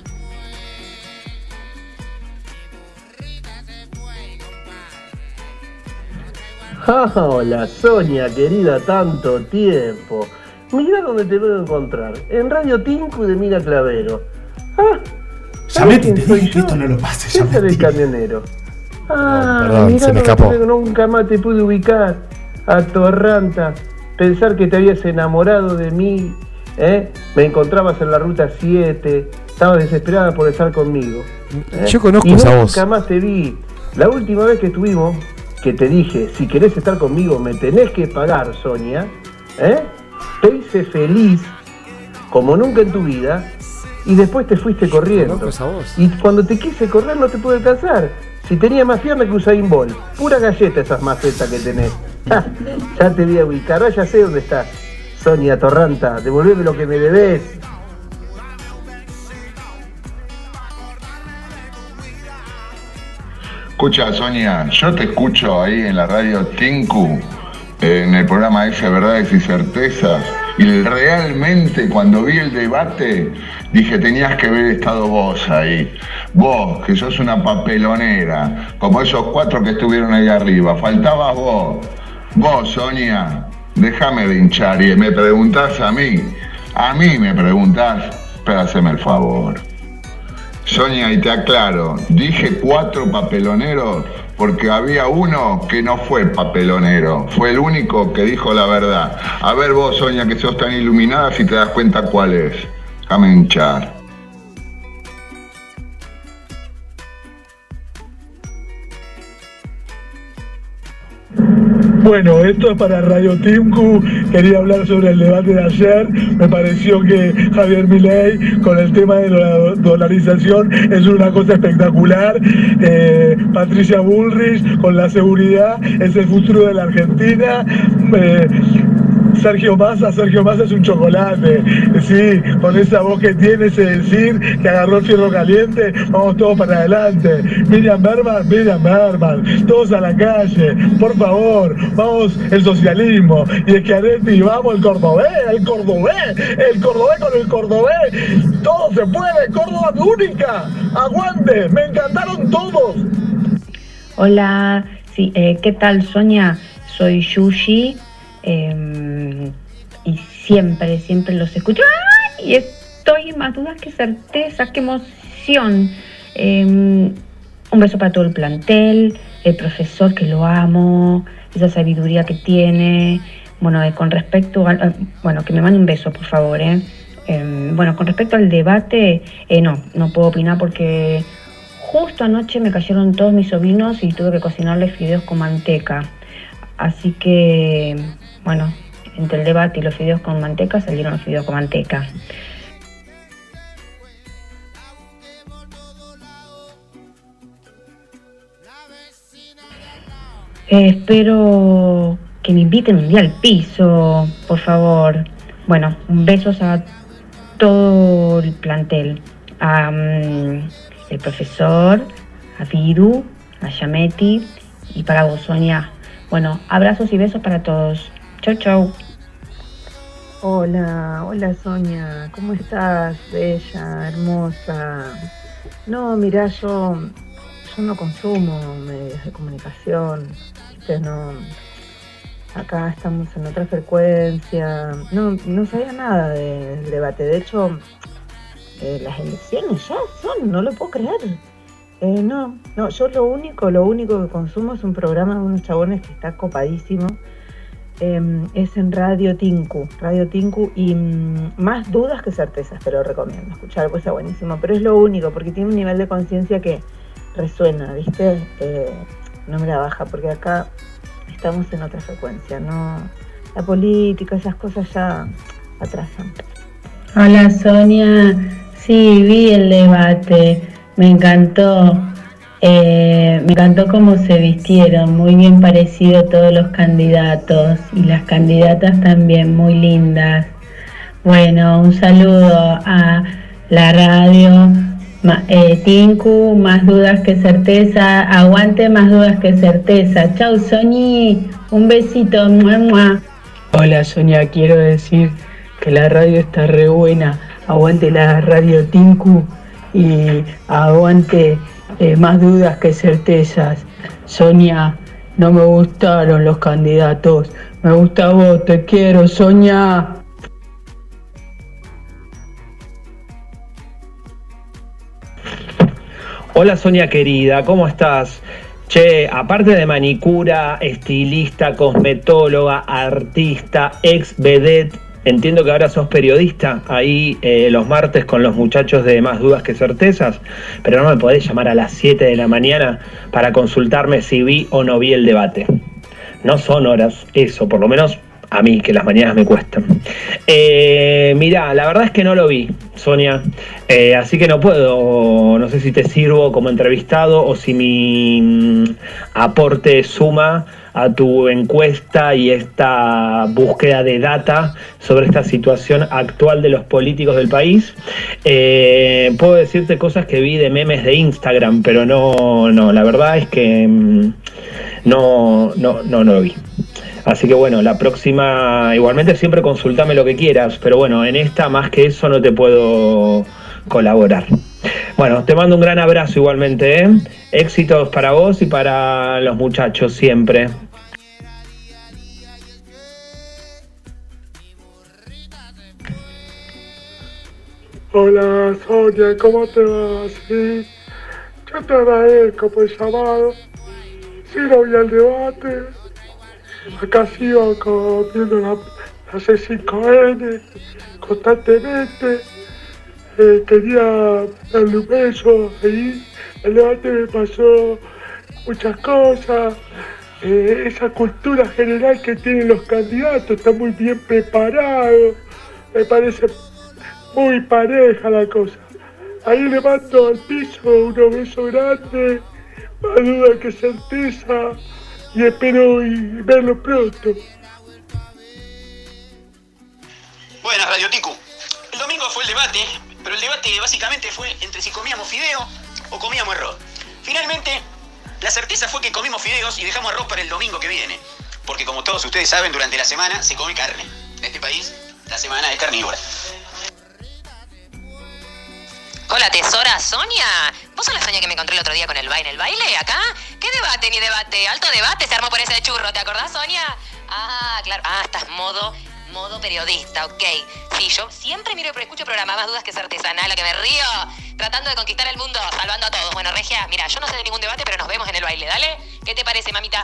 Ah, hola Sonia, querida, tanto tiempo. Mira dónde te puedo encontrar, en Radio Tinku de Mina Clavero. Ah, Llamete, te dije que esto no lo pases, Ese era el camionero. Ah, Perdón, mirá, se me no, escapó. nunca más te pude ubicar. Atorranta. Pensar que te habías enamorado de mí, ¿eh? Me encontrabas en la ruta siete. Estabas desesperada por estar conmigo. ¿eh? Yo conozco y esa nunca voz. Nunca más te vi. La última vez que estuvimos, que te dije, si querés estar conmigo, me tenés que pagar, Sonia. ¿eh? Te hice feliz, como nunca en tu vida. Y después te fuiste corriendo. Y cuando te quise correr no te pude alcanzar. Si tenía más pierna que Usain Bolt. Pura galleta esas macetas que tenés. Ya te voy a ubicar, ya sé dónde estás. Sonia Torranta, devolveme lo que me debes. Escucha, Sonia, yo te escucho ahí en la radio Tinku, en el programa ese Verdades y Certezas, y realmente cuando vi el debate dije, tenías que haber estado vos ahí. Vos, que sos una papelonera, como esos cuatro que estuvieron ahí arriba. Faltabas vos. Vos, Sonia, déjame de hinchar y me preguntás a mí. A mí me preguntás, pero haceme el favor. Sonia, y te aclaro, dije cuatro papeloneros porque había uno que no fue papelonero, fue el único que dijo la verdad. A ver vos, Sonia, que sos tan iluminada, si te das cuenta cuál es. Déjame hinchar. Bueno, esto es para Radio Tinku. Quería hablar sobre el debate de ayer. Me pareció que Javier Milei con el tema de la dolarización es una cosa espectacular. Eh, Patricia Bullrich con la seguridad es el futuro de la Argentina. Eh, Sergio Massa, Sergio Massa es un chocolate, sí, con esa voz que tiene, ese decir, que agarró el fierro caliente, vamos todos para adelante. Miriam Berman, Miriam Berman, todos a la calle, por favor, vamos el socialismo, y es que Areti, vamos el cordobés, el cordobés, el cordobés con el cordobés, todo se puede, Córdoba es única, aguante, me encantaron todos. Hola, sí, eh, ¿qué tal, Sonia? Soy Yushi. Eh, y siempre, siempre los escucho. ¡Ay! Y estoy en más dudas que certezas, qué emoción. Eh, un beso para todo el plantel, el profesor que lo amo, esa sabiduría que tiene. Bueno, eh, con respecto a, eh, bueno, que me mande un beso, por favor. Eh. Eh, bueno, con respecto al debate, eh, no, no puedo opinar porque justo anoche me cayeron todos mis sobrinos y tuve que cocinarles fideos con manteca. Así que, bueno, entre el debate y los fideos con manteca salieron los fideos con manteca. Eh, espero que me inviten un día al piso, por favor. Bueno, besos a todo el plantel. A um, el profesor, a Viru, a Yameti y para vos, Sonia. Bueno, abrazos y besos para todos. Chau, chau. Hola, hola Sonia, ¿cómo estás? Bella, hermosa. No, mirá, yo, yo no consumo medios de comunicación. Viste, no. Acá estamos en otra frecuencia. No, no sabía nada de- del debate. De hecho, eh, las elecciones ya son, no lo puedo creer. Eh, no, no, yo lo único, lo único que consumo es un programa de unos chabones que está copadísimo. Eh, es en Radio Tinku, Radio Tinku y mm, más dudas que certezas, te lo recomiendo escuchar, pues está buenísimo, pero es lo único, porque tiene un nivel de conciencia que resuena, ¿viste? Eh, no me la baja, porque acá estamos en otra frecuencia, no, la política, esas cosas ya atrasan. Hola Sonia, sí, vi el debate, me encantó, eh, me encantó cómo se vistieron, muy bien parecido todos los candidatos y las candidatas también, muy lindas. Bueno, un saludo a la radio, ma, eh, Tinku, más dudas que certeza, aguante más dudas que certeza. Chau Soñi, un besito. Mua, mua. Hola Sonia, quiero decir que la radio está re buena, aguante la radio Tinku y aguante eh, más dudas que certezas. Sonia, no me gustaron los candidatos, me gusta vos, te quiero Sonia. Hola Sonia querida, ¿cómo estás? Che, aparte de manicura, estilista, cosmetóloga, artista, ex vedette, entiendo que ahora sos periodista, ahí eh, los martes con los muchachos de Más Dudas que Certezas, pero no me podés llamar a las siete de la mañana para consultarme si vi o no vi el debate. No son horas, eso, por lo menos a mí, que las mañanas me cuestan. Eh, mirá, la verdad es que no lo vi, Sonia, eh, así que no puedo, no sé si te sirvo como entrevistado o si mi mm, aporte suma a tu encuesta y esta búsqueda de data sobre esta situación actual de los políticos del país. Eh, puedo decirte cosas que vi de memes de Instagram, pero no, no, la verdad es que mm, no, no, no, no lo vi. Así que bueno, la próxima, igualmente siempre consultame lo que quieras, pero bueno, en esta más que eso no te puedo colaborar. Bueno, te mando un gran abrazo igualmente, ¿eh? Éxitos para vos y para los muchachos siempre. Hola Sonia, ¿cómo te va? Sí, yo te agradezco por el llamado. Sí, no vi el debate. Acá sigo con, viendo la, la C cinco N constantemente. Eh, quería darle un beso ahí. El debate me pasó muchas cosas. Eh, esa cultura general que tienen los candidatos está muy bien preparado. Me parece muy pareja la cosa. Ahí le mando al piso unos besos grandes, más duda que certeza, y espero y verlo pronto. Buenas, Radio Ticu. El domingo fue el debate, pero el debate básicamente fue entre si comíamos fideo o comíamos arroz. Finalmente, la certeza fue que comimos fideos y dejamos arroz para el domingo que viene. Porque como todos ustedes saben, durante la semana se come carne. En este país, la semana es carnívora. Hola, tesora, Sonia. ¿Vos sos la Sonia que me encontré el otro día con el baile? ¿El baile acá? ¿Qué debate ni debate? Alto debate se armó por ese churro, ¿te acordás, Sonia? Ah, claro. Ah, estás modo, modo periodista, ok. Sí, yo siempre miro y escucho programas, Más Dudas que Certeza, nada, lo que me río. Tratando de conquistar el mundo, salvando a todos. Bueno, Regia, mira, yo no sé de ningún debate, pero nos vemos en el baile, ¿dale? ¿Qué te parece, mamita?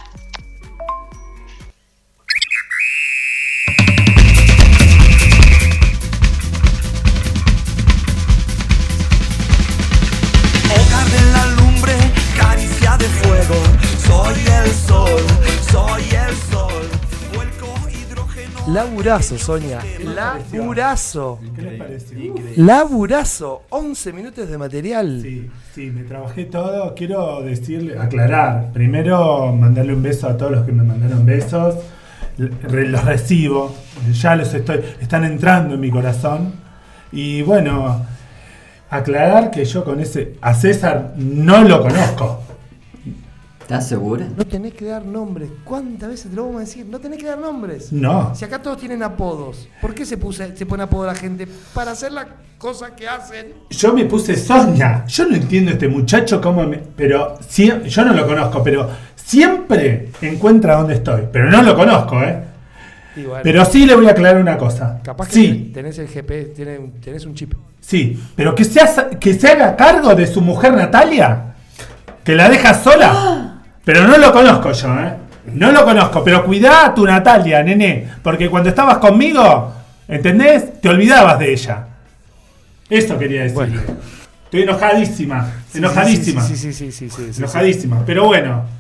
Hogar de la lumbre, caricia de fuego. Soy el sol, soy el sol. Vuelco hidrógeno. Laburazo, Sonia. Laburazo. ¿Qué les pareció? Laburazo. once minutos de material. Sí, sí, me trabajé todo. Quiero decirle, aclarar. Primero, mandarle un beso a todos los que me mandaron besos. Los recibo. Ya los estoy. Están entrando en mi corazón. Y bueno, aclarar que yo con ese. A César no lo conozco. ¿Estás segura? No tenés que dar nombres. ¿Cuántas veces te lo vamos a decir? No tenés que dar nombres. No. Si acá todos tienen apodos. ¿Por qué se, puse, se pone apodo a la gente? Para hacer la cosa que hacen. Yo me puse Sonia. Yo no entiendo este muchacho cómo me... Pero si, yo no lo conozco, pero siempre encuentra dónde estoy. Pero no lo conozco, ¿eh? Bueno, pero sí le voy a aclarar una cosa. Capaz que sí. tenés el G P S, tenés, tenés un chip. Sí, pero que se, haga, que se haga cargo de su mujer Natalia. Que la deja sola. ¡Ah! Pero no lo conozco yo, ¿eh? No lo conozco, pero cuidá a tu Natalia, nene. Porque cuando estabas conmigo, ¿entendés? Te olvidabas de ella. Eso quería decir. Bueno. Estoy enojadísima. Sí, enojadísima. Sí, sí, sí, sí, sí, sí, sí, enojadísima. sí. Pero bueno.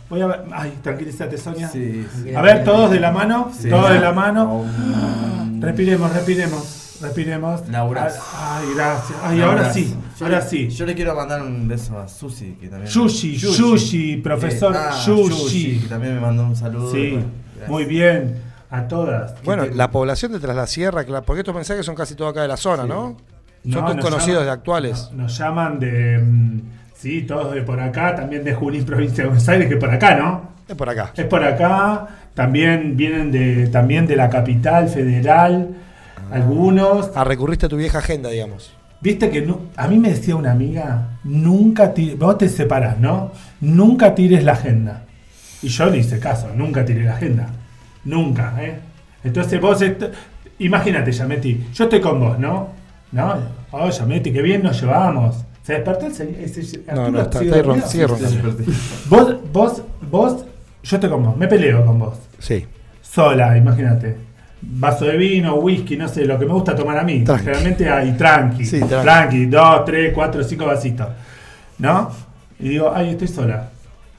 Voy a ver. Ay, tranquilízate, Sonia. Sí, sí. A ver, todos de la mano. Sí. Todos de la mano. Respiremos, respiremos. Respiremos. Laura. Ay, gracias. Ay, Laura. ahora sí. Yo ahora le, sí. Yo le quiero mandar un beso a Susi, que también. Sushi, Sushi, profesor Eh, ah, Sushi. que también me mandó un saludo. Sí, Bueno, muy bien. A todas. Bueno, la población de Tras la Sierra, claro, porque estos mensajes son casi todos acá de la zona, Sí. ¿no? Son No, todos nos conocidos llaman- de actuales. no- Nos llaman de. mm, Sí, todos de por acá, también de Junín, provincia de Buenos Aires, que por acá, ¿no? Es por acá. Es por acá. También vienen de, también de la capital federal. Algunos. Ah, recurriste a tu vieja agenda, digamos. Viste que no, a mí me decía una amiga, nunca tires, vos te separás, ¿no? Nunca tires la agenda. Y yo le hice caso, nunca tiré la agenda. Nunca, ¿eh? Entonces vos, est- imagínate, Yameti, yo estoy con vos, ¿no? ¿No? Oh, Yameti, qué bien nos llevamos. ¿Se despertó el señor? Ese- No, Arturo no, está, sigue está ron- dormido? sigue roncando. Vos, vos, vos, yo estoy con vos, me peleo con vos. Sí. Sola, imagínate. Vaso de vino, whisky, no sé, lo que me gusta tomar a mí. Tranqui. Generalmente hay tranqui. Sí, tranqui. tranqui, dos, tres, cuatro, cinco vasitos. ¿No? Y digo, ay, estoy sola.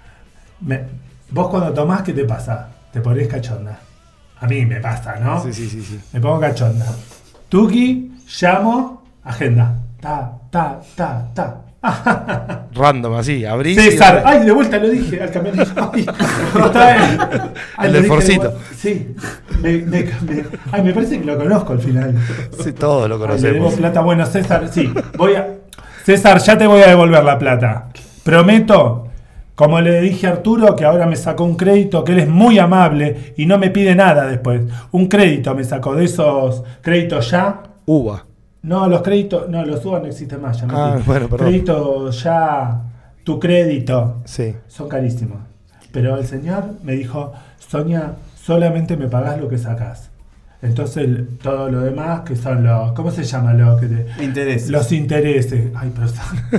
Me- vos cuando tomás, ¿qué te pasa? Te ponés cachonda. A mí me pasa, ¿no? Sí, sí, sí, sí. Me pongo cachonda. Tuki, llamo, agenda. Ta, ta, ta, ta. Random, así, abrís. César, y- ay, de vuelta lo dije al camerino. Ay, está bien. Ay, El lo del dije de forcito. vuelta. Sí. Me, me- me- ay, me parece que lo conozco al final. Sí, todos lo Ay, le debo conocemos. plata. Bueno, César, sí. Voy a. César, ya te voy a devolver la plata. Prometo, como le dije a Arturo, que ahora me sacó un crédito, que él es muy amable y no me pide nada después. Un crédito me sacó de esos créditos ya. Uva. No, los créditos, no, los U B A no existen más. Ya me Ah, metí. bueno, perdón. Crédito ya, tu crédito. Sí. Son carísimos. Pero el señor me dijo, Sonia, solamente me pagás lo que sacás. Entonces el- todo lo demás, que son los, ¿cómo se llama lo que te, Intereses. Los intereses. Ay, pero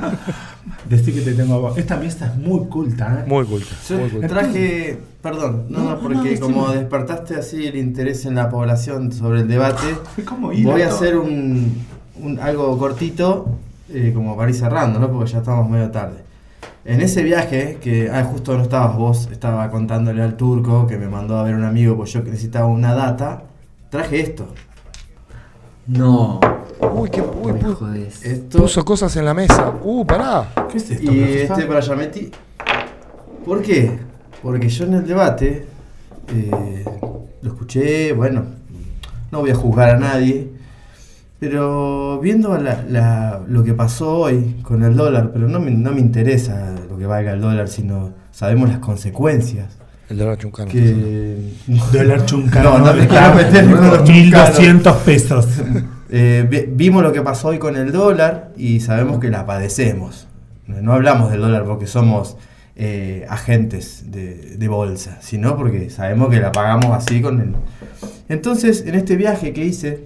decí que te tengo a vos. Esta mesa es muy culta, ¿eh? Muy culta. Yo Muy culta. traje, perdón, no, No, no, no, porque no, como decime. despertaste así el interés en la población sobre el debate, ¿Cómo ir voy a todo? hacer un, un- algo cortito, eh, como para ir cerrando, ¿no? Porque ya estamos medio tarde. En ese viaje, que ah, justo no estabas vos, estaba contándole al turco que me mandó a ver un amigo, pues yo necesitaba una data, traje esto. No. Uy, qué. Uy, Me pu- jodés. Esto puso cosas en la mesa. Uh, pará. ¿Qué es esto, y profesor? este para Yameti. ¿Por qué? Porque yo en el debate eh, lo escuché, bueno, no voy a juzgar a nadie, pero viendo la- la- lo que pasó hoy con el dólar, pero no me, no me interesa lo que valga el dólar, sino sabemos las consecuencias. El dólar chuncano. Que... Dólar chuncano. No, no me quiero meter con los mil chuncanos. doscientos pesos. Eh, vi- vimos lo que pasó hoy con el dólar y sabemos que la padecemos. No hablamos del dólar porque somos eh, agentes de, de bolsa, sino porque sabemos que la pagamos así con el... Entonces, en este viaje que hice,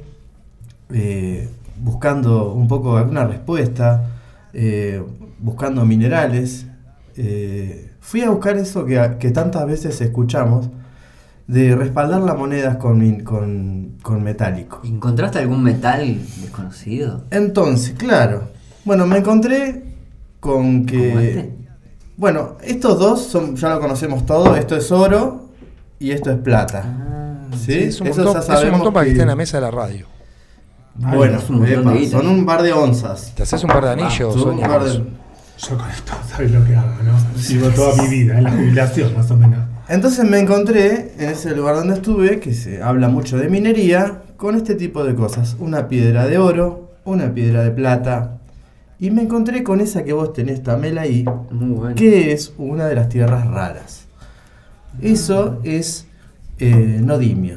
eh, buscando un poco alguna respuesta, eh, buscando minerales, eh, fui a buscar eso que, que tantas veces escuchamos, de respaldar las monedas con, min- con, con metálico. ¿Encontraste algún metal desconocido? Entonces, claro. Bueno, me encontré con que... ¿Como este? Bueno, estos dos son, ya lo conocemos todo. Esto es oro y esto es plata. ¿Sí? Sí, es un Eso montón, ya es un sabemos montón para que que- esté en la mesa de la radio. Bueno, es un montón epa, de guita. son un par de onzas. Te haces un par de anillos, Son un Sonia. par de- Yo con esto, ¿sabes lo que hago, no? Sigo toda mi vida, en la jubilación más o menos. Entonces me encontré en ese lugar donde estuve, que se habla mucho de minería, con este tipo de cosas. Una piedra de oro, una piedra de plata. Y me encontré con esa que vos tenés, Tamela, ahí, Muy bueno. que es una de las tierras raras. Eso es eh, nodimio.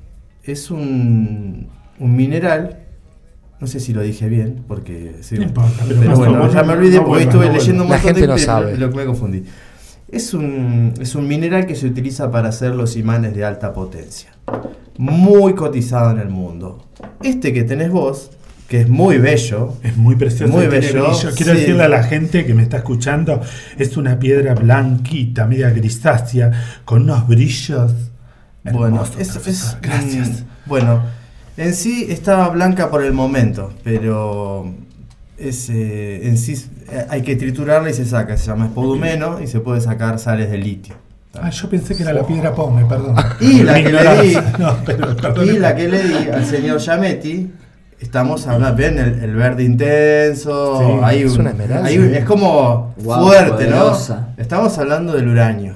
Es un, un mineral, no sé si lo dije bien, porque... sí, No importa, pero pero más bueno, o ya menos me olvidé no porque vuelvas, estuve no leyendo un vuelvas. montón La gente de no pero sabe. lo que me confundí. Es un, es un mineral que se utiliza para hacer los imanes de alta potencia. Muy cotizado en el mundo. Este que tenés vos, que es muy bello. Es muy precioso. Muy y tiene bello, brillo. Quiero sí. decirle a la gente que me está escuchando, es una piedra blanquita, media grisácea, con unos brillos. Bueno, hermosos, es, profesor. es- Gracias. mm, bueno, en sí estaba blanca por el momento, pero es, eh, en sí eh, hay que triturarla y se saca. Se llama espodumeno y se puede sacar sales de litio. Ah, yo pensé que era la piedra Pome, perdón. Y la que le di, no, pero, perdón, y la que le di al señor Giametti, estamos hablando, ven el, el verde intenso, Sí, hay es un- una esmeralda. hay un- es como Guau, fuerte, poderosa. ¿no? Estamos hablando del uranio.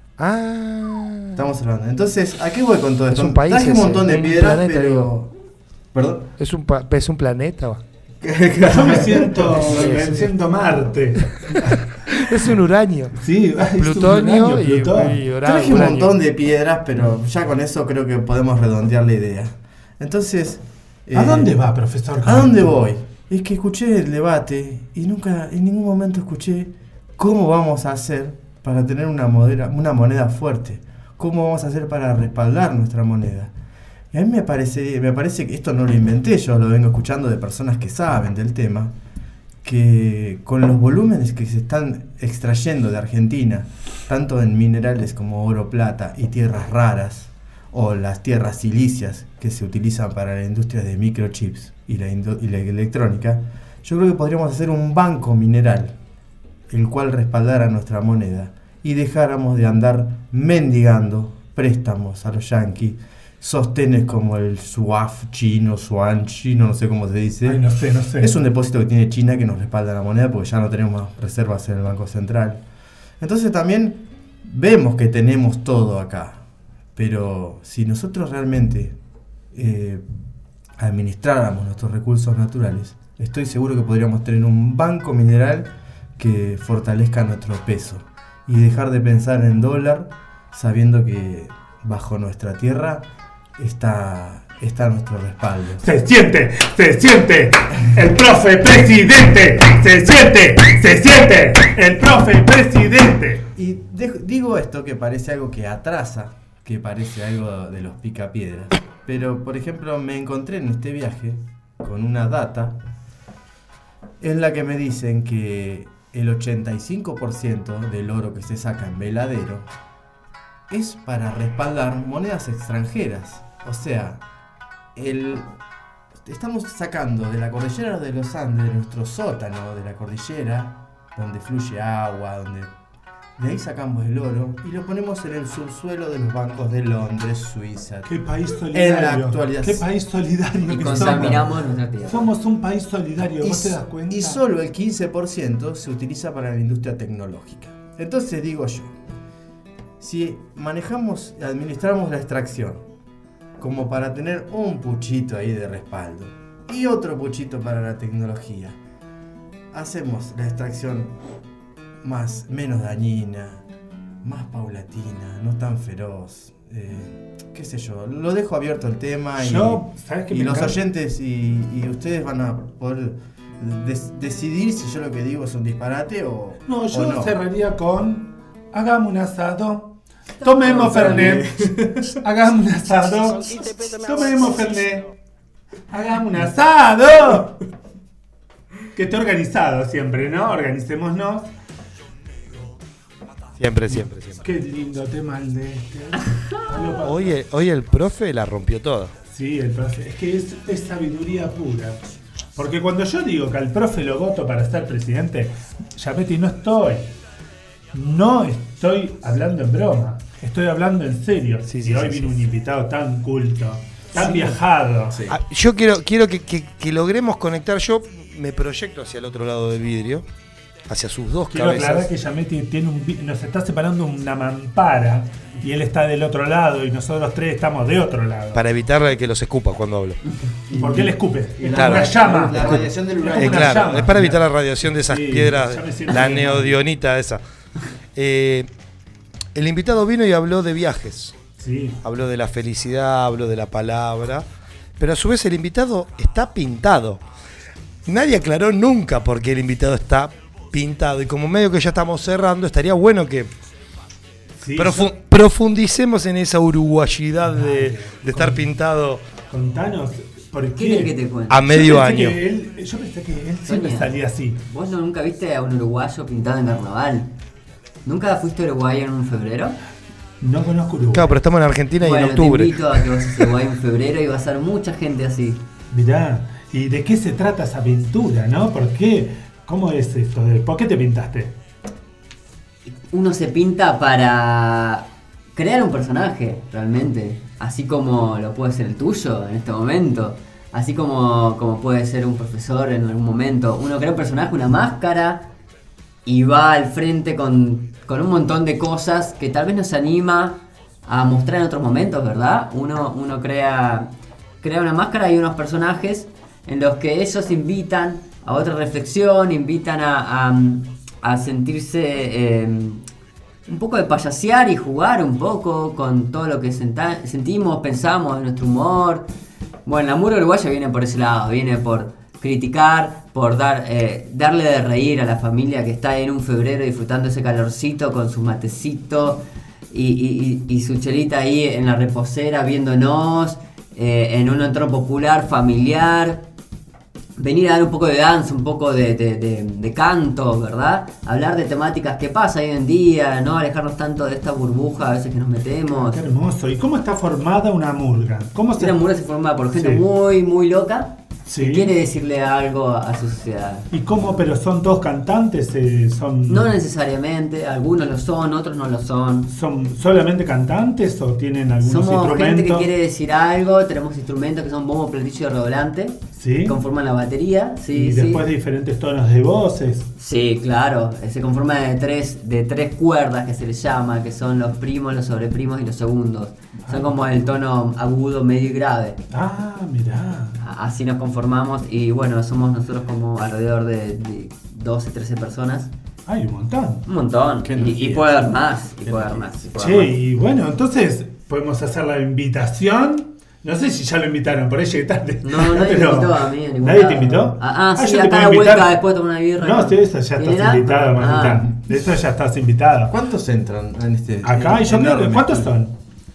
Ah. Estamos hablando. Entonces, ¿a qué voy con todo Es esto? un país Traje un ese, montón de un piedras, planeta, pero. digo. ¿Perdón? ¿Es un, pa- es un planeta? ¿va? Yo me siento, Sí, me sí. siento Marte. Es un uranio. Sí, es un Plutonio uranio, y, Plutón. y ura- Traje un uranio. montón de piedras, pero ya con eso creo que podemos redondear la idea. Entonces. ¿A eh, dónde va, profesor? ¿A dónde voy? Es que escuché el debate y nunca, en ningún momento escuché cómo vamos a hacer para tener una moneda, una moneda fuerte. ¿Cómo vamos a hacer para respaldar nuestra moneda? Y a mí me parece, me parece que esto no lo inventé yo, lo vengo escuchando de personas que saben del tema, que con los volúmenes que se están extrayendo de Argentina, tanto en minerales como oro, plata y tierras raras, o las tierras silicias que se utilizan para la industria de microchips y la, indu- y la electrónica, yo creo que podríamos hacer un banco mineral, el cual respaldara nuestra moneda, y dejáramos de andar mendigando préstamos a los yanquis, sostenes como el SWAF chino, SWAN chino, no sé cómo se dice. Ay, no sé, no sé. Es un depósito que tiene China que nos respalda la moneda porque ya no tenemos más reservas en el Banco Central. Entonces también vemos que tenemos todo acá, pero si nosotros realmente eh, administráramos nuestros recursos naturales, estoy seguro que podríamos tener un banco mineral que fortalezca nuestro peso y dejar de pensar en dólar sabiendo que bajo nuestra tierra está, está nuestro respaldo. Se siente, se siente el profe presidente, se siente, se siente el profe presidente. Y de- digo esto que parece algo que atrasa, que parece algo de los picapiedras, pero por ejemplo me encontré en este viaje con una data en la que me dicen que el ochenta y cinco por ciento del oro que se saca en Veladero es para respaldar monedas extranjeras. O sea, el, estamos sacando de la cordillera de los Andes, de nuestro sótano de la cordillera, donde fluye agua, donde de ahí sacamos el oro y lo ponemos en el subsuelo de los bancos de Londres, Suiza. Qué país solidario. En la actualidad. Qué país solidario. Y que contaminamos somos. nuestra tierra. Somos un país solidario, Y, ¿vos te das cuenta? y solo el quince por ciento se utiliza para la industria tecnológica. Entonces digo yo, si manejamos y administramos la extracción como para tener un puchito ahí de respaldo y otro puchito para la tecnología, hacemos la extracción más, menos dañina, más paulatina, no tan feroz, eh, qué sé yo, lo dejo abierto el tema y, Yo, ¿sabes qué y me los encanta? oyentes y, y ustedes van a poder des- decidir si yo lo que digo es un disparate o No, o yo no. cerraría con hagamos un asado, tomemos Fernet, hagamos un asado, tomemos Fernet, hagamos un asado. Que esté organizado siempre, ¿no? Organicémonos. Siempre, siempre, siempre. Qué lindo tema el de este. Hoy, el- hoy el profe la rompió toda. Sí, el profe. Es que es, es sabiduría pura. Porque cuando yo digo que al profe lo voto para ser presidente, Giametti, no estoy. No estoy hablando en broma. Estoy hablando en serio. Sí, y sí, hoy sí, vino sí. un invitado tan culto, tan Sí. viajado. Ah, yo quiero, quiero que, que- que logremos conectar. Yo me proyecto hacia el otro lado del vidrio, hacia sus dos Quiero cabezas. aclarar que Giametti tiene un, vi- nos está separando una mampara y él está del otro lado y nosotros tres estamos de otro lado. Para evitar que los escupa cuando hablo. Porque él escupe. Es Claro. como una llama. La radiación del Es como Eh, una claro, llama. es para evitar la radiación de esas Sí, piedras, ya me siento la bien. neodionita esa. Eh, el invitado vino y habló de viajes. Sí. Habló de la felicidad, habló de la palabra. Pero a su vez el invitado está pintado. Nadie aclaró nunca por qué el invitado está pintado. Y como medio que ya estamos cerrando, estaría bueno que Sí, profu- yo- profundicemos en esa uruguayidad de, de estar pintado Contanos, ¿por qué? ¿Qué querés que te cuente? a medio Yo pensé año. que él- yo pensé que él siempre Sonia, salía así. ¿Vos no nunca viste a un uruguayo pintado en carnaval? ¿Nunca fuiste a Uruguay en un febrero? No conozco Uruguay. Claro, pero estamos en Argentina y Bueno, en octubre. te invito a que vayas a Uruguay en febrero y va a ser mucha gente así. Mirá, ¿y de qué se trata esa aventura, no? ¿Por qué? ¿Cómo es esto? de- ¿Por qué te pintaste? uno se pinta para crear un personaje, realmente. Así como lo puede ser el tuyo en este momento. Así como, como puede ser un profesor en algún momento. Uno crea un personaje, una máscara, y va al frente con, con un montón de cosas que tal vez nos anima a mostrar en otros momentos, ¿verdad? Uno, uno crea, crea una máscara y unos personajes en los que ellos invitan a otra reflexión, invitan a, a, a sentirse eh, un poco de payasear y jugar un poco con todo lo que senta, sentimos, pensamos, de nuestro humor. Bueno, la murga uruguaya viene por ese lado, viene por criticar, por dar, eh, darle de reír a la familia que está en un febrero disfrutando ese calorcito con su matecito y, y, y, y su chelita ahí en la reposera viéndonos, eh, en un entorno popular, familiar. Venir a dar un poco de danza, un poco de, de, de, de canto, ¿verdad? Hablar de temáticas que pasa hoy en día, no alejarnos tanto de esta burbuja a veces que nos metemos. Qué hermoso. ¿Y cómo está formada una murga? ¿Cómo se... Una murga se forma por gente Sí. muy, muy loca. Sí. Que quiere decirle algo a su sociedad. ¿Y cómo? ¿Pero son todos cantantes? Eh, son... No necesariamente, algunos lo son, otros no lo son. ¿Son solamente cantantes o tienen algunos Somos instrumentos? gente que quiere decir algo, tenemos instrumentos que son bombo, platillo y redoblante. Sí. Conforman la batería. Sí, y sí. después diferentes tonos de voces. Sí, claro. Se conforma de tres, de tres cuerdas que se les llama, que son los primos, los sobreprimos y los segundos. Son como el tono agudo, medio y grave. Ah, mirá. Así nos conformamos y bueno, somos nosotros como alrededor de, de doce, trece personas. Hay un montón. Un montón. Y, y puede haber más. Y puede haber más. y puede haber Che, más. y bueno, entonces podemos hacer la invitación. No sé si ya lo invitaron, por ahí llegué tarde. No, nadie me invitó a mí. a ningún ¿Nadie lado. te invitó? Ah, ah, sí, yo te acá puedo a la invitar. vuelta después de tomar una birra. No, sí, eso ya ¿Quién estás era? invitada, Ah. Marita. De eso ya estás invitada. ¿Cuántos entran en este? Acá, y yo creo que ¿cuántos son?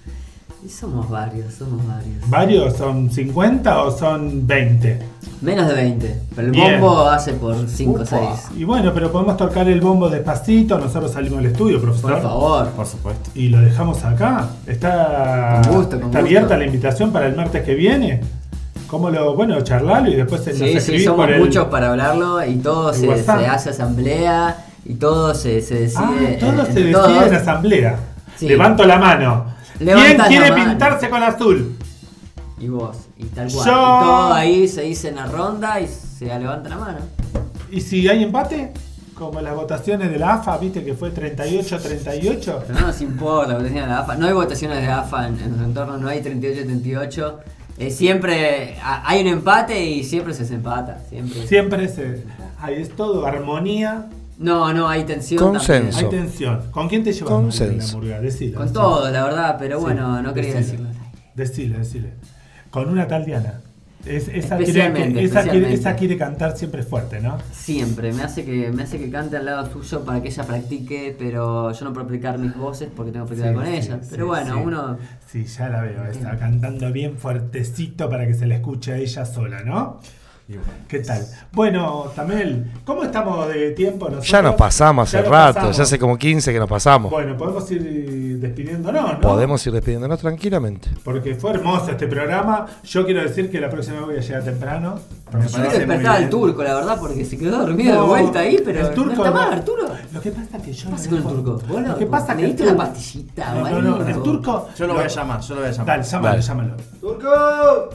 Y somos varios, somos varios. ¿Varios? ¿Son cincuenta o son veinte? Menos de veinte. Pero el Bien. bombo hace por cinco o Upa. seis. Y bueno, pero podemos tocar el bombo despacito, nosotros salimos al estudio, profesor. Por favor. Por supuesto. Y lo dejamos acá. Está, Con gusto, con está gusto. abierta la invitación para el martes que viene. ¿Cómo lo, bueno, charlarlo y después nos Sí, sí, escribís somos por el... muchos para hablarlo y todo el se, WhatsApp. se hace asamblea y todo se, se decide. Ah, todo eh, se entre decide todos. en asamblea. Sí. Levanto la mano. ¿Quién Levantás quiere la mano. pintarse con azul? Y vos, y tal cual. Yo. Y todo ahí se dice en la ronda y se levanta la mano. ¿Y si hay empate? Como las votaciones de la A F A, viste que fue treinta y ocho a treinta y ocho. Pero no nos importa la votación de la A F A. No hay votaciones de A F A en, en nuestro entorno, no hay treinta y ocho a treinta y ocho. Eh, siempre a- hay un empate y siempre se desempata. Siempre. Siempre se, ahí es todo armonía. No, no, hay tensión. Consenso. Hay también. tensión. ¿Con quién te llevas Consenso. mal en la murga? Decilo. Con decilo. todo, la verdad, pero Sí, bueno, no quería decilo. decirlo. Decile, decile. Con una tal Diana. Es, esa, quiere, Especialmente, esa, quiere, especialmente. esa quiere cantar siempre fuerte, ¿no? Siempre, me hace que me hace que cante al lado suyo para que ella practique, pero yo no puedo practicar mis voces porque tengo que practicar con Sí, ella. sí, pero sí, bueno, sí. uno. Sí, ya la veo. Está cantando bien fuertecito para que se la escuche a ella sola, ¿no? ¿Qué tal? Bueno, Tamel, ¿cómo estamos de tiempo nosotros? Ya nos pasamos hace Ya nos rato, pasamos. ya hace como quince que nos pasamos. Bueno, podemos ir despidiéndonos, ¿no? Podemos ir despidiéndonos tranquilamente. Porque fue hermoso este programa. Yo quiero decir que la próxima vez voy a llegar temprano. Me Yo parece muy despertaba al bien. turco, la verdad, porque se quedó dormido No, de vuelta ahí, pero el turco no está no. mal, Arturo. Lo que pasa es que yo ¿Qué pasa no con el dejo- turco? Vos Lo lo- que pasa es me que el diste una turco- pastillita, No, o no, no, algo. el turco. Yo lo voy a llamar, yo lo voy a llamar. Dale, llámalo, Dale. llámalo. ¡Turco!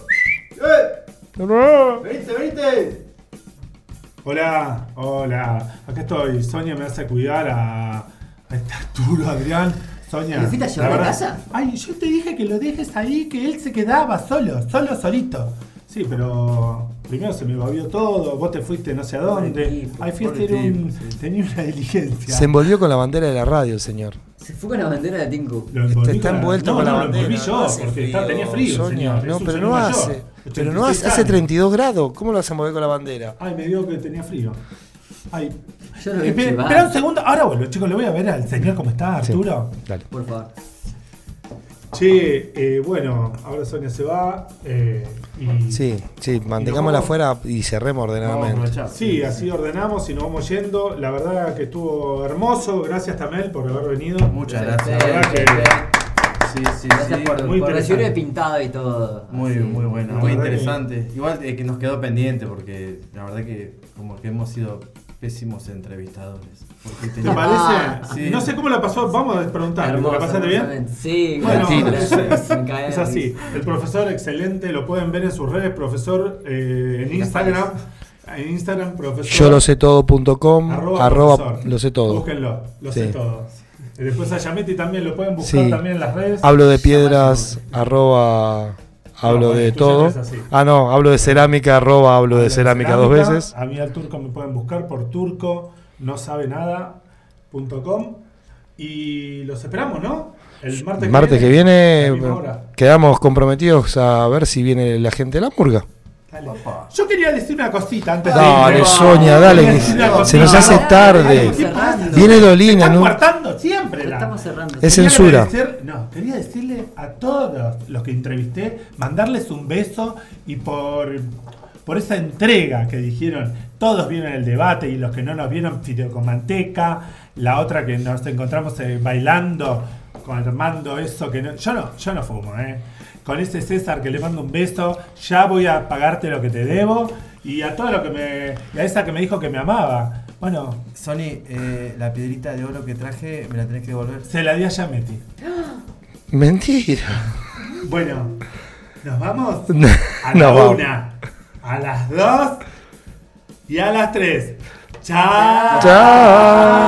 ¡Eh! ¡Venite, venite! Hola, hola. Acá estoy. Sonia me hace cuidar a, a este Arturo, Adrián. Sonia. ¿Le fuiste a llevar la a verdad- casa? Ay, yo te dije que lo dejes ahí, que él se quedaba solo, solo solito. Sí, pero primero se me babió todo, vos te fuiste no sé a dónde. tipo, Ay, fui a pobre hacer un. tipo, sí. Tenía una diligencia. Se envolvió con la bandera de la radio el señor. Se fue con la bandera de Tinku. Lo envolví Está con la- envuelto no, con la no, bandera. Lo envolví yo, No hace porque frío. está- tenía frío, Sonia, señor. no, Es un pero señor no mayor, hace. Pero no hace, ochenta y seis hace años. treinta y dos grados. ¿Cómo lo vas a mover con la bandera? Ay, me dijo que tenía frío. Ay. Yo lo voy a Espera, chivar. espera un segundo. Ahora vuelvo, chicos. Le voy a ver al señor cómo está, Arturo. Dale. Por favor. Che, eh, bueno, ahora Sonia se va. Eh, y, Sí, sí, mantengámosla vamos- afuera y cerremos Vamos a ordenadamente. aprovechar. Sí, así ordenamos y nos vamos yendo. La verdad que estuvo hermoso. Gracias, Tamel, por haber venido. Muchas Sí, gracias. La verdad que Sí, sí, Gracias sí. por, muy por interesante. recibirme pintado y todo. Muy, así. muy bueno, La muy verdad que- interesante. Igual eh, que nos quedó pendiente porque la verdad que como que hemos sido pésimos entrevistadores. Porque ¿Te tenía- parece? Ah, sí. No sé cómo la pasó, vamos a preguntar. Hermoso, ¿La pasaste bien? hermosamente. Sí, bueno, gracias. es, Me cae es de así. risa. El profesor excelente, lo pueden ver en sus redes, profesor eh, en Instagram. En Instagram, profesor. Yo lo sé todo punto com, Arroba, arroba profesor. lo sé todo. Búsquenlo, lo Sí. sé todo. Y después a Yametti también lo pueden buscar Sí. también en las redes. Hablo de piedras, arroba, hablo bueno, de escucha, todo. es así. Ah, no, hablo de cerámica, arroba, hablo de cerámica dos veces. A mí al turco me pueden buscar por turco no sabe nada punto com y los esperamos, ¿no? El martes, El martes que a la viene misma hora. quedamos comprometidos a ver si viene la gente de la murga. Dale. Yo quería decir una cosita antes de Dale, irme. Sonia, dale, Quería que decir una se cosita. nos hace tarde. ¿Qué pasa? Viene Dolina, Están ¿no? coartando siempre. la- Estamos cerrando. Es Quería censura. agradecer- No, quería decirle a todos los que entrevisté, mandarles un beso y por, por esa entrega que dijeron, todos vieron el debate y los que no nos vieron, fideo con manteca, la otra que nos encontramos eh, bailando, con Armando, eso que no, yo no, yo no fumo, eh. Con ese César que le mando un beso, ya voy a pagarte lo que te debo y a todo lo que me, y a esa que me dijo que me amaba. Bueno, Sony, eh, la piedrita de oro que traje, me la tenés que devolver. se la di a Yametti. Mentira. Bueno, nos vamos No, a la no vamos. una, a las dos y a las tres. Chao. Chao.